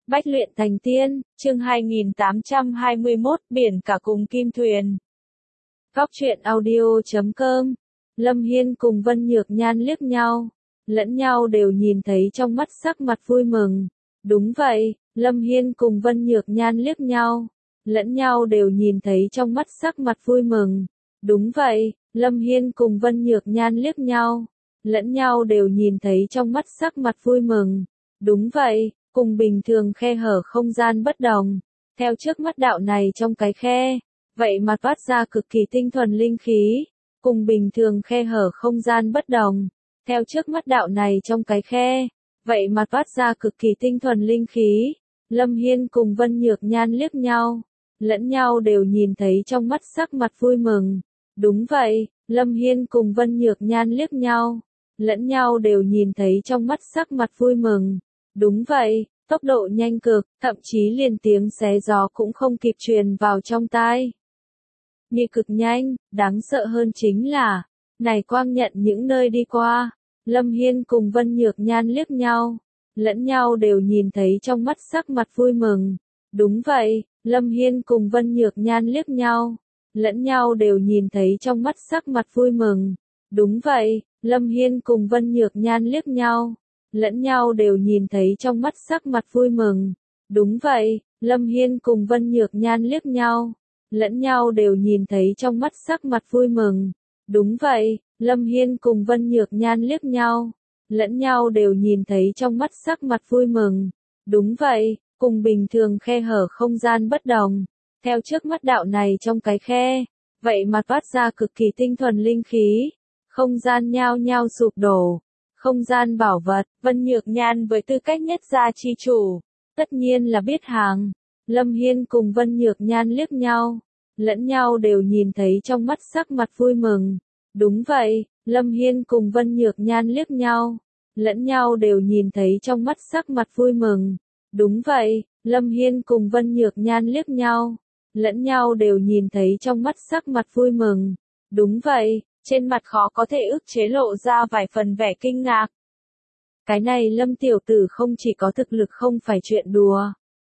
Bách luyện thành tiên, chương 2821, biển cả cùng kim thuyền. Góc truyện audio.com. Lâm Hiên cùng Vân Nhược Nhan liếc nhau, lẫn nhau đều nhìn thấy trong mắt sắc mặt vui mừng. Đúng vậy, Lâm Hiên cùng Vân Nhược Nhan liếc nhau, lẫn nhau đều nhìn thấy trong mắt sắc mặt vui mừng. Đúng vậy, Lâm Hiên cùng Vân Nhược Nhan liếc nhau, lẫn nhau đều nhìn thấy trong mắt sắc mặt vui mừng. Đúng vậy, cùng bình thường khe hở không gian bất đồng, theo trước mắt đạo này trong cái khe, vậy mà toát ra cực kỳ tinh thuần linh khí, cùng bình thường khe hở không gian bất đồng, theo trước mắt đạo này trong cái khe, vậy mà toát ra cực kỳ tinh thuần linh khí. Lâm Hiên cùng Vân Nhược Nhan liếc nhau, lẫn nhau đều nhìn thấy trong mắt sắc mặt vui mừng. Đúng vậy, Lâm Hiên cùng Vân Nhược Nhan liếc nhau, lẫn nhau đều nhìn thấy trong mắt sắc mặt vui mừng. Đúng vậy, tốc độ nhanh cực, thậm chí liền tiếng xé gió cũng không kịp truyền vào trong tai. Như cực nhanh, đáng sợ hơn chính là, này quang nhận những nơi đi qua, Lâm Hiên cùng Vân Nhược Nhan liếc nhau, lẫn nhau đều nhìn thấy trong mắt sắc mặt vui mừng. Đúng vậy, Lâm Hiên cùng Vân Nhược Nhan liếc nhau, lẫn nhau đều nhìn thấy trong mắt sắc mặt vui mừng. Đúng vậy, Lâm Hiên cùng Vân Nhược Nhan liếc nhau, lẫn nhau đều nhìn thấy trong mắt sắc mặt vui mừng. Đúng vậy, Lâm Hiên cùng Vân Nhược Nhan liếc nhau, lẫn nhau đều nhìn thấy trong mắt sắc mặt vui mừng. Đúng vậy, Lâm Hiên cùng Vân Nhược Nhan liếc nhau, lẫn nhau đều nhìn thấy trong mắt sắc mặt vui mừng. Đúng vậy, cùng bình thường khe hở không gian bất đồng, theo trước mắt đạo này trong cái khe, vậy mà toát ra cực kỳ tinh thuần linh khí, không gian nhao nhao sụp đổ. Không gian bảo vật, Vân Nhược Nhan với tư cách nhất gia chi chủ, tất nhiên là biết hàng. Lâm Hiên cùng Vân Nhược Nhan liếc nhau, lẫn nhau đều nhìn thấy trong mắt sắc mặt vui mừng. Đúng vậy, Lâm Hiên cùng Vân Nhược Nhan liếc nhau, lẫn nhau đều nhìn thấy trong mắt sắc mặt vui mừng. Đúng vậy, Lâm Hiên cùng Vân Nhược Nhan liếc nhau, lẫn nhau đều nhìn thấy trong mắt sắc mặt vui mừng. Đúng vậy, trên mặt khó có thể ức chế lộ ra vài phần vẻ kinh ngạc. Cái này Lâm tiểu tử không chỉ có thực lực không phải chuyện đùa.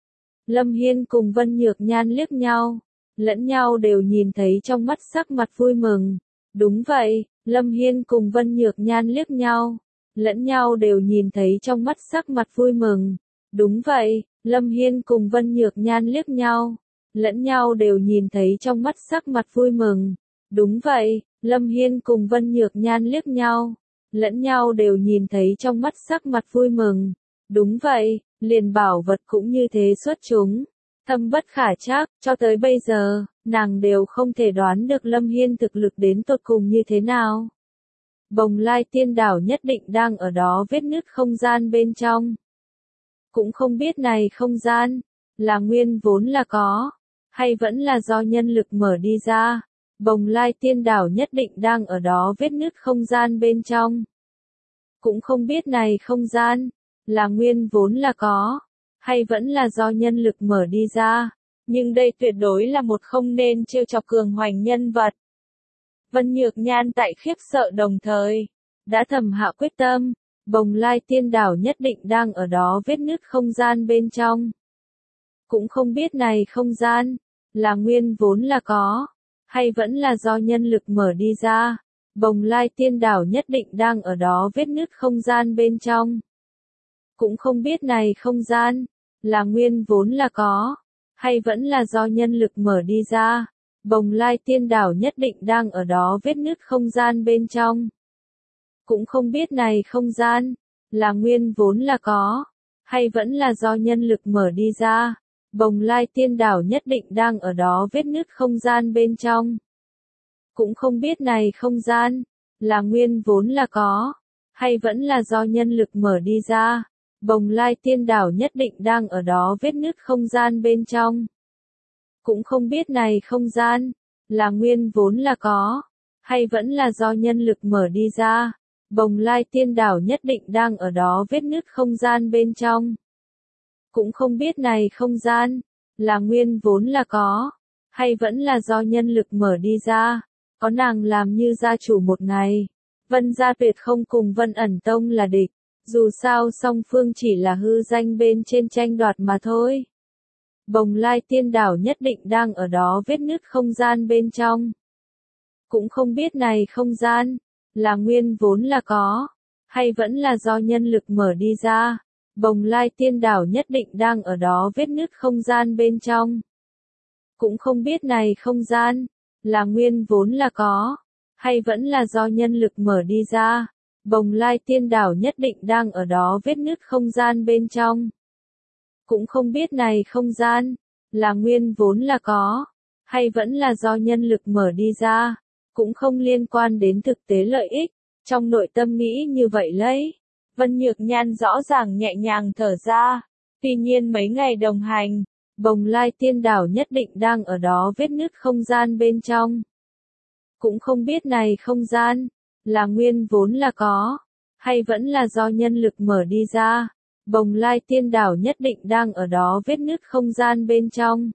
Lâm Hiên cùng Vân Nhược Nhan liếc nhau, lẫn nhau đều nhìn thấy trong mắt sắc mặt vui mừng. Đúng vậy, Lâm Hiên cùng Vân Nhược Nhan liếc nhau, lẫn nhau đều nhìn thấy trong mắt sắc mặt vui mừng. Đúng vậy, Lâm Hiên cùng Vân Nhược Nhan liếc nhau, lẫn nhau đều nhìn thấy trong mắt sắc mặt vui mừng. Đúng vậy, Lâm Hiên cùng Vân Nhược Nhan liếc nhau, lẫn nhau đều nhìn thấy trong mắt sắc mặt vui mừng. Đúng vậy, liền bảo vật cũng như thế xuất chúng, thâm bất khả trắc, cho tới bây giờ, nàng đều không thể đoán được Lâm Hiên thực lực đến tột cùng như thế nào. Bồng Lai Tiên Đảo nhất định đang ở đó vết nứt không gian bên trong. Cũng không biết này không gian, là nguyên vốn là có, hay vẫn là do nhân lực mở đi ra. Bồng Lai Tiên Đảo nhất định đang ở đó vết nứt không gian bên trong. Cũng không biết này không gian, là nguyên vốn là có, hay vẫn là do nhân lực mở đi ra. Nhưng đây tuyệt đối là một không nên trêu chọc cường hoành nhân vật. Vân Nhược Nhan tại khiếp sợ đồng thời, đã thầm hạ quyết tâm, Bồng Lai Tiên Đảo nhất định đang ở đó vết nứt không gian bên trong. Cũng không biết này không gian, là nguyên vốn là có, hay vẫn là do nhân lực mở đi ra. Bồng Lai Tiên Đảo nhất định đang ở đó vết nứt không gian bên trong. Cũng không biết này không gian, là nguyên vốn là có, hay vẫn là do nhân lực mở đi ra. Bồng Lai Tiên Đảo nhất định đang ở đó vết nứt không gian bên trong. Cũng không biết này không gian, là nguyên vốn là có, hay vẫn là do nhân lực mở đi ra. Bồng Lai Tiên Đảo nhất định đang ở đó vết nứt không gian bên trong. Cũng không biết này không gian, là nguyên vốn là có, hay vẫn là do nhân lực mở đi ra. Bồng Lai Tiên Đảo nhất định đang ở đó vết nứt không gian bên trong. Cũng không biết này không gian, là nguyên vốn là có, hay vẫn là do nhân lực mở đi ra. Bồng Lai Tiên Đảo nhất định đang ở đó vết nứt không gian bên trong. Cũng không biết này không gian, là nguyên vốn là có, hay vẫn là do nhân lực mở đi ra. Có nàng làm như gia chủ một ngày, Vân gia tuyệt không cùng Vân ẩn tông là địch. Dù sao song phương chỉ là hư danh bên trên tranh đoạt mà thôi. Bồng lai tiên đảo nhất định đang ở đó vết nứt không gian bên trong. Cũng không biết này không gian, là nguyên vốn là có, hay vẫn là do nhân lực mở đi ra. Bồng lai tiên đảo nhất định đang ở đó vết nứt không gian bên trong. Cũng không biết này không gian, là nguyên vốn là có, hay vẫn là do nhân lực mở đi ra. Bồng lai tiên đảo nhất định đang ở đó vết nứt không gian bên trong. Cũng không biết này không gian, là nguyên vốn là có, hay vẫn là do nhân lực mở đi ra. Cũng không liên quan đến thực tế lợi ích. Trong nội tâm nghĩ như vậy lấy. Vân Nhược Nhan rõ ràng nhẹ nhàng thở ra. Tuy nhiên mấy ngày đồng hành, bồng lai tiên đảo nhất định đang ở đó vết nứt không gian bên trong. Cũng không biết này không gian, là nguyên vốn là có, hay vẫn là do nhân lực mở đi ra. Bồng lai tiên đảo nhất định đang ở đó vết nứt không gian bên trong.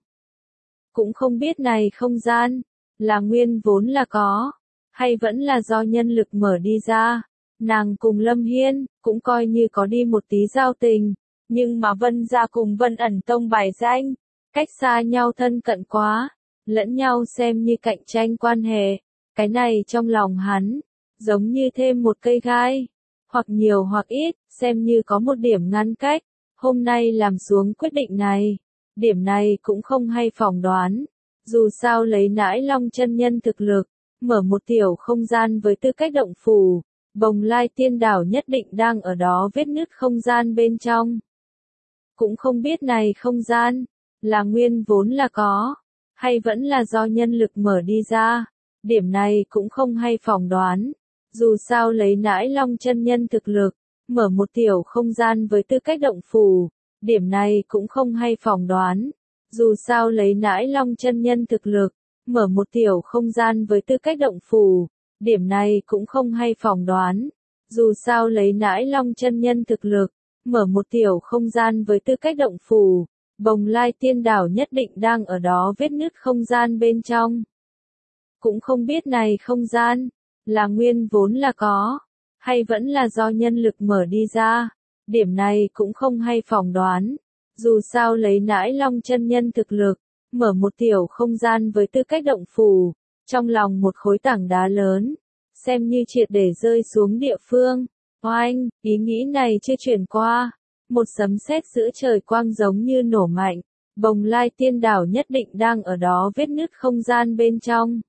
Cũng không biết này không gian, là nguyên vốn là có, hay vẫn là do nhân lực mở đi ra. Nàng cùng Lâm Hiên, cũng coi như có đi một tí giao tình, nhưng mà Vân gia cùng Vân ẩn tông bài danh, cách xa nhau thân cận quá, lẫn nhau xem như cạnh tranh quan hệ. Cái này trong lòng hắn, giống như thêm một cây gai, hoặc nhiều hoặc ít, xem như có một điểm ngăn cách. Hôm nay làm xuống quyết định này, điểm này cũng không hay phỏng đoán. Dù sao lấy Nãi Long chân nhân thực lực, mở một tiểu không gian với tư cách động phủ, bồng lai tiên đảo nhất định đang ở đó vết nứt không gian bên trong. Cũng không biết này không gian, là nguyên vốn là có, hay vẫn là do nhân lực mở đi ra. Điểm này cũng không hay phỏng đoán. Dù sao lấy Nãi Long chân nhân thực lực, mở một tiểu không gian với tư cách động phủ, điểm này cũng không hay phỏng đoán. Dù sao lấy Nãi Long chân nhân thực lực, mở một tiểu không gian với tư cách động phủ, điểm này cũng không hay phỏng đoán. Dù sao lấy Nãi Long chân nhân thực lực, mở một tiểu không gian với tư cách động phủ, bồng lai tiên đảo nhất định đang ở đó vết nứt không gian bên trong. Cũng không biết này không gian, là nguyên vốn là có, hay vẫn là do nhân lực mở đi ra. Điểm này cũng không hay phỏng đoán. Dù sao lấy Nãi Long chân nhân thực lực, mở một tiểu không gian với tư cách động phủ, trong lòng một khối tảng đá lớn, xem như triệt để rơi xuống địa phương. Oanh, ý nghĩ này chưa chuyển qua, một sấm sét giữa trời quang giống như nổ mạnh, bồng lai tiên đảo nhất định đang ở đó vết nứt không gian bên trong.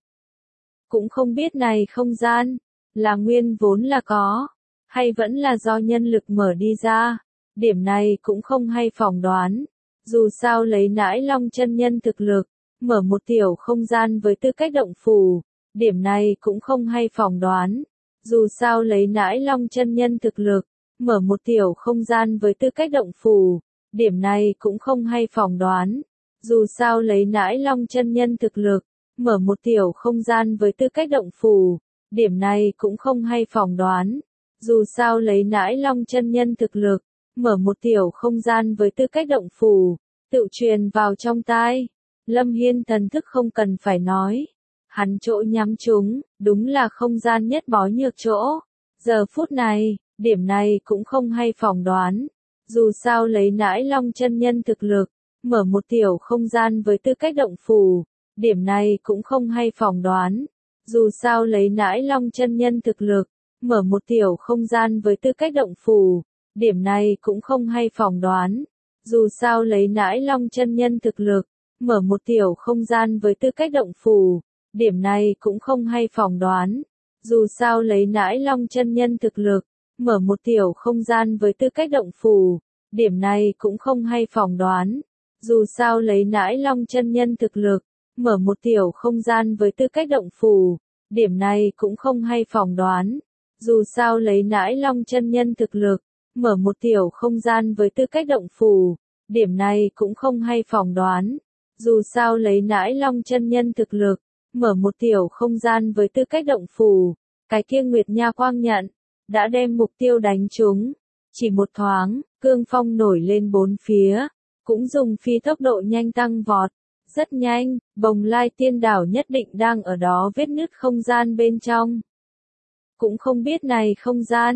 Cũng không biết này không gian, là nguyên vốn là có, hay vẫn là do nhân lực mở đi ra. Điểm này cũng không hay phỏng đoán. Dù sao lấy Nãi Long chân nhân thực lực, mở một tiểu không gian với tư cách động phủ, điểm này cũng không hay phỏng đoán. Dù sao lấy Nãi Long chân nhân thực lực, mở một tiểu không gian với tư cách động phủ, điểm này cũng không hay phỏng đoán. Dù sao lấy Nãi Long chân nhân thực lực, mở một tiểu không gian với tư cách động phủ, điểm này cũng không hay phỏng đoán. Dù sao lấy Nãi Long chân nhân thực lực, mở một tiểu không gian với tư cách động phủ, tự truyền vào trong tai. Lâm Hiên thần thức không cần phải nói. Hắn chỗ nhắm chúng, đúng là không gian nhất bó nhược chỗ. Giờ phút này, điểm này cũng không hay phỏng đoán. Dù sao lấy Nãi Long chân nhân thực lực, mở một tiểu không gian với tư cách động phủ, điểm này cũng không hay phỏng đoán. Dù sao lấy Nãi Long chân nhân thực lực, mở một tiểu không gian với tư cách động phủ, điểm này cũng không hay phỏng đoán. Dù sao lấy Nãi Long chân nhân thực lực, mở một tiểu không gian với tư cách động phủ, điểm này cũng không hay phỏng đoán. Dù sao lấy Nãi Long chân nhân thực lực, mở một tiểu không gian với tư cách động phủ, điểm này cũng không hay phỏng đoán. Dù sao lấy Nãi Long chân nhân thực lực, mở một tiểu không gian với tư cách động phủ, điểm này cũng không hay phỏng đoán. Dù sao lấy Nãi Long chân nhân thực lực, mở một tiểu không gian với tư cách động phủ, điểm này cũng không hay phỏng đoán. Dù sao lấy Nãi Long chân nhân thực lực, mở một tiểu không gian với tư cách động phủ, cái kia Nguyệt Nha Quang nhận, đã đem mục tiêu đánh trúng. Chỉ một thoáng, cương phong nổi lên bốn phía, cũng dùng phi tốc độ nhanh tăng vọt. Rất nhanh, bồng lai tiên đảo nhất định đang ở đó vết nứt không gian bên trong. Cũng không biết này không gian,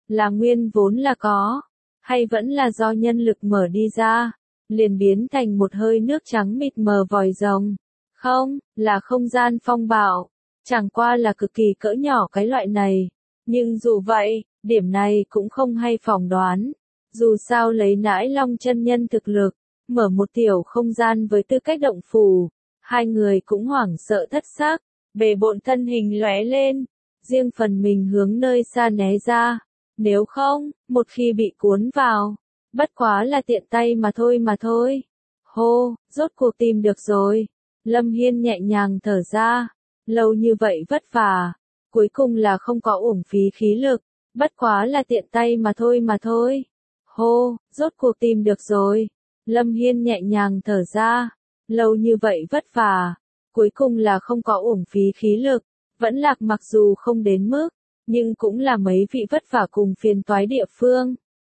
là nguyên vốn là có, hay vẫn là do nhân lực mở đi ra, liền biến thành một hơi nước trắng mịt mờ vòi rồng? Không, là không gian phong bạo, chẳng qua là cực kỳ cỡ nhỏ cái loại này. Nhưng dù vậy, điểm này cũng không hay phỏng đoán. Dù sao lấy Nãi Long chân nhân thực lực, mở một tiểu không gian với tư cách động phủ, hai người cũng hoảng sợ thất xác, bề bộn thân hình lóe lên, riêng phần mình hướng nơi xa né ra. Nếu không, một khi bị cuốn vào, bất quá là tiện tay mà thôi. Hô, rốt cuộc tìm được rồi. Lâm Hiên nhẹ nhàng thở ra, lâu như vậy vất vả, cuối cùng là không có uổng phí khí lực, bất quá là tiện tay mà thôi. Hô, rốt cuộc tìm được rồi. Lâm Hiên nhẹ nhàng thở ra, lâu như vậy vất vả, cuối cùng là không có uổng phí khí lực, vẫn lạc mặc dù không đến mức, nhưng cũng là mấy vị vất vả cùng phiền toái địa phương.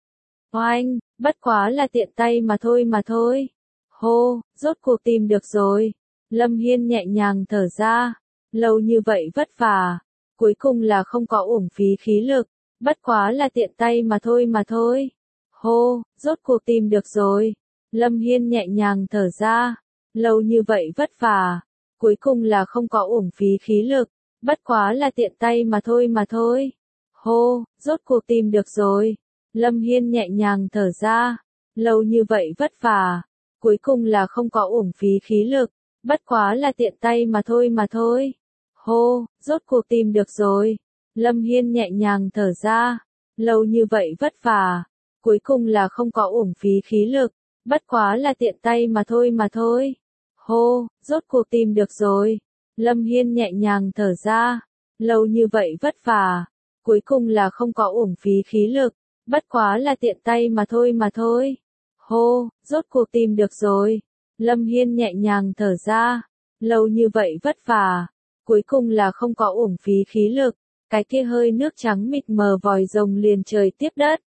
Oanh, bất quá là tiện tay mà thôi. Hô, rốt cuộc tìm được rồi. Lâm Hiên nhẹ nhàng thở ra, lâu như vậy vất vả, cuối cùng là không có uổng phí khí lực, bất quá là tiện tay mà thôi. Hô, rốt cuộc tìm được rồi. Lâm Hiên nhẹ nhàng thở ra, lâu như vậy vất vả, cuối cùng là không có uổng phí khí lực, bất quá là tiện tay mà thôi. Hô, rốt cuộc tìm được rồi. Lâm Hiên nhẹ nhàng thở ra, lâu như vậy vất vả, cuối cùng là không có uổng phí khí lực, bất quá là tiện tay mà thôi. Hô, rốt cuộc tìm được rồi. Lâm Hiên nhẹ nhàng thở ra, lâu như vậy vất vả, cuối cùng là không có uổng phí khí lực, bất quá là tiện tay mà thôi. Hô, rốt cuộc tìm được rồi. Lâm Hiên nhẹ nhàng thở ra, lâu như vậy vất vả, cuối cùng là không có uổng phí khí lực, bất quá là tiện tay mà thôi. Hô, rốt cuộc tìm được rồi. Lâm Hiên nhẹ nhàng thở ra, lâu như vậy vất vả, cuối cùng là không có uổng phí khí lực, cái kia hơi nước trắng mịt mờ vòi rồng liền trời tiếp đất.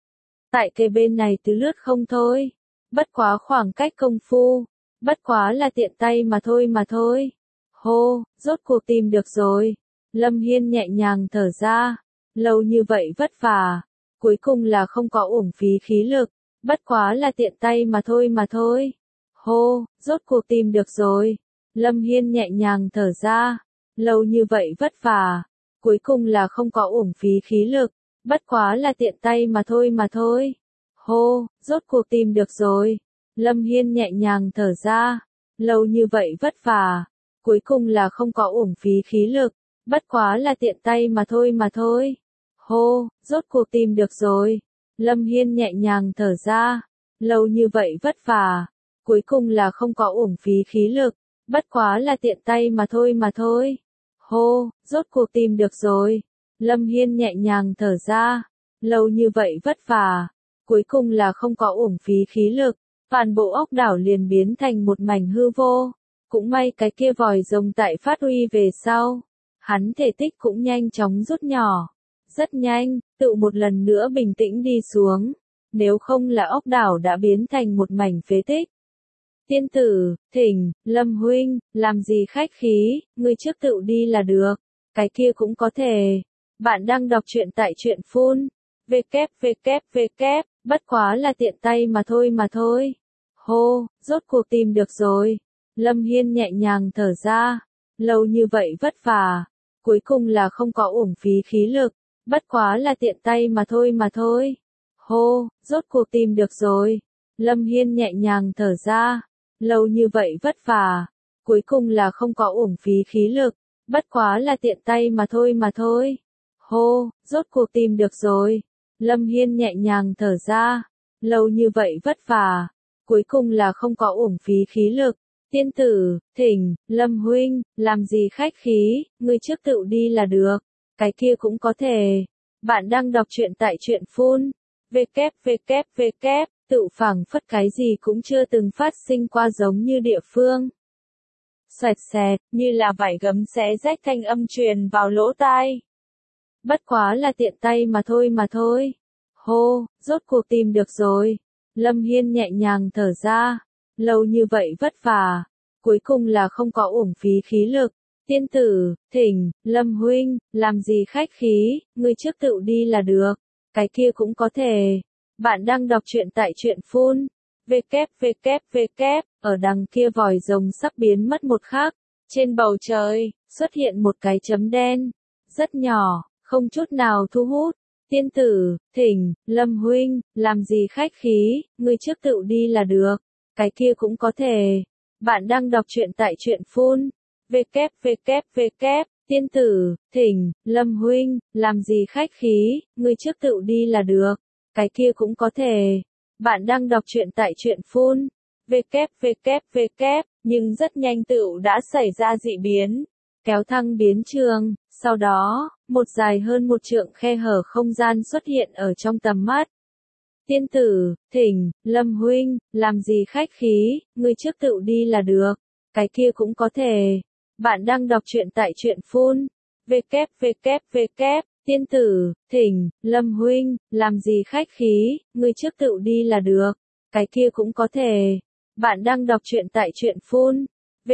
Tại cây bên này tứ lướt không thôi, bất quá khoảng cách công phu, bất quá là tiện tay mà thôi. Hô, rốt cuộc tìm được rồi. Lâm Hiên nhẹ nhàng thở ra, lâu như vậy vất vả, cuối cùng là không có uổng phí khí lực, bất quá là tiện tay mà thôi. Hô, rốt cuộc tìm được rồi. Lâm Hiên nhẹ nhàng thở ra, lâu như vậy vất vả, cuối cùng là không có uổng phí khí lực, bất quá là tiện tay mà thôi. Hô, rốt cuộc tìm được rồi. Lâm Hiên nhẹ nhàng thở ra, lâu như vậy vất vả, cuối cùng là không có uổng phí khí lực, bất quá là tiện tay mà thôi. Hô, rốt cuộc tìm được rồi. Lâm Hiên nhẹ nhàng thở ra, lâu như vậy vất vả, cuối cùng là không có uổng phí khí lực, bất quá là tiện tay mà thôi. Hô, rốt cuộc tìm được rồi. Lâm Hiên nhẹ nhàng thở ra, lâu như vậy vất vả, cuối cùng là không có uổng phí khí lực, toàn bộ ốc đảo liền biến thành một mảnh hư vô. Cũng may cái kia vòi rồng tại phát huy về sau, hắn thể tích cũng nhanh chóng rút nhỏ. Rất nhanh, tự một lần nữa bình tĩnh đi xuống, nếu không là ốc đảo đã biến thành một mảnh phế tích. Tiên tử, thỉnh, Lâm huynh, làm gì khách khí, ngươi trước tự đi là được, cái kia cũng có thể. Bạn đang đọc truyện tại truyện phun, www, bất quá là tiện tay mà thôi. Hô, rốt cuộc tìm được rồi. Lâm Hiên nhẹ nhàng thở ra, lâu như vậy vất vả, cuối cùng là không có uổng phí khí lực, bất quá là tiện tay mà thôi. Hô, rốt cuộc tìm được rồi. Lâm Hiên nhẹ nhàng thở ra, lâu như vậy vất vả, cuối cùng là không có uổng phí khí lực, bất quá là tiện tay mà thôi. Hô, rốt cuộc tìm được rồi. Lâm Hiên nhẹ nhàng thở ra, lâu như vậy vất vả, cuối cùng là không có uổng phí khí lực. Tiên tử, thỉnh, Lâm huynh, làm gì khách khí, ngươi trước tự đi là được, cái kia cũng có thể. Bạn đang đọc truyện tại truyện phun, www, tự phảng phất cái gì cũng chưa từng phát sinh qua giống như địa phương. Xoẹt xẹt, như là vải gấm xé rách thanh âm truyền vào lỗ tai. Bất quá là tiện tay mà thôi. Hô, rốt cuộc tìm được rồi. Lâm Hiên nhẹ nhàng thở ra, lâu như vậy vất vả, cuối cùng là không có uổng phí khí lực. Tiên tử, thỉnh, Lâm huynh, làm gì khách khí, ngươi trước tự đi là được, cái kia cũng có thể. Bạn đang đọc truyện tại truyện phun. WWW, ở đằng kia vòi rồng sắp biến mất một khắc. Trên bầu trời, xuất hiện một cái chấm đen. Rất nhỏ, không chút nào thu hút. Tiên tử, thỉnh, Lâm huynh, làm gì khách khí, ngươi trước tự đi là được. Cái kia cũng có thể. Bạn đang đọc truyện tại truyện phun. WWW, tiên tử, thỉnh, Lâm huynh, làm gì khách khí, ngươi trước tự đi là được. Cái kia cũng có thể. Bạn đang đọc truyện tại truyện phun. WWW, nhưng rất nhanh tựu đã xảy ra dị biến. Kéo thăng biến trường, sau đó, một dài hơn 1 trượng khe hở không gian xuất hiện ở trong tầm mắt. Tiên tử, thỉnh, Lâm huynh, làm gì khách khí, ngươi trước tự đi là được. Cái kia cũng có thể. Bạn đang đọc truyện tại truyện phun. WWW, tiên tử, thỉnh, Lâm huynh, làm gì khách khí, ngươi trước tự đi là được. Cái kia cũng có thể. Bạn đang đọc truyện tại truyện phun.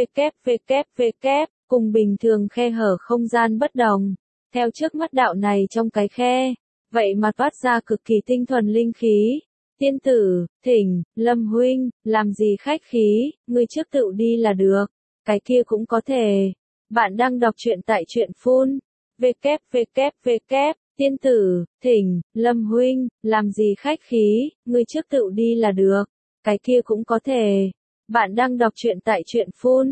WWW, cùng bình thường khe hở không gian bất đồng. Theo trước mắt đạo này trong cái khe, vậy mà toát ra cực kỳ tinh thuần linh khí. Tiên tử, thỉnh, Lâm huynh, làm gì khách khí, ngươi trước tự đi là được. Cái kia cũng có thể. Bạn đang đọc truyện tại truyện phun. WWW, tiên tử, thỉnh, Lâm huynh, làm gì khách khí, ngươi trước tự đi là được. Cái kia cũng có thể. Bạn đang đọc truyện tại truyện phun.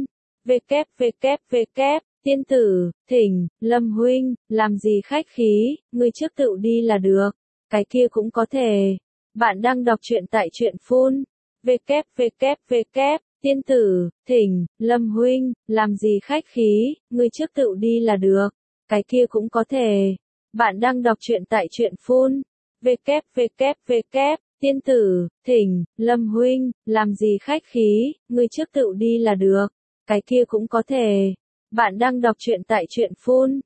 WWW, tiên tử, thỉnh, Lâm huynh, làm gì khách khí, ngươi trước tự đi là được. Cái kia cũng có thể. Bạn đang đọc truyện tại truyện phun. WWW, tiên tử, thỉnh, Lâm huynh, làm gì khách khí, ngươi trước tự đi là được. Cái kia cũng có thể. Bạn đang đọc truyện tại truyện phun. WWW, tiên tử, thỉnh, Lâm huynh, làm gì khách khí, ngươi trước tự đi là được. Cái kia cũng có thể. Bạn đang đọc truyện tại truyện phun.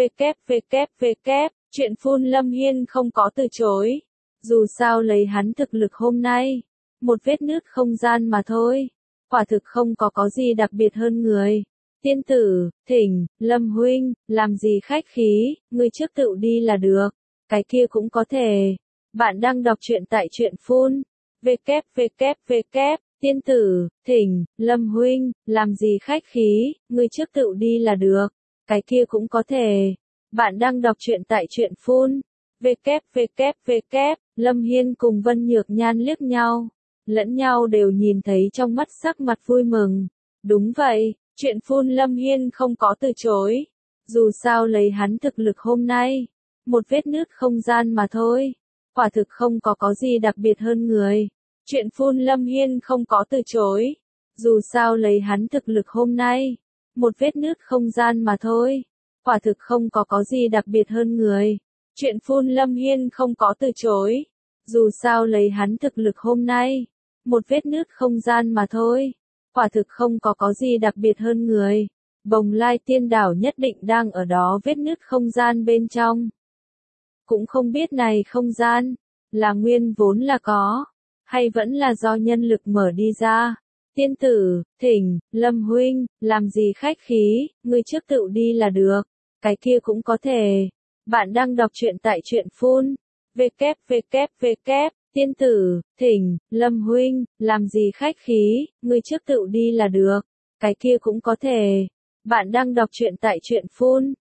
WWW, truyện phun Lâm Hiên không có từ chối. Dù sao lấy hắn thực lực hôm nay, một vết nứt không gian mà thôi. Quả thực không có gì đặc biệt hơn người. Tiên tử, thỉnh, Lâm huynh, làm gì khách khí, ngươi trước tự đi là được. Cái kia cũng có thể. Bạn đang đọc truyện tại truyện phun. WWW, tiên tử, thỉnh, Lâm huynh, làm gì khách khí, ngươi trước tự đi là được. Cái kia cũng có thể. Bạn đang đọc truyện tại truyện phun. WWW, Lâm Hiên cùng Vân Nhược Nhan liếc nhau. Lẫn nhau đều nhìn thấy trong mắt sắc mặt vui mừng. Đúng vậy, truyện phun Lâm Hiên không có từ chối. Dù sao lấy hắn thực lực hôm nay, một vết nứt không gian mà thôi. Quả thực không có gì đặc biệt hơn người. Truyện phun Lâm Hiên không có từ chối. Dù sao lấy hắn thực lực hôm nay, một vết nứt không gian mà thôi. Quả thực không có gì đặc biệt hơn người. Truyện phun Lâm Hiên không có từ chối. Dù sao lấy hắn thực lực hôm nay, một vết nứt không gian mà thôi. Quả thực không có gì đặc biệt hơn người. Bồng Lai Tiên Đảo nhất định đang ở đó vết nứt không gian bên trong. Cũng không biết này không gian, là nguyên vốn là có, hay vẫn là do nhân lực mở đi ra. Tiên tử, thỉnh, Lâm huynh, làm gì khách khí, ngươi trước tự đi là được. Cái kia cũng có thể. Bạn đang đọc truyện tại truyện phun. WWW, tiên tử, thỉnh, Lâm huynh, làm gì khách khí, ngươi trước tự đi là được. Cái kia cũng có thể. Bạn đang đọc truyện tại truyện phun.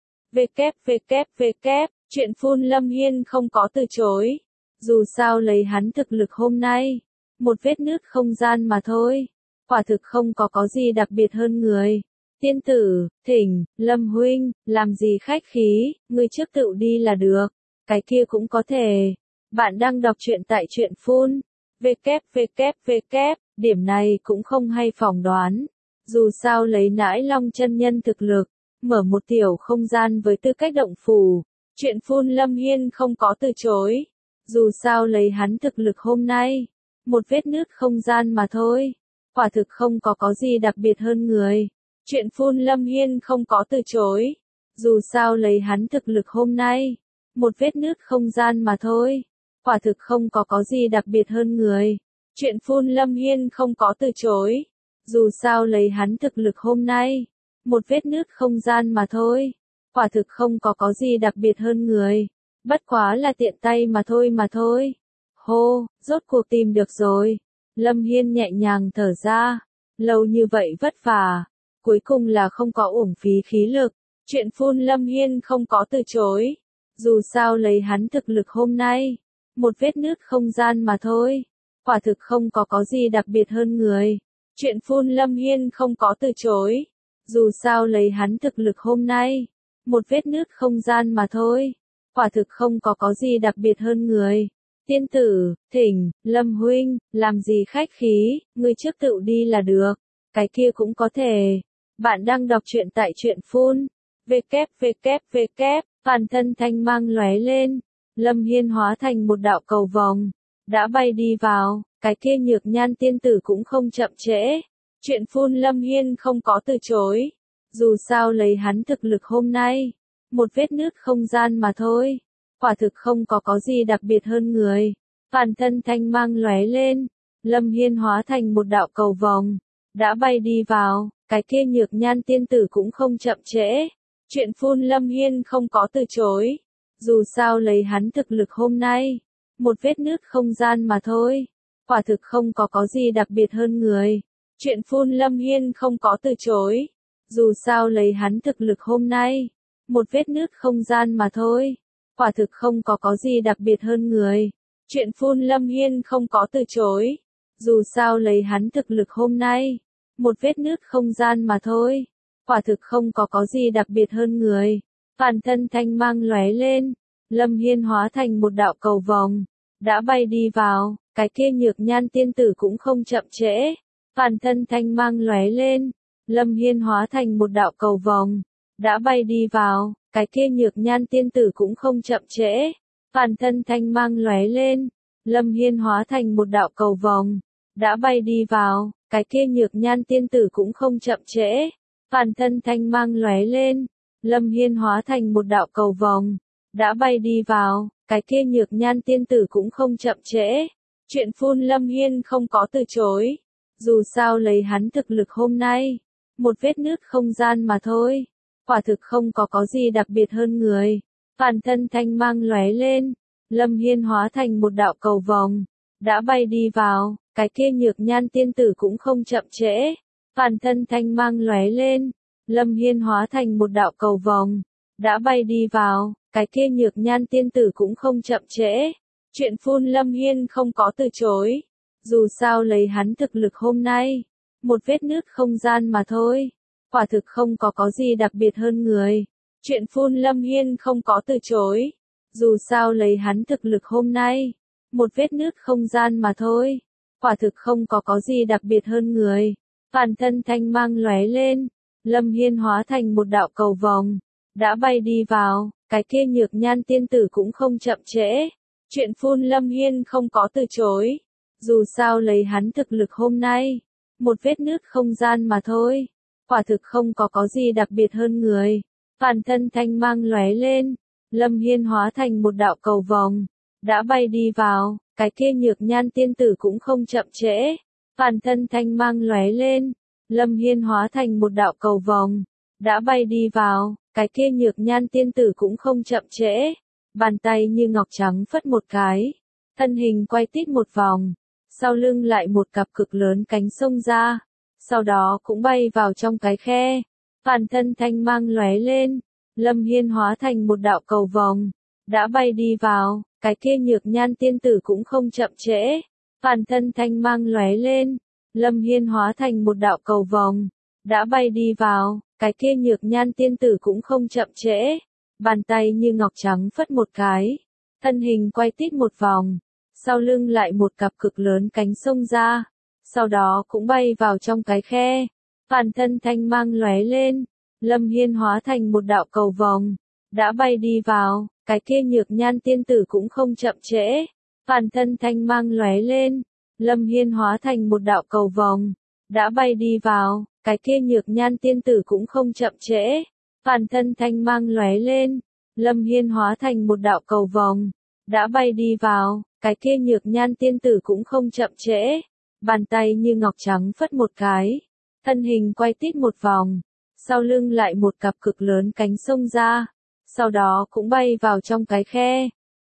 WWW, truyện phun Lâm Hiên không có từ chối. Dù sao lấy hắn thực lực hôm nay, một vết nứt không gian mà thôi. Quả thực không có gì đặc biệt hơn người. Tiên tử, thỉnh, Lâm huynh, làm gì khách khí, ngươi trước tự đi là được. Cái kia cũng có thể. Bạn đang đọc truyện tại truyện phun. WWW, điểm này cũng không hay phỏng đoán. Dù sao lấy Nãi Long chân nhân thực lực, mở một tiểu không gian với tư cách động phủ. Truyện phun Lâm Hiên không có từ chối. Dù sao lấy hắn thực lực hôm nay, một vết nứt không gian mà thôi. Quả thực không có gì đặc biệt hơn người. Truyện phun Lâm Hiên không có từ chối. Dù sao lấy hắn thực lực hôm nay, một vết nứt không gian mà thôi. Quả thực không có gì đặc biệt hơn người. Truyện phun Lâm Hiên không có từ chối. Dù sao lấy hắn thực lực hôm nay, một vết nứt không gian mà thôi. Quả thực không có gì đặc biệt hơn người. Bất quá là tiện tay mà thôi. Hô, rốt cuộc tìm được rồi. Lâm Hiên nhẹ nhàng thở ra. Lâu như vậy vất vả. Cuối cùng là không có uổng phí khí lực. Chuyện phun Lâm Hiên không có từ chối. Dù sao lấy hắn thực lực hôm nay. Một vết nứt không gian mà thôi. Quả thực không có gì đặc biệt hơn người. Chuyện phun Lâm Hiên không có từ chối. Dù sao lấy hắn thực lực hôm nay. Một vết nứt không gian mà thôi. Quả thực không có gì đặc biệt hơn người. Tiên tử, thỉnh, Lâm huynh, làm gì khách khí, ngươi trước tự đi là được. Cái kia cũng có thể. Bạn đang đọc truyện tại truyện phun. www. Toàn thân thanh mang lóe lên. Lâm Hiên hóa thành một đạo cầu vòng. Đã bay đi vào. Cái kia nhược nhan tiên tử cũng không chậm trễ. Chuyện phun Lâm Hiên không có từ chối. Dù sao lấy hắn thực lực hôm nay. Một vết nứt không gian mà thôi. Quả thực không có gì đặc biệt hơn người. Toàn thân thanh mang lóe lên. Lâm Hiên hóa thành một đạo cầu vòng. Đã bay đi vào. Cái kia nhược nhan tiên tử cũng không chậm trễ. Chuyện phun Lâm Hiên không có từ chối. Dù sao lấy hắn thực lực hôm nay. Một vết nứt không gian mà thôi. Quả thực không có gì đặc biệt hơn người. Chuyện phun Lâm Hiên không có từ chối. Dù sao lấy hắn thực lực hôm nay. Một vết nứt không gian mà thôi. Quả thực không có gì đặc biệt hơn người. Chuyện phun Lâm Hiên không có từ chối. Dù sao lấy hắn thực lực hôm nay. Một vết nứt không gian mà thôi. Quả thực không có gì đặc biệt hơn người. Toàn thân thanh mang lóe lên. Lâm Hiên hóa thành một đạo cầu vòng. Đã bay đi vào. Cái kia nhược nhan tiên tử cũng không chậm trễ. Toàn thân thanh mang lóe lên. Lâm Hiên hóa thành một đạo cầu vòng. Đã bay đi vào. Cái kia nhược nhan tiên tử cũng không chậm trễ. Toàn thân thanh mang lóe lên. Lâm Hiên hóa thành một đạo cầu vòng. Đã bay đi vào. Cái kia nhược nhan tiên tử cũng không chậm trễ. Toàn thân thanh mang lóe lên. Lâm Hiên hóa thành một đạo cầu vòng. Đã bay đi vào. Cái kia nhược nhan tiên tử cũng không chậm trễ. Chuyện phun Lâm Hiên không có từ chối. Dù sao lấy hắn thực lực hôm nay. Một vết nứt không gian mà thôi. Quả thực không có gì đặc biệt hơn người. Toàn thân thanh mang lóe lên. Lâm Hiên hóa thành một đạo cầu vòng. Đã bay đi vào. Cái kia nhược nhan tiên tử cũng không chậm trễ. Toàn thân thanh mang lóe lên. Lâm Hiên hóa thành một đạo cầu vòng. Đã bay đi vào. Cái kia nhược nhan tiên tử cũng không chậm trễ. Chuyện phun Lâm Hiên không có từ chối. Dù sao lấy hắn thực lực hôm nay. Một vết nứt không gian mà thôi. Quả thực không có gì đặc biệt hơn người. Chuyện phun Lâm Hiên không có từ chối. Dù sao lấy hắn thực lực hôm nay. Một vết nứt không gian mà thôi. Quả thực không có gì đặc biệt hơn người. Toàn thân thanh mang lóe lên. Lâm Hiên hóa thành một đạo cầu vòng. Đã bay đi vào. Cái kia nhược nhan tiên tử cũng không chậm trễ. Chuyện phun Lâm Hiên không có từ chối. Dù sao lấy hắn thực lực hôm nay. Một vết nứt không gian mà thôi. Quả thực không có gì đặc biệt hơn người. Toàn thân thanh mang lóe lên. Lâm Hiên hóa thành một đạo cầu vòng. Đã bay đi vào. Cái kia nhược nhan tiên tử cũng không chậm trễ. Toàn thân thanh mang lóe lên. Lâm Hiên hóa thành một đạo cầu vòng. Đã bay đi vào. Cái kia nhược nhan tiên tử cũng không chậm trễ. Bàn tay như ngọc trắng phất một cái. Thân hình quay tít một vòng. Sau lưng lại một cặp cực lớn cánh xông ra. Sau đó cũng bay vào trong cái khe. Toàn thân thanh mang lóe lên. Lâm Hiên hóa thành một đạo cầu vòng. Đã bay đi vào. Cái kia nhược nhan tiên tử cũng không chậm trễ. Toàn thân thanh mang lóe lên. Lâm Hiên hóa thành một đạo cầu vòng. Đã bay đi vào. Cái kia nhược nhan tiên tử cũng không chậm trễ. Bàn tay như ngọc trắng phất một cái. Thân hình quay tít một vòng. Sau lưng lại một cặp cực lớn cánh xông ra. Sau đó cũng bay vào trong cái khe. Toàn thân thanh mang lóe lên. Lâm Hiên hóa thành một đạo cầu vòng. Đã bay đi vào. Cái kia nhược nhan tiên tử cũng không chậm trễ. Toàn thân thanh mang lóe lên. Lâm Hiên hóa thành một đạo cầu vòng. Đã bay đi vào. Cái kia nhược nhan tiên tử cũng không chậm trễ. Toàn thân thanh mang lóe lên. Lâm Hiên hóa thành một đạo cầu vòng. Đã bay đi vào. Cái kia nhược nhan tiên tử cũng không chậm trễ. Bàn tay như ngọc trắng phất một cái. Thân hình quay tít một vòng. Sau lưng lại một cặp cực lớn cánh xông ra. Sau đó cũng bay vào trong cái khe.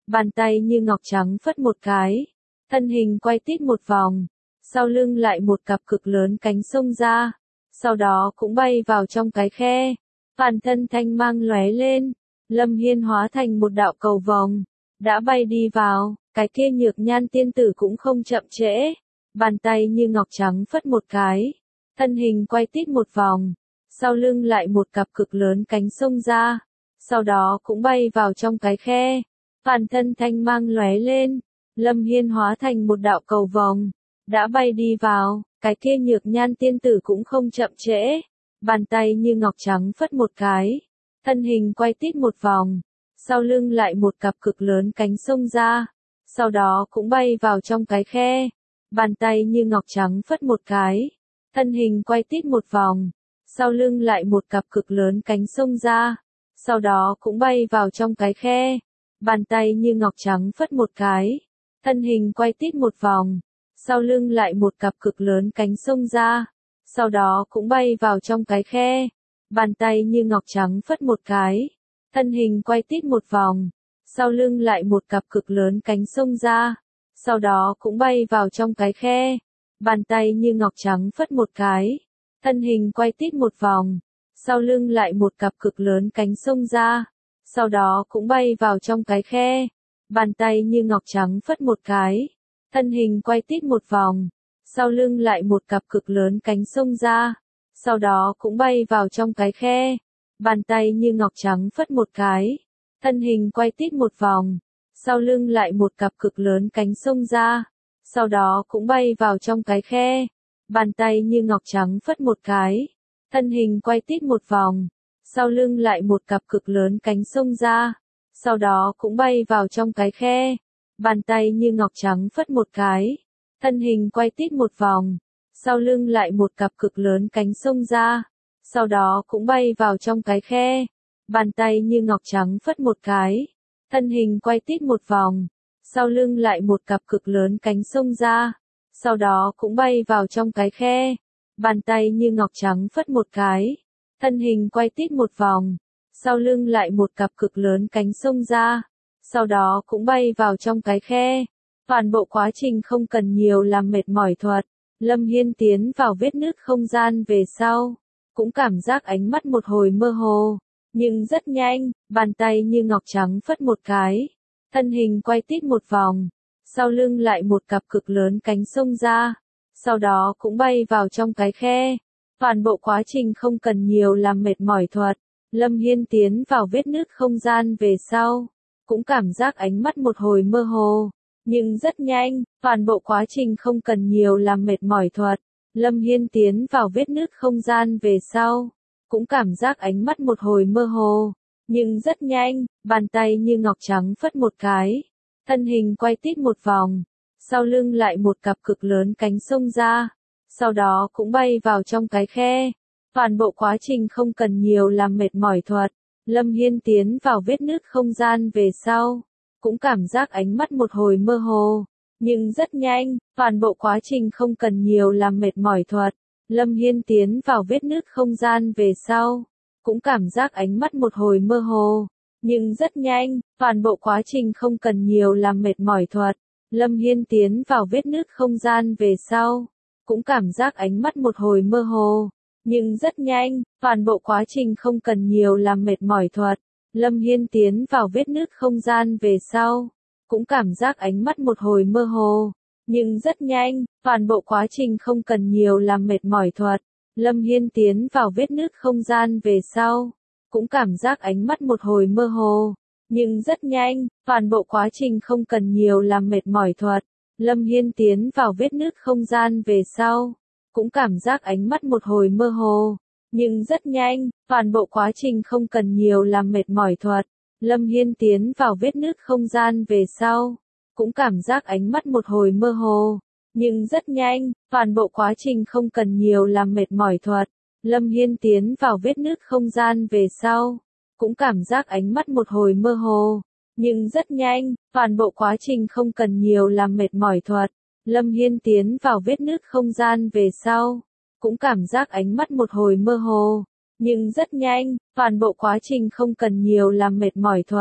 bàn tay như ngọc trắng phất một cái, thân hình quay tít một vòng, sau lưng lại một cặp cực lớn cánh xông ra, sau đó cũng bay vào trong cái khe, toàn thân thanh mang lóe lên, Lâm Hiên hóa thành một đạo cầu vòng, đã bay đi vào, cái kia Nhược Nhan tiên tử cũng không chậm trễ, bàn tay như ngọc trắng phất một cái, thân hình quay tít một vòng, sau lưng lại một cặp cực lớn cánh xông ra, sau đó cũng bay vào trong cái khe, toàn thân thanh mang lóe lên, Lâm Hiên hóa thành một đạo cầu vòng, đã bay đi vào, cái kia Nhược Nhan tiên tử cũng không chậm trễ, bàn tay như ngọc trắng phất một cái, thân hình quay tít một vòng, sau lưng lại một cặp cực lớn cánh xông ra, sau đó cũng bay vào trong cái khe, bàn tay như ngọc trắng phất một cái, thân hình quay tít một vòng, sau lưng lại một cặp cực lớn cánh xông ra, sau đó cũng bay vào trong cái khe, bàn tay như ngọc trắng phất một cái, thân hình quay tít một vòng, sau lưng lại một cặp cực lớn cánh xông ra, sau đó cũng bay vào trong cái khe, bàn tay như ngọc trắng phất một cái, thân hình quay tít một vòng, sau lưng lại một cặp cực lớn cánh xông ra, sau đó cũng bay vào trong cái khe, bàn tay như ngọc trắng phất một cái, thân hình quay tít một vòng, sau lưng lại một cặp cực lớn cánh xông ra, sau đó cũng bay vào trong cái khe, bàn tay như ngọc trắng phất một cái, thân hình quay tít một vòng, sau lưng lại một cặp cực lớn cánh xông ra, sau đó cũng bay vào trong cái khe, bàn tay như ngọc trắng phất một cái, thân hình quay tít một vòng, sau lưng lại một cặp cực lớn cánh xông ra, sau đó cũng bay vào trong cái khe, bàn tay như ngọc trắng phất một cái, thân hình quay tít một vòng, sau lưng lại một cặp cực lớn cánh xông ra, sau đó cũng bay vào trong cái khe, bàn tay như ngọc trắng phất một cái, thân hình quay tít một vòng, sau lưng lại một cặp cực lớn cánh xông ra, sau đó cũng bay vào trong cái khe, bàn tay như ngọc trắng phất một cái, thân hình quay tít một vòng, sau lưng lại một cặp cực lớn cánh xông ra, sau đó cũng bay vào trong cái khe, bàn tay như ngọc trắng phất một cái, thân hình quay tít một vòng, sau lưng lại một cặp cực lớn cánh xông ra, sau đó cũng bay vào trong cái khe. Toàn bộ quá trình không cần nhiều làm mệt mỏi thuật, Lâm Hiên tiến vào vết nứt không gian về sau, cũng cảm giác ánh mắt một hồi mơ hồ, nhưng rất nhanh, bàn tay như ngọc trắng phất một cái, thân hình quay tít một vòng, sau lưng lại một cặp cực lớn cánh xông ra, sau đó cũng bay vào trong cái khe. Toàn bộ quá trình không cần nhiều làm mệt mỏi thuật, Lâm Hiên tiến vào vết nứt không gian về sau, cũng cảm giác ánh mắt một hồi mơ hồ, nhưng rất nhanh, toàn bộ quá trình không cần nhiều làm mệt mỏi thuật, Lâm Hiên tiến vào vết nứt không gian về sau, cũng cảm giác ánh mắt một hồi mơ hồ, nhưng rất nhanh, bàn tay như ngọc trắng phất một cái, thân hình quay tít một vòng, sau lưng lại một cặp cực lớn cánh xông ra, sau đó cũng bay vào trong cái khe. Toàn bộ quá trình không cần nhiều làm mệt mỏi thuật, Lâm Hiên tiến vào vết nứt không gian về sau, cũng cảm giác ánh mắt một hồi mơ hồ, nhưng rất nhanh, toàn bộ quá trình không cần nhiều làm mệt mỏi thuật, Lâm Hiên tiến vào vết nứt không gian về sau, cũng cảm giác ánh mắt một hồi mơ hồ, nhưng rất nhanh, toàn bộ quá trình không cần nhiều làm mệt mỏi thuật, Lâm Hiên tiến vào vết nứt không gian về sau, cũng cảm giác ánh mắt một hồi mơ hồ, nhưng rất nhanh, toàn bộ quá trình không cần nhiều làm mệt mỏi thuật, Lâm Hiên tiến vào vết nứt không gian về sau, cũng cảm giác ánh mắt một hồi mơ hồ, nhưng rất nhanh, toàn bộ quá trình không cần nhiều làm mệt mỏi thuật, Lâm Hiên tiến vào vết nứt không gian về sau, cũng cảm giác ánh mắt một hồi mơ hồ, nhưng rất nhanh, toàn bộ quá trình không cần nhiều làm mệt mỏi thuật, Lâm Hiên tiến vào vết nứt không gian về sau, cũng cảm giác ánh mắt một hồi mơ hồ, nhưng rất nhanh, toàn bộ quá trình không cần nhiều làm mệt mỏi thuật, Lâm Hiên tiến vào vết nứt không gian về sau, cũng cảm giác ánh mắt một hồi mơ hồ, nhưng rất nhanh, toàn bộ quá trình không cần nhiều làm mệt mỏi thuật, Lâm Hiên tiến vào vết nứt không gian về sau, cũng cảm giác ánh mắt một hồi mơ hồ, nhưng rất nhanh, toàn bộ quá trình không cần nhiều làm mệt mỏi thuật, Lâm Hiên tiến vào vết nứt không gian về sau, cũng cảm giác ánh mắt một hồi mơ hồ, nhưng rất nhanh, toàn bộ quá trình không cần nhiều làm mệt mỏi thuật,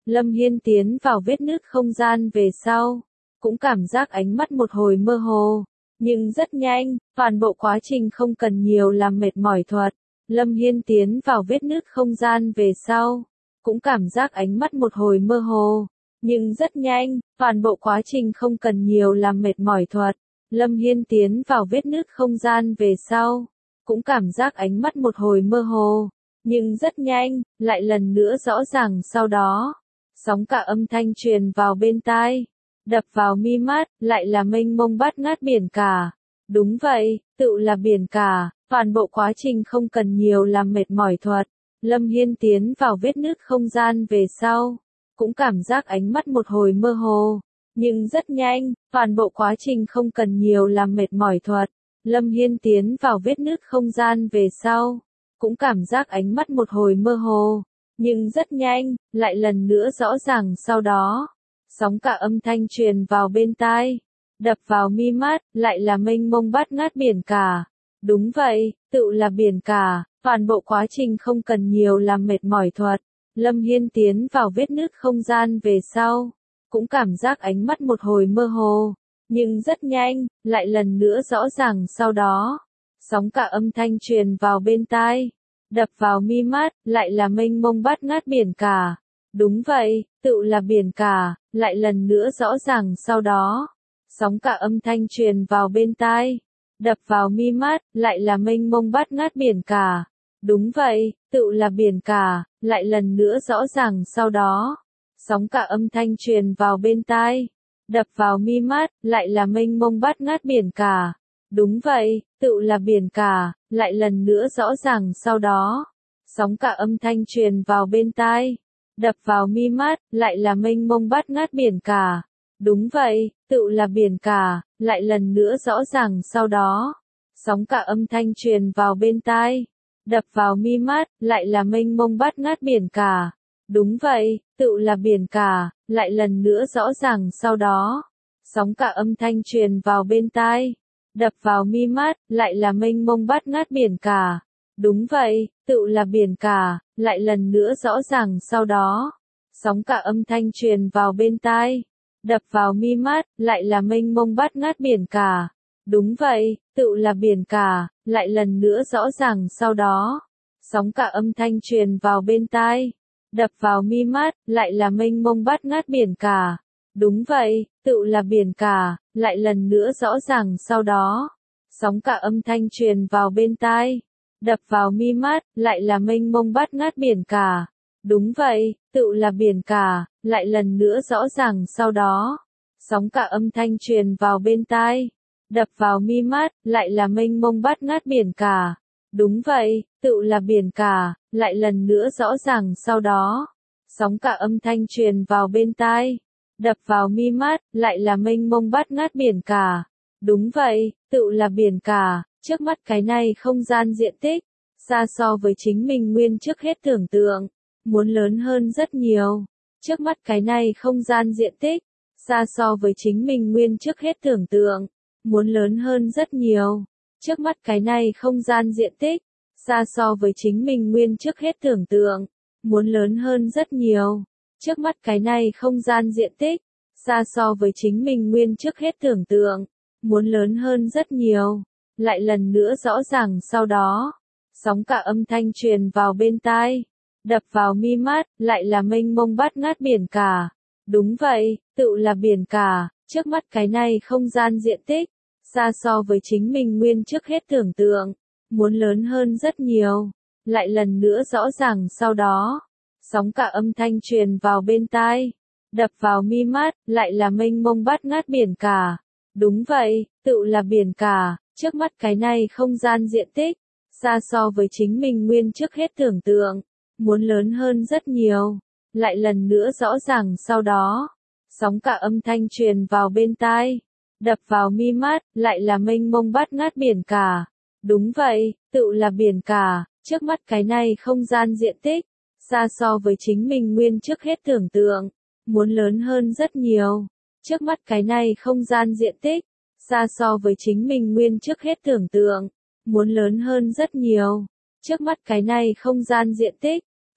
Lâm Hiên tiến vào vết nứt không gian về sau, cũng cảm giác ánh mắt một hồi mơ hồ, nhưng rất nhanh, toàn bộ quá trình không cần nhiều làm mệt mỏi thuật. Lâm Hiên tiến vào vết nứt không gian về sau, cũng cảm giác ánh mắt một hồi mơ hồ, nhưng rất nhanh, toàn bộ quá trình không cần nhiều làm mệt mỏi thuật. Lâm Hiên tiến vào vết nứt không gian về sau, cũng cảm giác ánh mắt một hồi mơ hồ, nhưng rất nhanh, lại lần nữa rõ ràng sau đó. Sóng cả âm thanh truyền vào bên tai, đập vào mi mắt, lại là mênh mông bát ngát biển cả. Đúng vậy, tự là biển cả, toàn bộ quá trình không cần nhiều làm mệt mỏi thuật. Lâm Hiên tiến vào vết nứt không gian về sau, cũng cảm giác ánh mắt một hồi mơ hồ, nhưng rất nhanh, toàn bộ quá trình không cần nhiều làm mệt mỏi thuật. Lâm Hiên tiến vào vết nứt không gian về sau, cũng cảm giác ánh mắt một hồi mơ hồ, nhưng rất nhanh, lại lần nữa rõ ràng sau đó. Sóng cả âm thanh truyền vào bên tai, đập vào mi mắt, lại là mênh mông bát ngát biển cả. Đúng vậy, tự là biển cả, toàn bộ quá trình không cần nhiều làm mệt mỏi thuật. Lâm Hiên tiến vào vết nứt không gian về sau, cũng cảm giác ánh mắt một hồi mơ hồ, nhưng rất nhanh, lại lần nữa rõ ràng sau đó. Sóng cả âm thanh truyền vào bên tai, đập vào mi mắt, lại là mênh mông bát ngát biển cả. Đúng vậy, tự là biển cả, lại lần nữa rõ ràng sau đó. Sóng cả âm thanh truyền vào bên tai, đập vào mi mắt, lại là mênh mông bát ngát biển cả. Đúng vậy, tự là biển cả, lại lần nữa rõ ràng sau đó. Sóng cả âm thanh truyền vào bên tai, đập vào mi mắt, lại là mênh mông bát ngát biển cả. Đúng vậy, tự là biển cả, lại lần nữa rõ ràng sau đó. Sóng cả âm thanh truyền vào bên tai, đập vào mi mắt, lại là mênh mông bát ngát biển cả. Đúng vậy, tự là biển cả, lại lần nữa rõ ràng sau đó. Sóng cả âm thanh truyền vào bên tai, đập vào mi mắt, lại là mênh mông bát ngát biển cả. Đúng vậy, tự là biển cả, lại lần nữa rõ ràng sau đó. Sóng cả âm thanh truyền vào bên tai, đập vào mi mắt, lại là mênh mông bát ngát biển cả. Đúng vậy, tự là biển cả, lại lần nữa rõ ràng sau đó. Sóng cả âm thanh truyền vào bên tai, đập vào mi mắt, lại là mênh mông bát ngát biển cả. Đúng vậy, tự là biển cả, lại lần nữa rõ ràng sau đó. Sóng cả âm thanh truyền vào bên tai, đập vào mi mắt, lại là mênh mông bát ngát biển cả. Đúng vậy, tự là biển cả, lại lần nữa rõ ràng sau đó. Sóng cả âm thanh truyền vào bên tai, đập vào mi mắt, lại là mênh mông bát ngát biển cả. Đúng vậy, tự là biển cả, lại lần nữa rõ ràng sau đó. Sóng cả âm thanh truyền vào bên tai, đập vào mi mắt, lại là mênh mông bát ngát biển cả. Đúng vậy, tự là biển cả, lại lần nữa rõ ràng sau đó. Sóng cả âm thanh truyền vào bên tai, đập vào mi mắt, lại là mênh mông bát ngát biển cả. Đúng vậy, tự là biển cả, trước mắt cái này không gian diện tích, xa so với chính mình nguyên trước hết tưởng tượng, muốn lớn hơn rất nhiều. Trước mắt cái này không gian diện tích, xa so với chính mình nguyên trước hết tưởng tượng, muốn lớn hơn rất nhiều. Trước mắt cái này không gian diện tích, xa so với chính mình nguyên trước hết tưởng tượng, muốn lớn hơn rất nhiều. Trước mắt cái này không gian diện tích, xa so với chính mình nguyên trước hết tưởng tượng, muốn lớn hơn rất nhiều. Lại lần nữa rõ ràng sau đó. Sóng cả âm thanh truyền vào bên tai, đập vào mi mắt, lại là mênh mông bát ngát biển cả. Đúng vậy, tự là biển cả, trước mắt cái này không gian diện tích, xa so với chính mình nguyên trước hết tưởng tượng, muốn lớn hơn rất nhiều. Lại lần nữa rõ ràng sau đó. Sóng cả âm thanh truyền vào bên tai, đập vào mi mắt, lại là mênh mông bát ngát biển cả. Đúng vậy, tự là biển cả, trước mắt cái này không gian diện tích, xa so với chính mình nguyên trước hết tưởng tượng, muốn lớn hơn rất nhiều. Lại lần nữa rõ ràng sau đó. Sóng cả âm thanh truyền vào bên tai, đập vào mi mắt, lại là mênh mông bát ngát biển cả. Đúng vậy, tự là biển cả, trước mắt cái này không gian diện tích, xa so với chính mình nguyên trước hết tưởng tượng, muốn lớn hơn rất nhiều. Trước mắt cái này không gian diện tích, xa so với chính mình nguyên trước hết tưởng tượng, muốn lớn hơn rất nhiều. Trước mắt cái này không gian diện tích,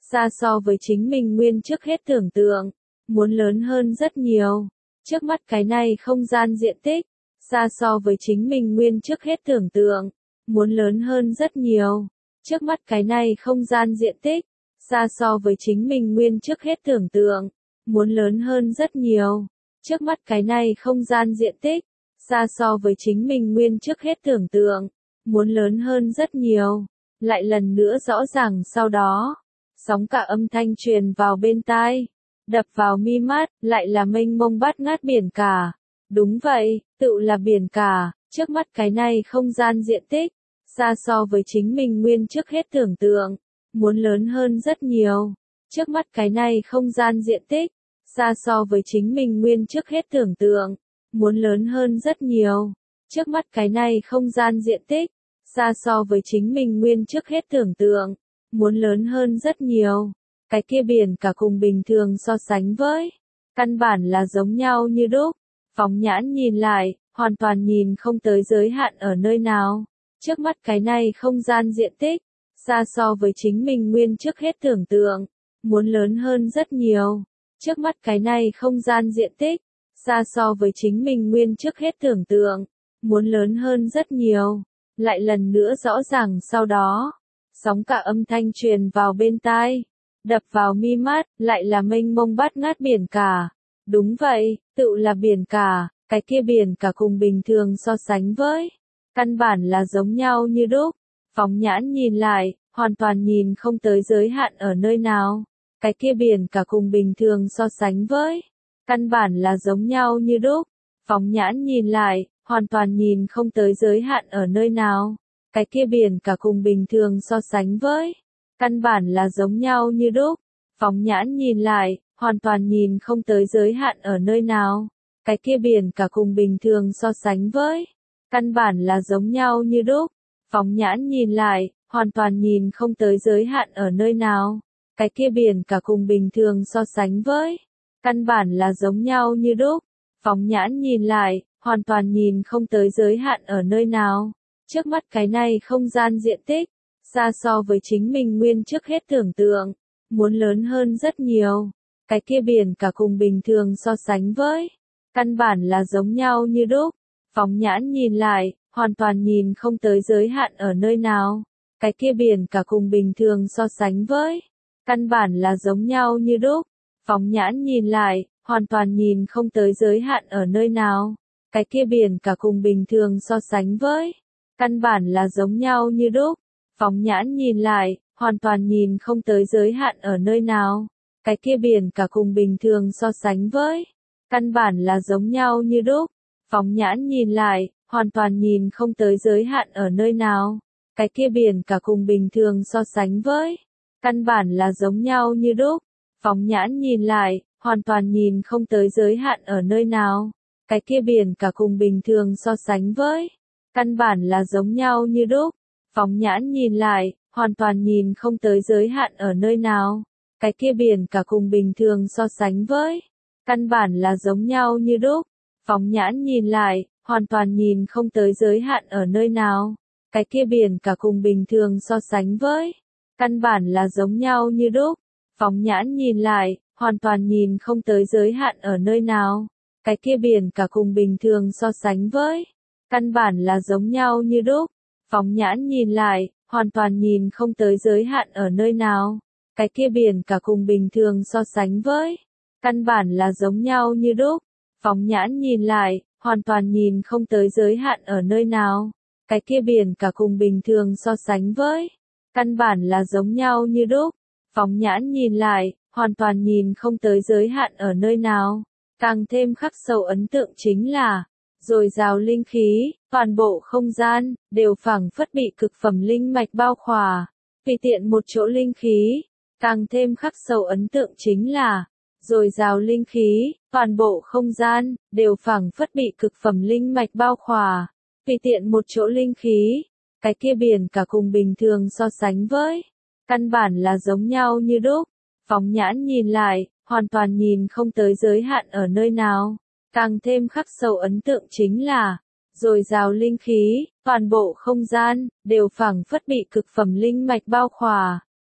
xa so với chính mình nguyên trước hết tưởng tượng, muốn lớn hơn rất nhiều. Trước mắt cái này không gian diện tích, xa so với chính mình nguyên trước hết tưởng tượng, muốn lớn hơn rất nhiều. Trước mắt cái này không gian diện tích, xa so với chính mình nguyên trước hết tưởng tượng, muốn lớn hơn rất nhiều. Trước mắt cái này không gian diện tích, xa so với chính mình nguyên trước hết tưởng tượng, muốn lớn hơn rất nhiều. Lại lần nữa rõ ràng sau đó, sóng cả âm thanh truyền vào bên tai, đập vào mi mắt, lại là mênh mông bát ngát biển cả. Đúng vậy, tự là biển cả, trước mắt cái này không gian diện tích, xa so với chính mình nguyên trước hết tưởng tượng, muốn lớn hơn rất nhiều. Trước mắt cái này không gian diện tích, xa so với chính mình nguyên trước hết tưởng tượng, muốn lớn hơn rất nhiều. Trước mắt cái này không gian diện tích, xa so với chính mình nguyên trước hết tưởng tượng, muốn lớn hơn rất nhiều. Cái kia biển cả cùng bình thường so sánh với, căn bản là giống nhau như đúc. Phóng nhãn nhìn lại, hoàn toàn nhìn không tới giới hạn ở nơi nào. Trước mắt cái này không gian diện tích, xa so với chính mình nguyên trước hết tưởng tượng, muốn lớn hơn rất nhiều. Trước mắt cái này không gian diện tích, xa so với chính mình nguyên trước hết tưởng tượng, muốn lớn hơn rất nhiều. Lại lần nữa rõ ràng sau đó, sóng cả âm thanh truyền vào bên tai, đập vào mi mắt, lại là mênh mông bát ngát biển cả. Đúng vậy, tự là biển cả, cái kia biển cả cùng bình thường so sánh với, căn bản là giống nhau như đúc. Phóng nhãn nhìn lại, hoàn toàn nhìn không tới giới hạn ở nơi nào. Cái kia biển cả cùng bình thường so sánh với, căn bản là giống nhau như đúc. Phóng nhãn nhìn lại, hoàn toàn nhìn không tới giới hạn ở nơi nào. Cái kia biển cả cùng bình thường so sánh với, căn bản là giống nhau như đúc. Phóng nhãn nhìn lại, hoàn toàn nhìn không tới giới hạn ở nơi nào. Cái kia biển cả cùng bình thường so sánh với, căn bản là giống nhau như đúc. Phóng nhãn nhìn lại, hoàn toàn nhìn không tới giới hạn ở nơi nào. Cái kia biển cả cùng bình thường so sánh với, căn bản là giống nhau như đúc. Phóng nhãn nhìn lại, hoàn toàn nhìn không tới giới hạn ở nơi nào. Trước mắt cái này không gian diện tích, xa so với chính mình nguyên trước hết tưởng tượng, muốn lớn hơn rất nhiều. Cái kia biển cả cùng bình thường so sánh với, căn bản là giống nhau như đúc. Phóng nhãn nhìn lại, hoàn toàn nhìn không tới giới hạn ở nơi nào. Cái kia biển cả cùng bình thường so sánh với, căn bản là giống nhau như đúc. Phóng nhãn nhìn lại, hoàn toàn nhìn không tới giới hạn ở nơi nào. Cái kia biển cả cùng bình thường so sánh với, căn bản là giống nhau như đúc. Phóng nhãn nhìn lại, hoàn toàn nhìn không tới giới hạn ở nơi nào. Cái kia biển cả cùng bình thường so sánh với, căn bản là giống nhau như đúc. Phóng nhãn nhìn lại, hoàn toàn nhìn không tới giới hạn ở nơi nào. Cái kia biển cả cùng bình thường so sánh với, căn bản là giống nhau như đúc. Phóng nhãn nhìn lại, hoàn toàn nhìn không tới giới hạn ở nơi nào. Cái kia biển cả cùng bình thường so sánh với, căn bản là giống nhau như đúc. Phóng nhãn nhìn lại, hoàn toàn nhìn không tới giới hạn ở nơi nào. Cái kia biển cả cùng bình thường so sánh với, căn bản là giống nhau như đúc. Phóng nhãn nhìn lại, hoàn toàn nhìn không tới giới hạn ở nơi nào. Cái kia biển cả cùng bình thường so sánh với, căn bản là giống nhau như đúc. Phóng nhãn nhìn lại, hoàn toàn nhìn không tới giới hạn ở nơi nào. Cái kia biển cả cùng bình thường so sánh với, căn bản là giống nhau như đúc. Phóng nhãn nhìn lại, hoàn toàn nhìn không tới giới hạn ở nơi nào. Cái kia biển cả cùng bình thường so sánh với, căn bản là giống nhau như đúc. Phóng nhãn nhìn lại, hoàn toàn nhìn không tới giới hạn ở nơi nào. Cái kia biển cả cùng bình thường so sánh với, căn bản là giống nhau như đúc. Phóng nhãn nhìn lại, hoàn toàn nhìn không tới giới hạn ở nơi nào. Càng thêm khắc sâu ấn tượng chính là, dồi dào linh khí, toàn bộ không gian, đều phảng phất bị cực phẩm linh mạch bao khỏa. Tùy tiện một chỗ linh khí, càng thêm khắc sâu ấn tượng chính là, dồi dào linh khí, toàn bộ không gian, đều phảng phất bị cực phẩm linh mạch bao khỏa. Tùy tiện một chỗ linh khí, cái kia biển cả cùng bình thường so sánh với, căn bản là giống nhau như đúc. Phóng nhãn nhìn lại, hoàn toàn nhìn không tới giới hạn ở nơi nào. Càng thêm khắc sâu ấn tượng chính là, dồi dào linh khí, toàn bộ không gian, đều phảng phất bị cực phẩm linh mạch bao khỏa.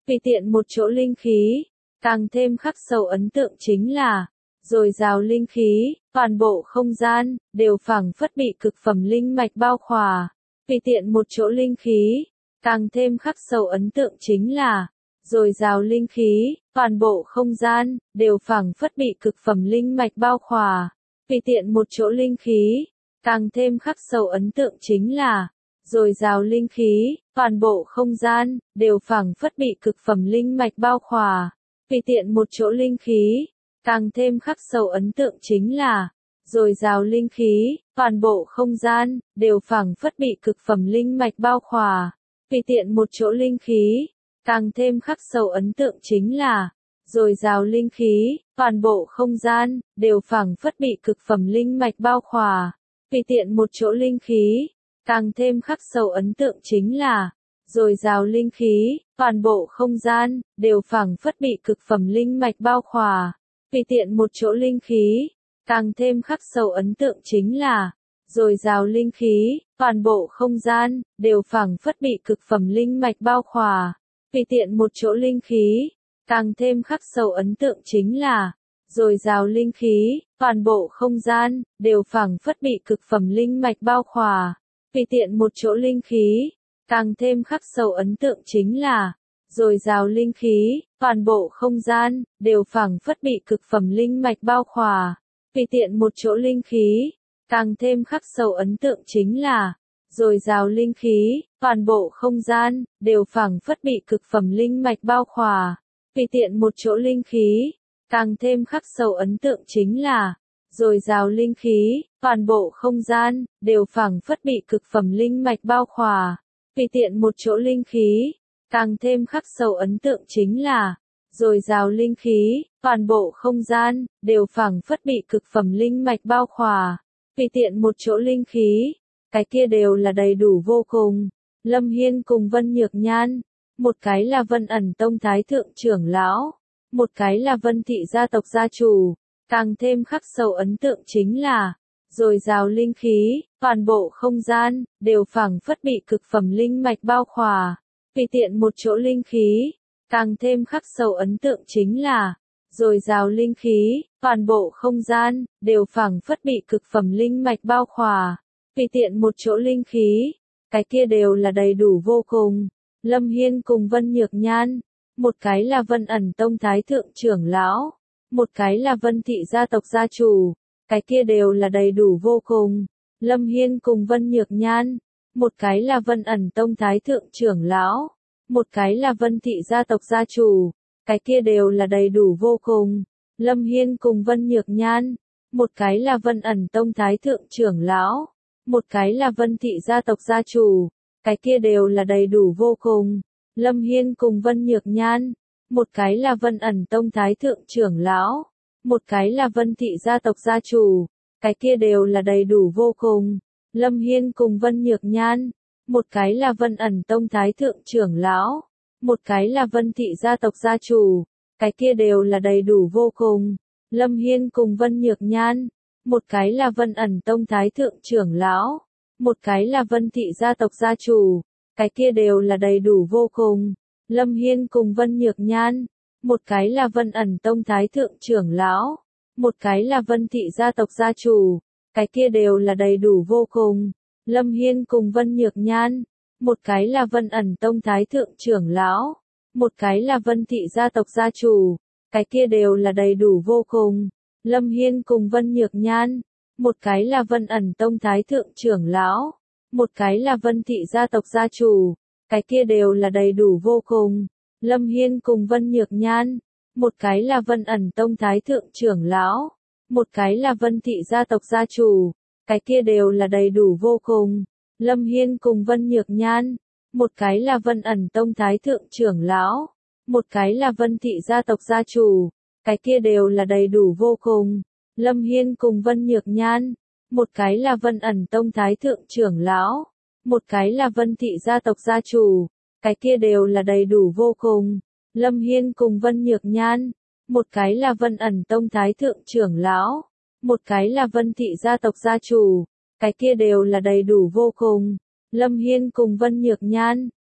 tùy tiện một chỗ linh khí, càng thêm khắc sâu ấn tượng chính là dồi dào linh khí, toàn bộ không gian đều phảng phất bị cực phẩm linh mạch bao khỏa. Tùy tiện một chỗ linh khí, càng thêm khắc sâu ấn tượng chính là dồi dào linh khí, toàn bộ không gian đều phảng phất bị cực phẩm linh mạch bao khỏa. Tùy tiện một chỗ linh khí, càng thêm khắc sâu ấn tượng chính là dồi dào linh khí, toàn bộ không gian đều phảng phất bị cực phẩm linh mạch bao khỏa. Tùy tiện một chỗ linh khí, càng thêm khắc sâu ấn tượng chính là dồi dào linh khí, toàn bộ không gian đều phảng phất bị cực phẩm linh mạch bao khỏa. Tùy tiện một chỗ linh khí, càng thêm khắc sâu ấn tượng chính là dồi dào linh khí, toàn bộ không gian đều phảng phất bị cực phẩm linh mạch bao khỏa. Tùy tiện một chỗ linh khí, càng thêm khắc sâu ấn tượng chính là dồi dào linh khí, toàn bộ không gian đều phảng phất bị cực phẩm linh mạch bao khỏa. Tùy tiện một chỗ linh khí, càng thêm khắc sâu ấn tượng chính là dồi dào linh khí, toàn bộ không gian đều phảng phất bị cực phẩm linh mạch bao khỏa. Tùy tiện một chỗ linh khí, càng thêm khắc sâu ấn tượng chính là dồi dào linh khí, toàn bộ không gian đều phảng phất bị cực phẩm linh mạch bao khỏa. Tùy tiện một chỗ linh khí, càng thêm khắc sâu ấn tượng chính là dồi dào linh khí, toàn bộ không gian đều phảng phất bị cực phẩm linh mạch bao khỏa. Tùy tiện một chỗ linh khí, càng thêm khắc sâu ấn tượng chính là dồi dào linh khí, toàn bộ không gian đều phảng phất bị cực phẩm linh mạch bao khỏa. Tùy tiện một chỗ linh khí, càng thêm khắc sâu ấn tượng chính là dồi dào linh khí, toàn bộ không gian đều phảng phất bị cực phẩm linh mạch bao khỏa. Tùy tiện một chỗ linh khí, càng thêm khắc sâu ấn tượng chính là dồi dào linh khí, toàn bộ không gian đều phảng phất bị cực phẩm linh mạch bao khỏa. Tùy tiện một chỗ linh khí, cái kia đều là đầy đủ vô cùng. Lâm Hiên cùng Vân Nhược Nhan, một cái là Vân Ẩn Tông Thái Thượng trưởng lão, một cái là Vân Thị gia tộc gia chủ, càng thêm khắc sâu ấn tượng chính là dồi dào linh khí, toàn bộ không gian đều phảng phất bị cực phẩm linh mạch bao khỏa. Tùy tiện một chỗ linh khí, càng thêm khắc sâu ấn tượng chính là dồi dào linh khí, toàn bộ không gian đều phảng phất bị cực phẩm linh mạch bao khỏa. Tùy tiện một chỗ linh khí, cái kia đều là đầy đủ vô cùng. Lâm Hiên cùng Vân Nhược Nhan, một cái là Vân Ẩn Tông Thái Thượng trưởng lão, một cái là Vân Thị gia tộc gia chủ, cái kia đều là đầy đủ vô cùng. Lâm Hiên cùng Vân Nhược Nhan, một cái là Vân Ẩn Tông Thái Thượng trưởng lão, một cái là Vân Thị gia tộc gia chủ, cái kia đều là đầy đủ vô cùng. Lâm Hiên cùng Vân Nhược Nhan, một cái là Vân Ẩn Tông Thái Thượng trưởng lão, một cái là Vân Thị gia tộc gia chủ, cái kia đều là đầy đủ vô cùng. Lâm Hiên cùng Vân Nhược Nhan, một cái là Vân Ẩn Tông Thái Thượng trưởng lão, một cái là Vân Thị gia tộc gia chủ, cái kia đều là đầy đủ vô cùng. Lâm Hiên cùng Vân Nhược Nhan, một cái là Vân Ẩn Tông Thái Thượng trưởng lão, một cái là Vân Thị gia tộc gia chủ, cái kia đều là đầy đủ vô cùng. Lâm Hiên cùng Vân Nhược Nhan, một cái là Vân Ẩn Tông Thái Thượng trưởng lão, một cái là Vân Thị gia tộc gia chủ, cái kia đều là đầy đủ vô cùng. Lâm Hiên cùng Vân Nhược Nhan, một cái là Vân Ẩn Tông Thái Thượng trưởng lão, một cái là Vân Thị gia tộc gia chủ, cái kia đều là đầy đủ vô cùng. Lâm Hiên cùng Vân Nhược Nhan, một cái là Vân Ẩn Tông Thái Thượng trưởng lão, một cái là Vân Thị gia tộc gia chủ, cái kia đều là đầy đủ vô cùng. Lâm Hiên cùng Vân Nhược Nhan, một cái là Vân Ẩn Tông Thái Thượng trưởng lão, một cái là Vân Thị gia tộc gia chủ, cái kia đều là đầy đủ vô cùng. Lâm Hiên cùng Vân Nhược Nhan, một cái là Vân Ẩn Tông Thái Thượng trưởng lão, một cái là Vân Thị gia tộc gia chủ, cái kia đều là đầy đủ vô cùng. Lâm Hiên cùng Vân Nhược Nhan, một cái là Vân Ẩn Tông Thái Thượng trưởng lão, một cái là Vân Thị gia tộc gia chủ, cái kia đều là đầy đủ vô cùng. Lâm Hiên cùng Vân Nhược Nhan, một cái là Vân Ẩn Tông Thái Thượng trưởng lão, một cái là Vân Thị gia tộc gia chủ, cái kia đều là đầy đủ vô cùng. Lâm Hiên cùng Vân Nhược Nhan, một cái là Vân Ẩn Tông Thái Thượng trưởng lão, một cái là Vân Thị gia tộc gia chủ, cái kia đều là đầy đủ vô cùng. Lâm Hiên cùng Vân Nhược Nhan,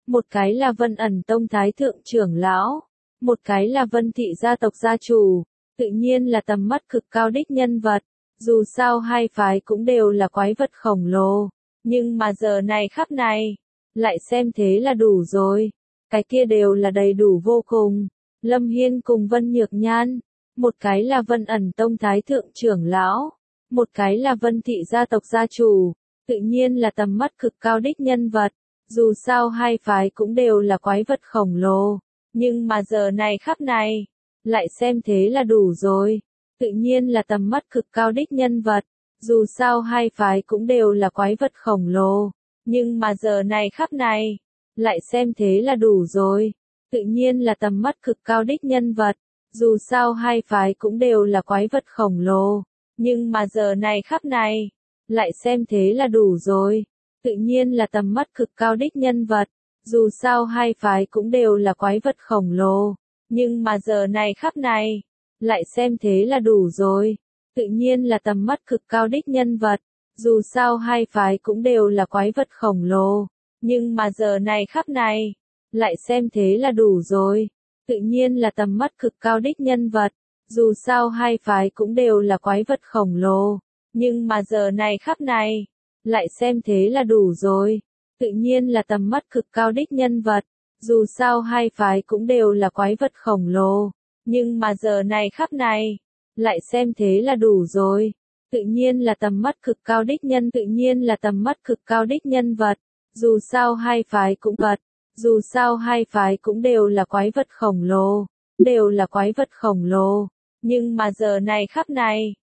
một cái là Vân ẩn tông thái thượng trưởng lão, một cái là Vân thị gia tộc gia chủ, tự nhiên là tầm mắt cực cao đích nhân vật, dù sao hai phái cũng đều là quái vật khổng lồ, nhưng mà giờ này khắc này, lại xem thế là đủ rồi, cái kia đều là đầy đủ vô cùng. Lâm Hiên cùng Vân Nhược Nhan, một cái là Vân ẩn tông thái thượng trưởng lão, một cái là Vân thị gia tộc gia chủ, tự nhiên là tầm mắt cực cao đích nhân vật, dù sao hai phái cũng đều là quái vật khổng lồ, nhưng mà giờ này khắc này, lại xem thế là đủ rồi, tự nhiên là tầm mắt cực cao đích nhân vật, dù sao hai phái cũng đều là quái vật khổng lồ, nhưng mà giờ này khắc này, lại xem thế là đủ rồi, tự nhiên là tầm mắt cực cao đích nhân vật, dù sao hai phái cũng đều là quái vật khổng lồ, nhưng mà giờ này khắc này, lại xem thế là đủ rồi, tự nhiên là tầm mắt cực cao đích nhân vật, dù sao hai phái cũng đều là quái vật khổng lồ, nhưng mà giờ này khắc này, lại xem thế là đủ rồi, tự nhiên là tầm mắt cực cao đích nhân vật, dù sao hai phái cũng đều là quái vật khổng lồ, nhưng mà giờ này khắc này, lại xem thế là đủ rồi, tự nhiên là tầm mắt cực cao đích nhân vật, dù sao hai phái cũng đều là quái vật khổng lồ, nhưng mà giờ này khắc này, lại xem thế là đủ rồi, tự nhiên là tầm mắt cực cao đích nhân vật, dù sao hai phái cũng đều là quái vật khổng lồ, nhưng mà giờ này khắc này, lại xem thế là đủ rồi, tự nhiên là tầm mắt cực cao đích tự nhiên là tầm mắt cực cao đích nhân vật, dù sao hai phái cũng vật, dù sao hai phái cũng đều là quái vật khổng lồ, đều là quái vật khổng lồ, nhưng mà giờ này khắc này,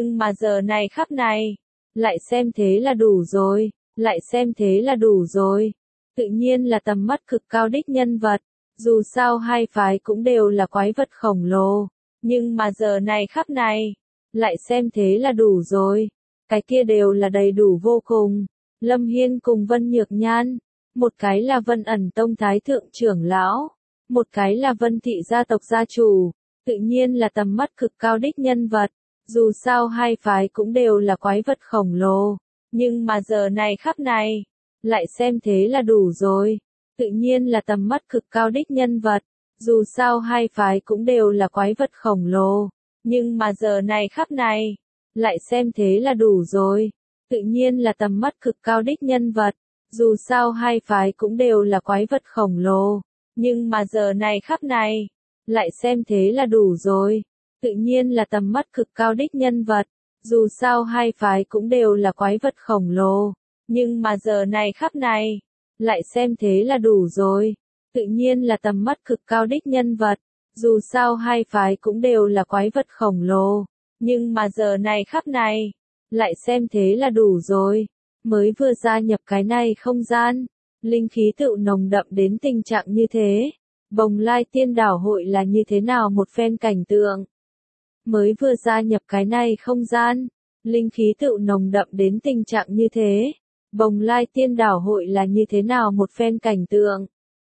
lại xem thế là đủ rồi, lại xem thế là đủ rồi, tự nhiên là tầm mắt cực cao đích nhân vật, dù sao hai phái cũng đều là quái vật khổng lồ, nhưng mà giờ này khắc này, lại xem thế là đủ rồi, cái kia đều là đầy đủ vô cùng. Lâm Hiên cùng Vân Nhược Nhan, một cái là Vân ẩn tông thái thượng trưởng lão, một cái là Vân thị gia tộc gia chủ, tự nhiên là tầm mắt cực cao đích nhân vật, dù sao hai phái cũng đều là quái vật khổng lồ, nhưng mà giờ này khắc này, lại xem thế là đủ rồi, tự nhiên là tầm mắt cực cao đích nhân vật, dù sao hai phái cũng đều là quái vật khổng lồ, nhưng mà giờ này khắc này, lại xem thế là đủ rồi, tự nhiên là tầm mắt cực cao đích nhân vật, dù sao hai phái cũng đều là quái vật khổng lồ, nhưng mà giờ này khắc này, lại xem thế là đủ rồi, tự nhiên là tầm mắt cực cao đích nhân vật, dù sao hai phái cũng đều là quái vật khổng lồ, nhưng mà giờ này khắc này, lại xem thế là đủ rồi, tự nhiên là tầm mắt cực cao đích nhân vật, dù sao hai phái cũng đều là quái vật khổng lồ, nhưng mà giờ này khắc này, lại xem thế là đủ rồi, mới vừa gia nhập cái này không gian, linh khí tựu nồng đậm đến tình trạng như thế, Bồng Lai Tiên Đảo hội là như thế nào một phen cảnh tượng. Mới vừa gia nhập cái này không gian, linh khí tựu nồng đậm đến tình trạng như thế, Bồng Lai Tiên Đảo hội là như thế nào một phen cảnh tượng.